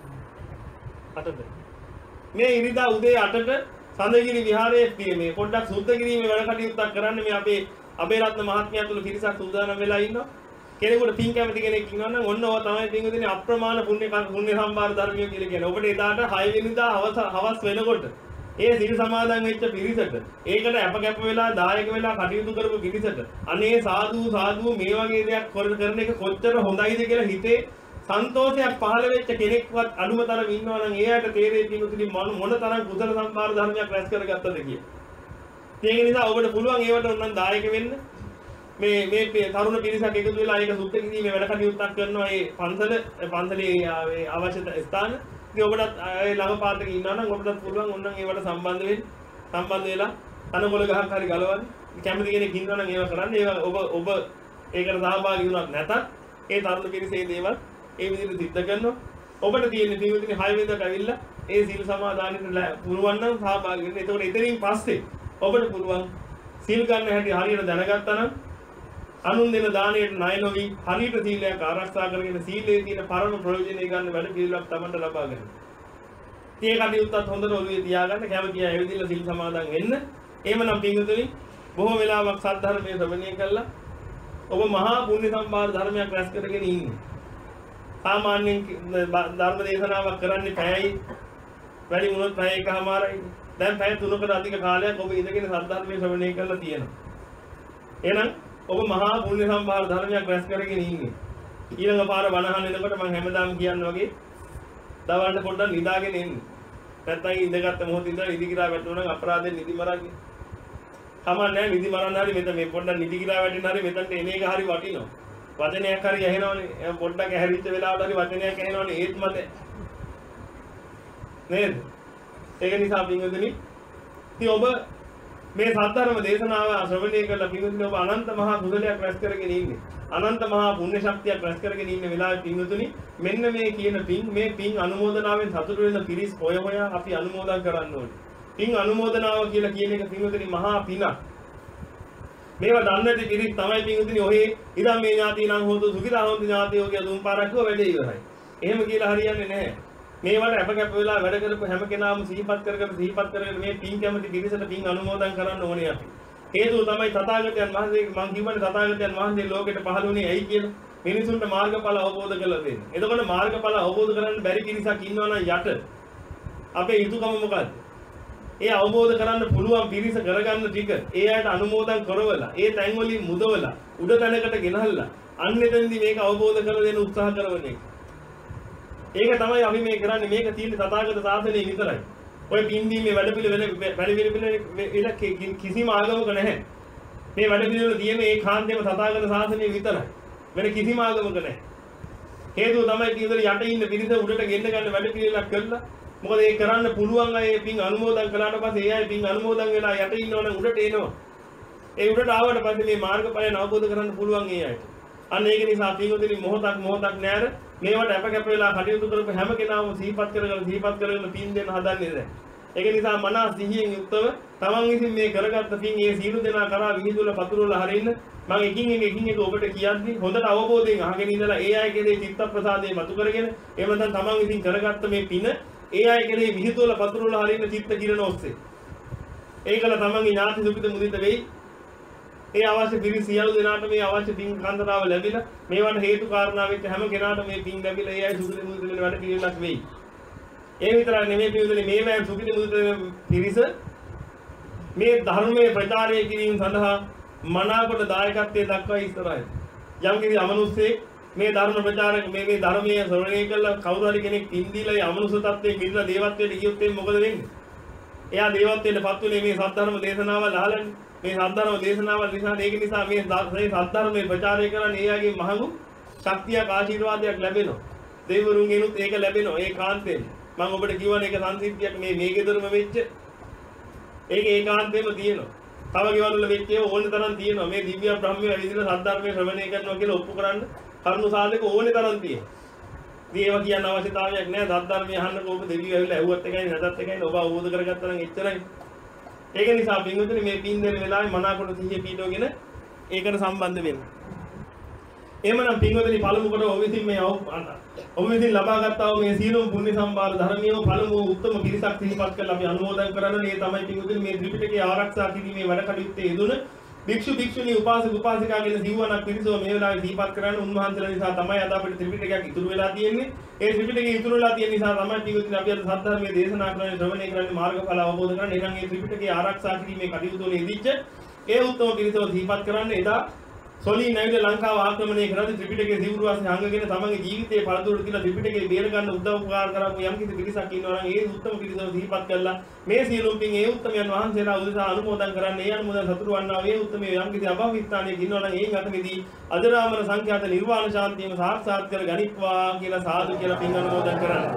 [SPEAKER 1] අටද? මේ ඉරිදා උදේ අටට සඳගිරි විහාරයේ මේ පොඩ්ඩක් සුද්ධ කිරීමේ වැඩ කටයුත්තක් කරන්න මේ අපේ අබේරත්න මහත්මයා තුළ පිරිසක් සූදානම් වෙලා ඉන්නවා. කෙනෙකුට පින් කැමති කෙනෙක් ඉන්නවා නම් ඔන්න ඔය තමයි පින් උදිනේ අප්‍රමාණ පුණ්‍ය පුණ්‍ය සම්භාර ධර්මිය කියලා කියන්නේ. ඔබට එදාට හය වෙනිදා හවස හවස් වෙනකොට ඒ සිල් සමාදන් වෙච්ච පිරිසට ඒකට අප කැප වෙලා දායක වෙලා කටයුතු කරපු පිරිසට අනේ සාදු සාදු මේ වගේ දෙයක් කරන එක කොච්චර හොඳයිද කියලා හිතේ සන්තෝෂයක් පහළ වෙච්ච කෙනෙක්වත් අනුමතරව ඉන්නවා නම් එයාට තේරෙයි පිණුතුනි මොන තරම් කුසල සම්භාර ධර්මයක් රැස් කරගත්තද කියලා. ඒක නිසා ඔබට පුළුවන් ඒවට උනන් දායක වෙන්න. මේ මේ තරුණ පිරිසක් එකතු වෙලා ඒක සුද්ධ කිරීමේ වැඩ කටයුත්තක් කරනවා. ඒ පන්සල පන්සලේ අවශ්‍ය ස්ථාන. ඉතින් ඔබට ඒ ළඟ පාතක ඉන්නවා නම් ඔබටත් පුළුවන් උනන් ඒවට සම්බන්ධ වෙන්න. සම්බන්ධ වෙලා තනකොළ ගහක් හරි ගලවන්න. කැමති කෙනෙක් ඉන්නවා නම් ඒව කරන්න. ඒව ඔබ ඔබ ඒකට සහභාගී වුණත් නැතත් ඒ තරුණ පිරිසේ දේවල් ඒ විදිහට සිද්ධ කරනවා. ඔබට තියෙන පින්විතනි හය වෙනිදාට ඇවිල්ලා ඒ සීල් සමාදානෙට පුළුවන් නම් සහභාගී වෙන්න. එතකොට එතනින් පස්සේ ඔබට පුළුවන් සීල් ගන්න හැටි හරියට දැනගත්තා නම් අනුන් දෙන දාණයට ණය නොවි හරියට සීලයක් ආරක්ෂා කරගෙන සීලේ තියෙන පරම ප්‍රයෝජනෙ ගන්න වැඩ පිළිවෙලක් තමන්ට ලබා ගන්න. ඒ කටයුත්තත් හොඳට ඔළුවේ තියාගන්න කැමති අය ඇවිදilla සීල් සමාදන් වෙන්න. එහෙමනම් පින්විතනි බොහෝ වෙලාවක් සත්‍ය ධර්මයේ ශ්‍රවණය කළා ඔබ මහා පුණ්‍ය සම්භාර ධර්මයක් රැස් කරගෙන ඉන්නේ. සාමාන්‍යයෙන් ධර්ම දේශනාවක් කරන්නේ පැයයි වැඩි වුණොත් පැය එකමාරයි. දැන් පැය තුනකට අධික කාලයක් ඔබ ඉඳගෙන සද්ධර්මයේ ශ්‍රවණය කරලා තියෙනවා. එහෙනම් ඔබ මහා පුණ්‍ය සම්භාර ධර්මයක් රැස් කරගෙන ඉන්නේ. ඊළඟ පාර වණහන් එනකොට මම හැමදාම කියන්නේ වගේ දවල්ට පොඩ්ඩක් නිදාගෙන එන්න. නැත්නම් ඉඳගත්ත මොහොත ඉඳලා නිදි කිරා වැටුණා නම් අපරාධෙන් නිදි මරන්නේ. කමන්නේ නිදි මරන්න හරි මෙතන මේ පොඩ්ඩක් නිදි කිරා වැටෙන හරි මෙතනට එන එක හරි වටිනවා. වචනයක් හරි ඇහෙනවනේ පොඩ්ඩක් ඇහැරිච්ච වෙලාවට හරි වචනයක් ඇහෙනවනේ ඒත් මත නේද? ඒක නිසා පින්වතුනි ඉතින් ඔබ මේ සද්ධර්ම දේශනාව ශ්‍රවණය කරලා පින්වතුනි ඔබ අනන්ත මහා කුසලයක් රැස් කරගෙන ඉන්නේ. අනන්ත මහා පුණ්‍ය ශක්තියක් රැස් කරගෙන ඉන්න වෙලාවේ පින්වතුනි මෙන්න මේ කියන පින් මේ පින් අනුමෝදනාවෙන් සතුටු වෙන පිරිස් හොය හොයා අපි අනුමෝදන් කරන්න ඕනේ. පින් අනුමෝදනාව කියලා කියන එක පින්වතුනි මහා පිනක්. මේවා දන්නටි පිරිස් තමයි පින්වතුනි ඔහේ ඉදම් මේ ඥාතිනම් හොතු සුඛිතා හොන්ති ඥාතියෝ කියලා දුම් පාරක් කිව්ව වැඩේ ඉවරයි. එහෙම කියලා හරියන්නේ නැහැ. මේවට අප කැප වෙලා වැඩ කරපු හැම කෙනාම සිහිපත් කරගෙන සිහිපත් කරගෙන මේ පින් කැමති පිරිසට පින් අනුමෝදන් කරන්න ඕනේ අපි. හේතුව තමයි තථාගතයන් වහන්සේ මං කියවනේ තථාගතයන් වහන්සේ ලෝකෙට පහළ වුණේ ඇයි කියලා. මිනිසුන්ට මාර්ගඵල අවබෝධ කරලා දෙන්න. එතකොට මාර්ගඵල අවබෝධ කරගන්න බැරි පිරිසක් ඉන්නවා නම් යට අපේ යුතුයකම මොකද්ද? ඒ අවබෝධ කරන්න පුළුවන් පිරිස කරගන්න ටික ඒ අයට අනුමෝදන් කරවලා ඒ තැන් වලින් මුදවලා උඩ තැනකට ගෙනහල්ලා අන්න එතෙන්දී මේක අවබෝධ කරලා දෙන්න උත්සාහ කරන එක. ඒක තමයි අපි මේ කරන්නේ. මේක තියෙන්නේ තථාගත ශාසනයේ විතරයි. ඔය පින්දීමේ වැඩ පිළිවෙල වැඩ පිළිවෙල කිසිම ආගමක නැහැ. මේ වැඩ පිළිවෙල තියෙන්නේ ඒ කාන්තේම තථාගත ශාසනයේ විතරයි. වෙන කිසිම ආගමක නැහැ. හේතුව තමයි පින්දර යට ඉන්න පිරිස උඩට ගෙන්න ගන්න වැඩ පිළිවෙලක් කළා. මොකද ඒක කරන්න පුළුවන් අය පින් අනුමෝදන් කළාට පස්සේ ඒ අය පින් අනුමෝදන් වෙලා යට ඉන්නවනම් උඩට එනවා. ඒ උඩට ආවට පස්සේ මේ මාර්ගඵලය අවබෝධ කරගන්න පුළුවන් ඒ අයට. අන්න ඒක නිසා පින්වතුනි මොහොතක් මොහොතක් නෑර මේවට අප කැප වෙලා කටයුතු කරපු හැම කෙනාම සිහිපත් කරගෙන සිහිපත් කරගෙන පින් දෙන්න හදන්නේ නැහැ. ඒක නිසා මනස සිහියෙන් යුක්තව තමන් විසින් මේ කරගත්ත පින් ඒ සීල දෙනා කරා විහිදුල පතුරවල හරින්න මම එකින් එක එකින් එක ඔබට කියද්දි හොඳට අවබෝධයෙන් අහගෙන ඉඳලා ඒ අය කෙරේ චිත්ත ප්‍රසාදේ මතු කරගෙන එහෙම නැත්නම් තමන් විසින් කරගත්ත මේ පින ඒ අය කෙරේ විහිදුල පතුරවල හරින්න චිත්ත කිරණ ඔස්සේ ඒකල තමන්ගේ ඥාති සුඛිත මුදිත වෙයි. ඒ අවශ්‍ය පිරි සියලු දෙනාට මේ අවශ්‍ය පින් කන්දරාව ලැබිලා මේවට හේතු කාරණා වෙච්ච හැම කෙනාට මේ පින් ලැබිලා ඒ අය සුඛිත මුදිත වෙන වැඩ පිළිවෙලක් වෙයි. ඒ විතරක් නෙමෙයි පිළිවෙලේ මේ වෑන් සුඛිත මුදිත පිරිස මේ ධර්මයේ ප්‍රචාරය කිරීම සඳහා මනාකොට දායකත්වයේ දක්වා ඉස්සරහයි. යම් කිසි අමනුෂ්‍යෙක් මේ ධර්ම ප්‍රචාරක මේ මේ ධර්මයේ ශ්‍රවණය කළා කවුරු හරි කෙනෙක් පින් දීලා ඒ අමනුෂ්‍ය තත්ත්වයේ මිදලා දේවත්වයට ගියොත් මොකද වෙන්නේ? එයා දේවත්වයට පත් වෙන්නේ මේ සත්‍ය දේශනාවල් අහලන්නේ. මේ සද්ධර්ම දේශනාවල් නිසා ඒක නිසා මේ මේ සද්ධර්මයේ ප්‍රචාරය කරන්නේ එයාගේ මහඟු ශක්තියක් ආශිර්වාදයක් ලැබෙනවා. දෙවිවරුන්ගෙනුත් ඒක ලැබෙනවා. ඒ කාන්තෙන් මම ඔබට කියවනේ ඒක සංසිද්ධියක් මේ මේ ගෙදරම වෙච්ච ඒක ඒකාන්තයෙන්ම තියෙනවා. තව ගෙවල් වල වෙච්ච ඒවා ඕනේ තරම් තියෙනවා. මේ දිව්‍ය බ්‍රහ්මය ඇවිදලා සද්ධර්මයේ ශ්‍රවණය කරනවා කියලා ඔප්පු කරන්න කරුණු සාධක ඕනේ තරම් තියෙනවා. මේ ඒවා කියන්න අවශ්‍යතාවයක් නැහැ. සද්ධර්මය අහන්නකො ඔබ දෙවියෝ ඇවිල්ලා ඇහුවත් එකයි නැතත් එකයි ඔබ අවබෝධ කරගත්තා නම් එච්චරයි. ඒක නිසා පින්වතුනි මේ පින් දෙන වෙලාවේ මනාකොට සිහිය පිටවගෙන ඒකට සම්බන්ධ වෙන්න. එහෙමනම් පින්වතුනි පළමු කොට ඔබ විසින් මේ ඔබ විසින් ලබා ගත්තා වූ මේ සීලම පුණ්‍ය සම්භාර ධර්මියව පළමු උත්තම පිරිසක් සිහිපත් කරලා අපි අනුමෝදන් කරන්න. මේ තමයි පින්වතුනි මේ ත්‍රිපිටකය ආරක්ෂා කිරීමේ වැඩ කටයුත්තේ යෙදුන භික්ෂු භික්ෂුණී උපාසක උපාසිකා කියන සිව්වණක් පිරිසව මේ වෙලාවේ සිහිපත් කරන්න උන්වහන්සේලා නිසා තමයි අද අපිට ත්‍රිපිටකයක් ඉතුරු වෙලා තියෙන්නේ. ඒ ත්‍රිපිටකය ඉතුරු වෙලා තියෙන නිසා තමයි පින්වතුනි අපි අද සද්ධර්මයේ දේශනා කරන්නේ ශ්‍රවණය කරන්නේ මාර්ගඵල අවබෝධ කරගන්න. එහෙනම් මේ ත්‍රිපිටකය ආරක්ෂා කිරීමේ කටයුතු වල යෙදිච්ච ඒ උත්තම පිරිසව සිහිපත් කරන්න. එදා සොලී නැවිද ලංකාව ආක්‍රමණය කරද්දී ත්‍රිපිටකයේ සිවුරු වාසේ හංගගෙන තමන්ගේ ජීවිතයේ පළතුරු කියලා ත්‍රිපිටකයේ බේර ගන්න උදව් උපකාර කරපු යම් කිසි පිරිසක් ඉන්නවා නම් ඒ උත්තම පිරිසව සිහිපත් කළා මේ සියලුම පින් ඒ උත්තමයන් වහන්සේලා උදෙසා අනුමෝදන් කරන්න. ඒ අනුමෝදන් සතුරු වන්නා වේ උත්තමයේ යම් කිසි අභව ස්ථානයක ඉන්නවා නම් ඒන් අතමෙදී අජරාමර සංඛ්‍යාත නිර්වාණ ශාන්තියම සාක්ෂාත් කර ගනිත්වා කියලා සාදු කියලා පින් අනුමෝදන් කරන්න.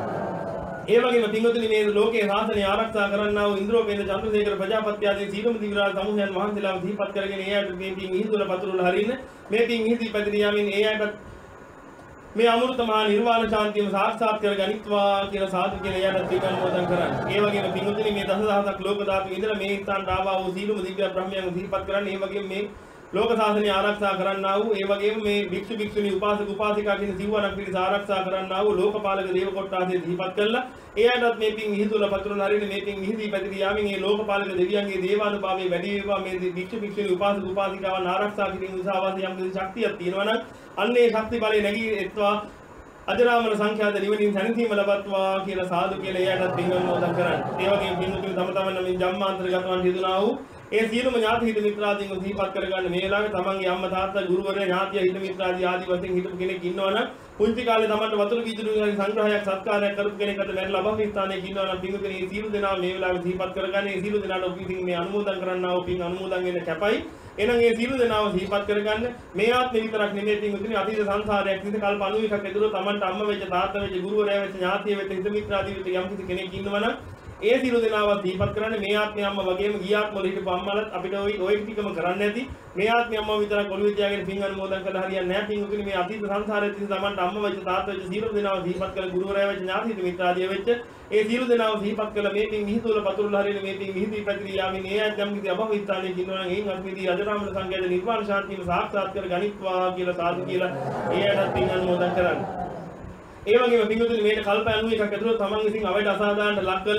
[SPEAKER 1] ඒ වගේම පින්වතුනි මේ ලෝකයේ ශාසනය ආරක්ෂා කරන්නා වූ ඉන්ද්‍රෝපේන්ද්‍ර චන්ද්‍රසේකර ප්‍රජාපති ආදී සීලම දිවිරාජ සමූහයන් වහන්සේලාම සිහිපත් කරගෙන ඒ අයට මේ පින් මිහිදුල පතුරුල හරින්න මේ පින් මිහිදී පැතිර යාමින් ඒ අයට මේ අමෘත මහා නිර්වාණ ශාන්තියම සාක්ෂාත් කර ගනිත්වා කියලා සාදු කියලා එයාට පින් අනුමෝදන් කරන්න. ඒ වගේම පින්වතුනි මේ දසදහසක් ලෝක ධාතු ඉඳලා මේ ස්ථානට ආවා වූ සීලම දිව්‍ය බ්‍රහ්මයන් සිහිපත් කරන්න. ඒ වගේම මේ ලෝක ශාසනය ආරක්ෂා කරන්නා වූ ඒ වගේම මේ භික්ෂු භික්ෂුණී උපාසක උපාසිකා කියන සිව්වණක් පිරිස ආරක්ෂා කරන්නා වූ ලෝකපාලක දේව කොට්ටාසේ සිහිපත් කළා. ඒ අයටත් මේ පින් මිහිදුල පතුරන හරිනේ මේ පින් මිහිදී පැතිරී යාමින් මේ ලෝකපාලක දෙවියන්ගේ දේවානුභාවයේ වැඩි වේවා. මේ භික්ෂු භික්ෂුණී උපාසක උපාසිකාවන් ආරක්ෂා කිරීම නිසා අවශ්‍ය යම් කිසි ශක්තියක් තියෙනවා නම් අන්න ඒ ශක්ති බලය නැගී එත්වා අජරාමර සංඛ්‍යාත නිවනින් සැනසීම ලබත්වා කියලා සාදු කියලා එයාට පින් අනුමෝදන් කරන්න. ඒ වගේම පින්තුන් තම තමන් නම් ජම්මාන්තරගතවන් හිතුණා වූ ඒ සියලුම ඥාති හිත මිත්‍රාදීන්ව සිහිපත් කරගන්න. මේ වෙලාවේ තමන්ගේ අම්මා තාත්තා ගුරුවරයා ඥාතිය හිත මිත්‍රාදී ආදී වශයෙන් හිටපු කෙනෙක් ඉන්නවනම් පුංචි කාලේ තමන්ට වතුර වීදුරු සංග්‍රහයක් සත්කාරයක් කරපු කෙනෙක් අත මැරලා අභව ස්ථානයක ඉන්නවනම් පින්තුන් මේ සියලු දෙනා මේ වෙලාවේ සිහිපත් කරගන්න. ඒ සියලු දෙනාට ඔබ විසින් මේ අනුමෝදන් කරන්නා වූ පින් අනුමෝදන් වෙන්න කැපයි. එහෙනම් මේ සියලු දෙනාව සිහිපත් කරගන්න. මේ ආත්මෙ විතරක් නෙමෙයි පින්තුනි අතීත සංසාරයක් විතර කල්ප අනූ එකක් ඇතුළත තමන්ට අම්මා වෙච්ච තාත්තා වෙච්ච ගුරුවරයා වෙච්ච ඥාතිය වෙච්ච හිත මිත්‍රාදී වෙච්ච යම් කිසි කෙනෙක් ඉන්නවනම් ඒ සියලු දෙනාව සිහිපත් කරන්න. මේ ආත්මේ අම්මා වගේම ගිය ආත්මවල හිටපු අම්මලත් අපිට ওই ওই ටිකම කරන්න ඇති. මේ ආත්මේ අම්මා විතරක් ඔළුවේ තියාගෙන පින් අනුමෝදන් කළා හරියන්නේ නැහැ. පින්තුනි මේ අතීත සංසාරයේ තිස්ස තමන්ට අම්මා වෙච්ච තාත්තා වෙච්ච සියලු දෙනාව සිහිපත් කළ ගුරුවරයා වෙච්ච ඥාති හිත මිත්‍රාදී වෙච්ච ඒ සියලු දෙනාව සිහිපත් කළ මේ පින් මිහිදුල පතුරුල හරියන්නේ මේ පින් මිහිදී පැතිරී යාමින් ඒ අය යම් කිසි අභව ස්ථානයක ඉන්නවනම් ඒන් අත්මිදී අජරාමර සංඛ්‍යාත නිර්වාණ ශාන්තියම සාක්ෂාත් කර ගනිත්වා කියලා සාදු කියලා ඒ අයට පින් අනුමෝදන් කරන්න. ඒ වගේම පින්තුනි මේක කල්ප අනූ එකක් ඇතුළත තමන් විසින් අවයට අසාධාරණට ලක් කරලා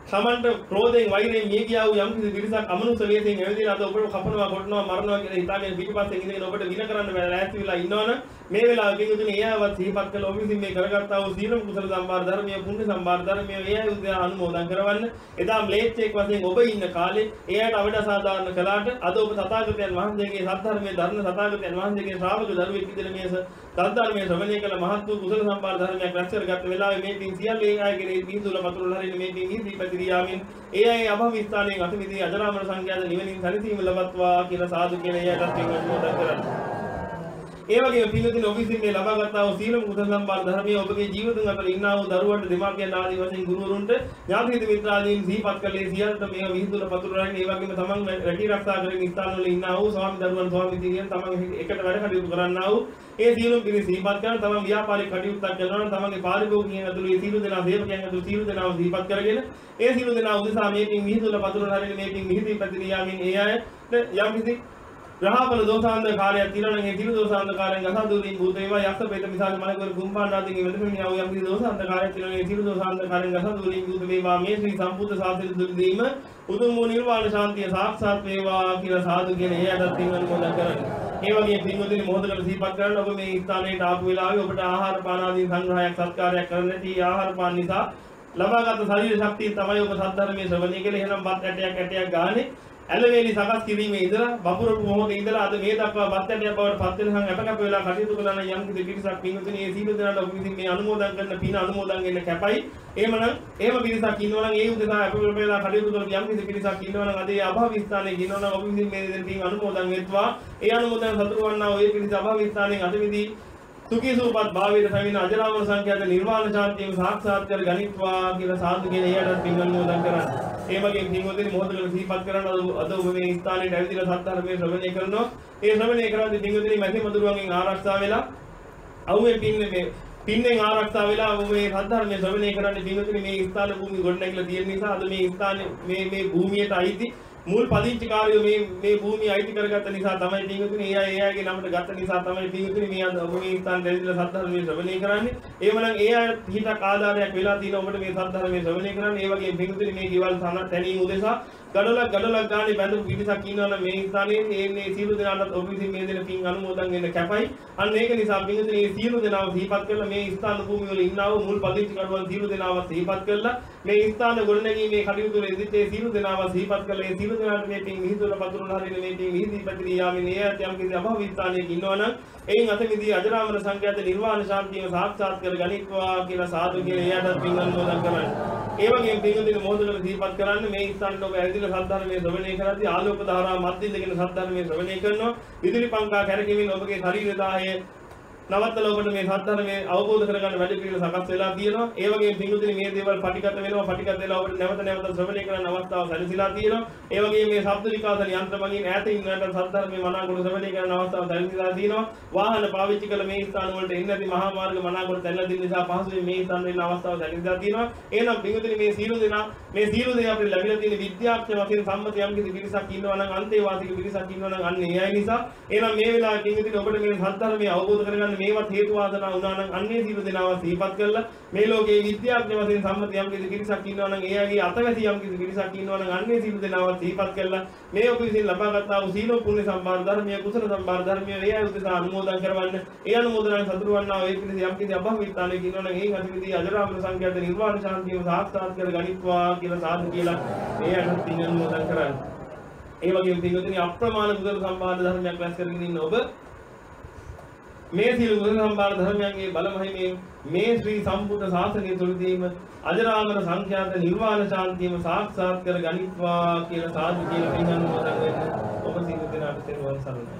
[SPEAKER 1] සමන්ට ක්‍රෝධයෙන් වෛරයෙන් මිය ගියා වූ යම් කිසි පිරිසක් අමනුෂ්‍ය වේදයෙන් ඇවිදලා අද ඔබට කපනවා කොටනවා මරනවා කියලා හිතාගෙන පිටිපස්සෙන් ඉඳගෙන ඔබට වින කරන්න බෑ ලෑස්ති වෙලා ඉන්නවනම් මේ වෙලාවේ පිටුතුනේ එයාවත් සිහිපත් කළ ඔබ විසින් මේ කරගත්තා වූ සීලම කුසල සම්බාර ධර්මයේ පුණ්‍ය සම්බාර ධර්මයේ එයා උදේ අනුමෝදන් කරවන්න. එදා ම්ලේච්ඡෙක් වශයෙන් ඔබ ඉන්න කාලේ එයාට අවඩ සාධාරණ කළාට අද ඔබ තථාගතයන් වහන්සේගේ සත්‍ය ධර්ම තථාගතයන් වහන්සේගේ ශ්‍රාවක දරුවෙක් විදිහට මේ සත්‍යධර්මයේ ශ්‍රවණය කළ මහත් වූ කුසල සම්බාර ධර්මයක් රැස් කරගත් වෙලාවේ මේ පින් සියල්ල ඒ අයගේ දීතුල පතුරුල හරින මේ පින් ඉදී පැතිරියාමින් ඒ අය අභව ස්ථානයෙන් අතමිදී අජරාමර සංඛ්‍යාත නිවනින් සැනසීම ලබත්වා කියලා සාදු කියන එයාට පින් අනුමෝදන් කරන්නේ. ඒ වගේම පින්වතුනි ඔබ විසින් මේ ලබාගත්තා වූ සීලම කුසල සම්බාර ධර්මයේ ඔබගේ ජීවිතුන් අතර ඉන්නා වූ දරුවන්ට දෙමාපියන් ආදී වශයෙන් ගුරුවරුන්ට ඥාති මිත්‍රාදීන් සිහිපත් කළේ සියල්ලට මේ විහිදුල පතුරවන්නේ ඒ වගේම තමන් රැකී ආරක්ෂා කරගෙන ස්ථානවල ඉන්නා වූ ස්වාමි දරුවන් ස්වාමි දිරියන් තමන් එකට වැඩ කටයුතු කරන්නා වූ ඒ සියලුම පිරිස සිහිපත් කරන තමන් ව්‍යාපාරික කටයුත්තක් කරනවා නම් තමන්ගේ පාරිභෝගිකයන් ඇතුළු ඒ සියලු දෙනා සේවකයන් ඇතුළු සියලු දෙනාම සිහිපත් කරගෙන ඒ සියලු දෙනා උදෙසා මේ පින් විහිදුල පතුරවන හරින මේ පින් විහිදී පැතිරියාමින් ඒ අයට යම් කිසි රහපල දෝසාන්ධකාරය තිරණ මේ තිරු දෝසාන්ධකාරයන් ගසදුරින් භූත වේවා යක්ෂ ප්‍රේත මිසාල මලකවර කුම්භාණ්ඩාදී වෙදමිනියා වූ යම් කිසි දෝසාන්ධකාරය තිරණ මේ තිරු දෝසාන්ධකාරයන් ගසදුරින් භූත වේවා මේ ශ්‍රී සම්බුද්ධ ශාසනය දුර්දීම උතුම් වූ නිර්වාණ ශාන්තිය සාක්ෂාත් වේවා කියලා සාදු කියන එයාට පින් අනුමෝදන් කරන්නේ. ඒ වගේ පින්වතුනි මොහොතකට සිහිපත් කරන්න ඔබ මේ ස්ථානයට ආපු වෙලාවේ ඔබට ආහාර පාන ආදී සංග්‍රහයක් සත්කාරයක් කරන්න නැති ආහාර පාන නිසා ලබාගත් ශරීර ශක්තිය තමයි ඔබ සද්ධර්මයේ ශ්‍රවණය කළේ. එහෙනම් බත් ඇටයක් ඇටයක් ගානේ ඇලවේලි සකස් කිරීමේ ඉඳලා බපුරපු මොහොතේ ඉඳලා අද මේ දක්වා බත් ඇටයක් බවට පත් වෙනකන් අපකප වෙලා කටයුතු කරන යම් කිසි පිරිසක් පින්වතුනි මේ සීල දෙනාට ඔබ විසින් මේ අනුමෝදන් කරන පින අනුමෝදන් වෙන්න කැපයි. එහෙමනම් එහෙම පිරිසක් ඉන්නවා නම් ඒ උදෙසා අපකප වෙලා කටයුතු කරන යම් කිසි පිරිසක් ඉන්නවා නම් අද ඒ අභව ස්ථානයේ ඉන්නවා නම් ඔබ විසින් මේ දෙන පින් අනුමෝදන් වෙත්වා. ඒ අනුමෝදන් සතුරු වන්නා ඔය පිරිස අභව ස්ථානයෙන් අදවිදී සුඛී සූපත් භාවයේ පැමිණ අජරාමර සංඛ්‍යාත නිර්වාණ ශාන්තියම සාක්ෂාත් කර ගනිත්වා කියලා සාදු කියන එයාට පින් අනුමෝදන් කරන්න. ඒ වගේම පින්වතුනි මොහොතකට සිහිපත් කරන අද ඔබ මේ ස්ථානයේ ඇවිදලා සත්‍ධර්මයේ ශ්‍රවණය කරනවා. ඒ ශ්‍රවණය කරද්දී පින්වතුනි මැසි මදුරුවන්ගෙන් ආරක්ෂා වෙලා අවුවේ පින්නේ මේ පින්නෙන් ආරක්ෂා වෙලා ඔබ මේ සත්‍ධර්මයේ ශ්‍රවණය කරන්නේ පින්වතුනි මේ ස්ථාන භූමිය ගොඩනැගිලා තියෙන නිසා අද මේ ස්ථානේ මේ මේ භූමියට අයිති මුල් පදිංචිකාරයෝ මේ මේ භූමිය අයිති කරගත්ත නිසා තමයි පින්වතුනි ඒ අය ඒ අයගේ නමට ගත්ත නිසා තමයි පින්වතුනි මේ අද ඔබ මේ ස්ථාන දෙවිදලා සත්‍ධර්මයේ ශ්‍රවණය කරන්නේ. එහෙමනම් ඒ අය හිතක් ආධාරයක් වෙලා තියෙන ඔබට මේ සත්‍ධර්මයේ ශ්‍රවණය කරන්න. ඒ වගේ පින්වතුනි මේ ගෙවල් සනත් තැනීම උදෙසා ගඩොලක් ගඩොලක් ගානේ බඳපු පිරිසක් ඉන්නවනම් මේ ස්ථානයේ මේ සියලු දෙනාට ඔබ විසින් මේ දෙන පින් අනුමෝදන් වෙන්න කැපයි. අන්න ඒක නිසා පින්වතුනි මේ සියලු දෙනාව සිහිපත් කරලා මේ ස්ථාන භූමිය වල ඉන්නා වූ මුල් පදිංචි කරුවන් සියලු දෙනාව සිහිපත් කරලා මේ ස්ථාන ගොඩනැගීමේ කටයුතු වල ඉදිරියේ සියලු දෙනාව සිහිපත් කරලා ඒ සියලු දෙනාට මේ පින් විහිදුවල පතුරුන හරින මේ පින් විහිදී පැතිරී යාමේ එයාට යම් කිසි අභව ස්ථානයක ඉන්නවනම් එයින් අතමිදී අජරාමර සංඛ්‍යාත නිර්වාණ ශාන්තියම සාක්ෂාත් කර ගනිත්වා කියලා සාදු කියලා එයාට පින් අනුමෝදන් කරන්න. ඒ වගේම පින්වතුනි මොහොතකට සිහිපත් කරන්න මේ ස්ථානයේ ඔබ ඇවිදලා සද්ධර්මයේ ශ්‍රවණය කරද්දී ආලෝක ධාරා මැදින් දෙගෙන සද්ධර්මයේ ශ්‍රවණය කරනවා. විදුලි පංකා කැරකෙමින් ඔබගේ ශරීර දාහය නවත්තලා ඔබට මේ සද්ධර්මයේ අවබෝධ කරගන්න වැඩ පිළිවෙල සකස් වෙලා තියෙනවා. ඒ වගේම පින්වතුනි මේ දේවල් පටිගත වෙනවා. පටිගත වෙලා ඔබට නැවත නැවත ශ්‍රවණය කරන්න අවස්ථාව සැලසීලා තියෙනවා. ඒ වගේම මේ ශබ්ද විකාශන යන්ත්‍ර මගින් ඈත ඉන්නට සද්ධර්මයේ මනාකොට ශ්‍රවණය කරන්න අවස්ථාව සැලසීලා තියෙනවා. වාහන පාවිච්චි කළ මේ ස්ථාන වලට එන්නේ නැති මහා මාර්ග මනාකොට දැල්ලා දෙන්න නිසා පහසුවෙන් මේ ස්ථාන වල අවස්ථාව සැලසීලා තියෙනවා. එහෙනම් පින්වතුනි මේ සීල දෙනා මේ සීල දේ අපිට ලැබිලා තියෙන විද්‍යාඥ වශයෙන් සම්මත යම් කිසි පිරිසක් ඉන්නවා නම් අන්තේවාසික පිරිසක් ඉන්නවා නම් අන්න ඒ අය නිසා එහෙනම් මේ වෙලාවේ පින්වතුනි ඔබට මේ සද්ධර්මයේ අවබෝධ කරගන්න මේවත් හේතු වාදනා වුණා නම් අන්නේ සීල දෙනාව සිහිපත් කරලා මේ ලෝකයේ විද්‍යාඥ වශයෙන් සම්මත යම් කිසි පිරිසක් ඉන්නවා නම් ඒ අයගේ අතවැසි යම් කිසි පිරිසක් ඉන්නවා නම් අන්නේ සීල දෙනාව සිහිපත් කරලා මේ ඔබ විසින් ලබාගත්තා වූ සීල පුණ්‍ය සම්බාර ධර්මයේ කුසල සම්බාර ධර්මයේ ඒ අය උදෙසා අනුමෝදන් කරවන්න. ඒ අනුමෝදනයන් සතුරු වන්නා වූ ඒ පිරිස යම් කිසි අභව විස්ථානයක ඉන්නවා නම් ඒ අතිවිදී අජරාමර සංඛ්‍යාත නිර්වාණ ශාන්තියම සාක්ෂාත් කර ගනිත්වා කියලා සාදු කියලා ඒ අයට පින් අනුමෝදන් කරන්න. ඒ වගේම පින්වතුනි අප්‍රමාණ කුසල සම්බාර ධර්මයක් රැස් කරගෙන ඉන්න ඔබ මේ සීල කුසල සම්බාර ධර්මයන්ගේ බලමහිමෙන් මේ ශ්‍රී සම්බුද්ධ ශාසනය තුළදීම අජරාමර සංඛ්‍යාත නිර්වාණ ශාන්තියම සාක්ෂාත් කර ගනිත්වා කියලා සාදු කියලා පින් අනුමෝදන් වෙන්න. ඔබ සියලු දෙනාට තෙරුවන් සරණයි.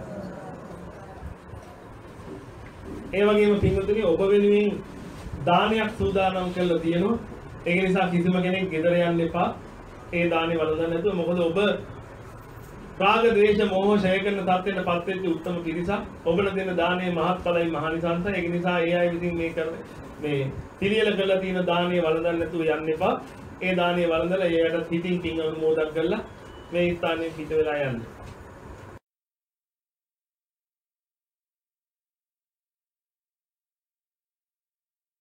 [SPEAKER 1] ඒ වගේම පින්වතුනි ඔබ වෙනුවෙන් දානයක් සූදානම් කරලා තියෙනවා. ඒක නිසා කිසිම කෙනෙක් ගෙදර යන්න එපා. ඒ දානේ වළඳන්න නැතුව මොකද ඔබ රාග ද්වේෂ මෝහ ඡය කරන තත්ත්වයට පත් වෙච්ච උත්තම පිරිසක්. ඔබට දෙන දානේ මහත්ඵලයි මහානිසංසයි. ඒක නිසා ඒ අය විසින් මේ කර මේ පිළියෙල කරලා තියෙන දානේ වළඳන්න නැතුව යන්න එපා. ඒ දානේ වළඳලා ඒකට හිතින් පින් අනුමෝදන් කරලා මේ ස්ථානයේ පිට වෙලා යන්න.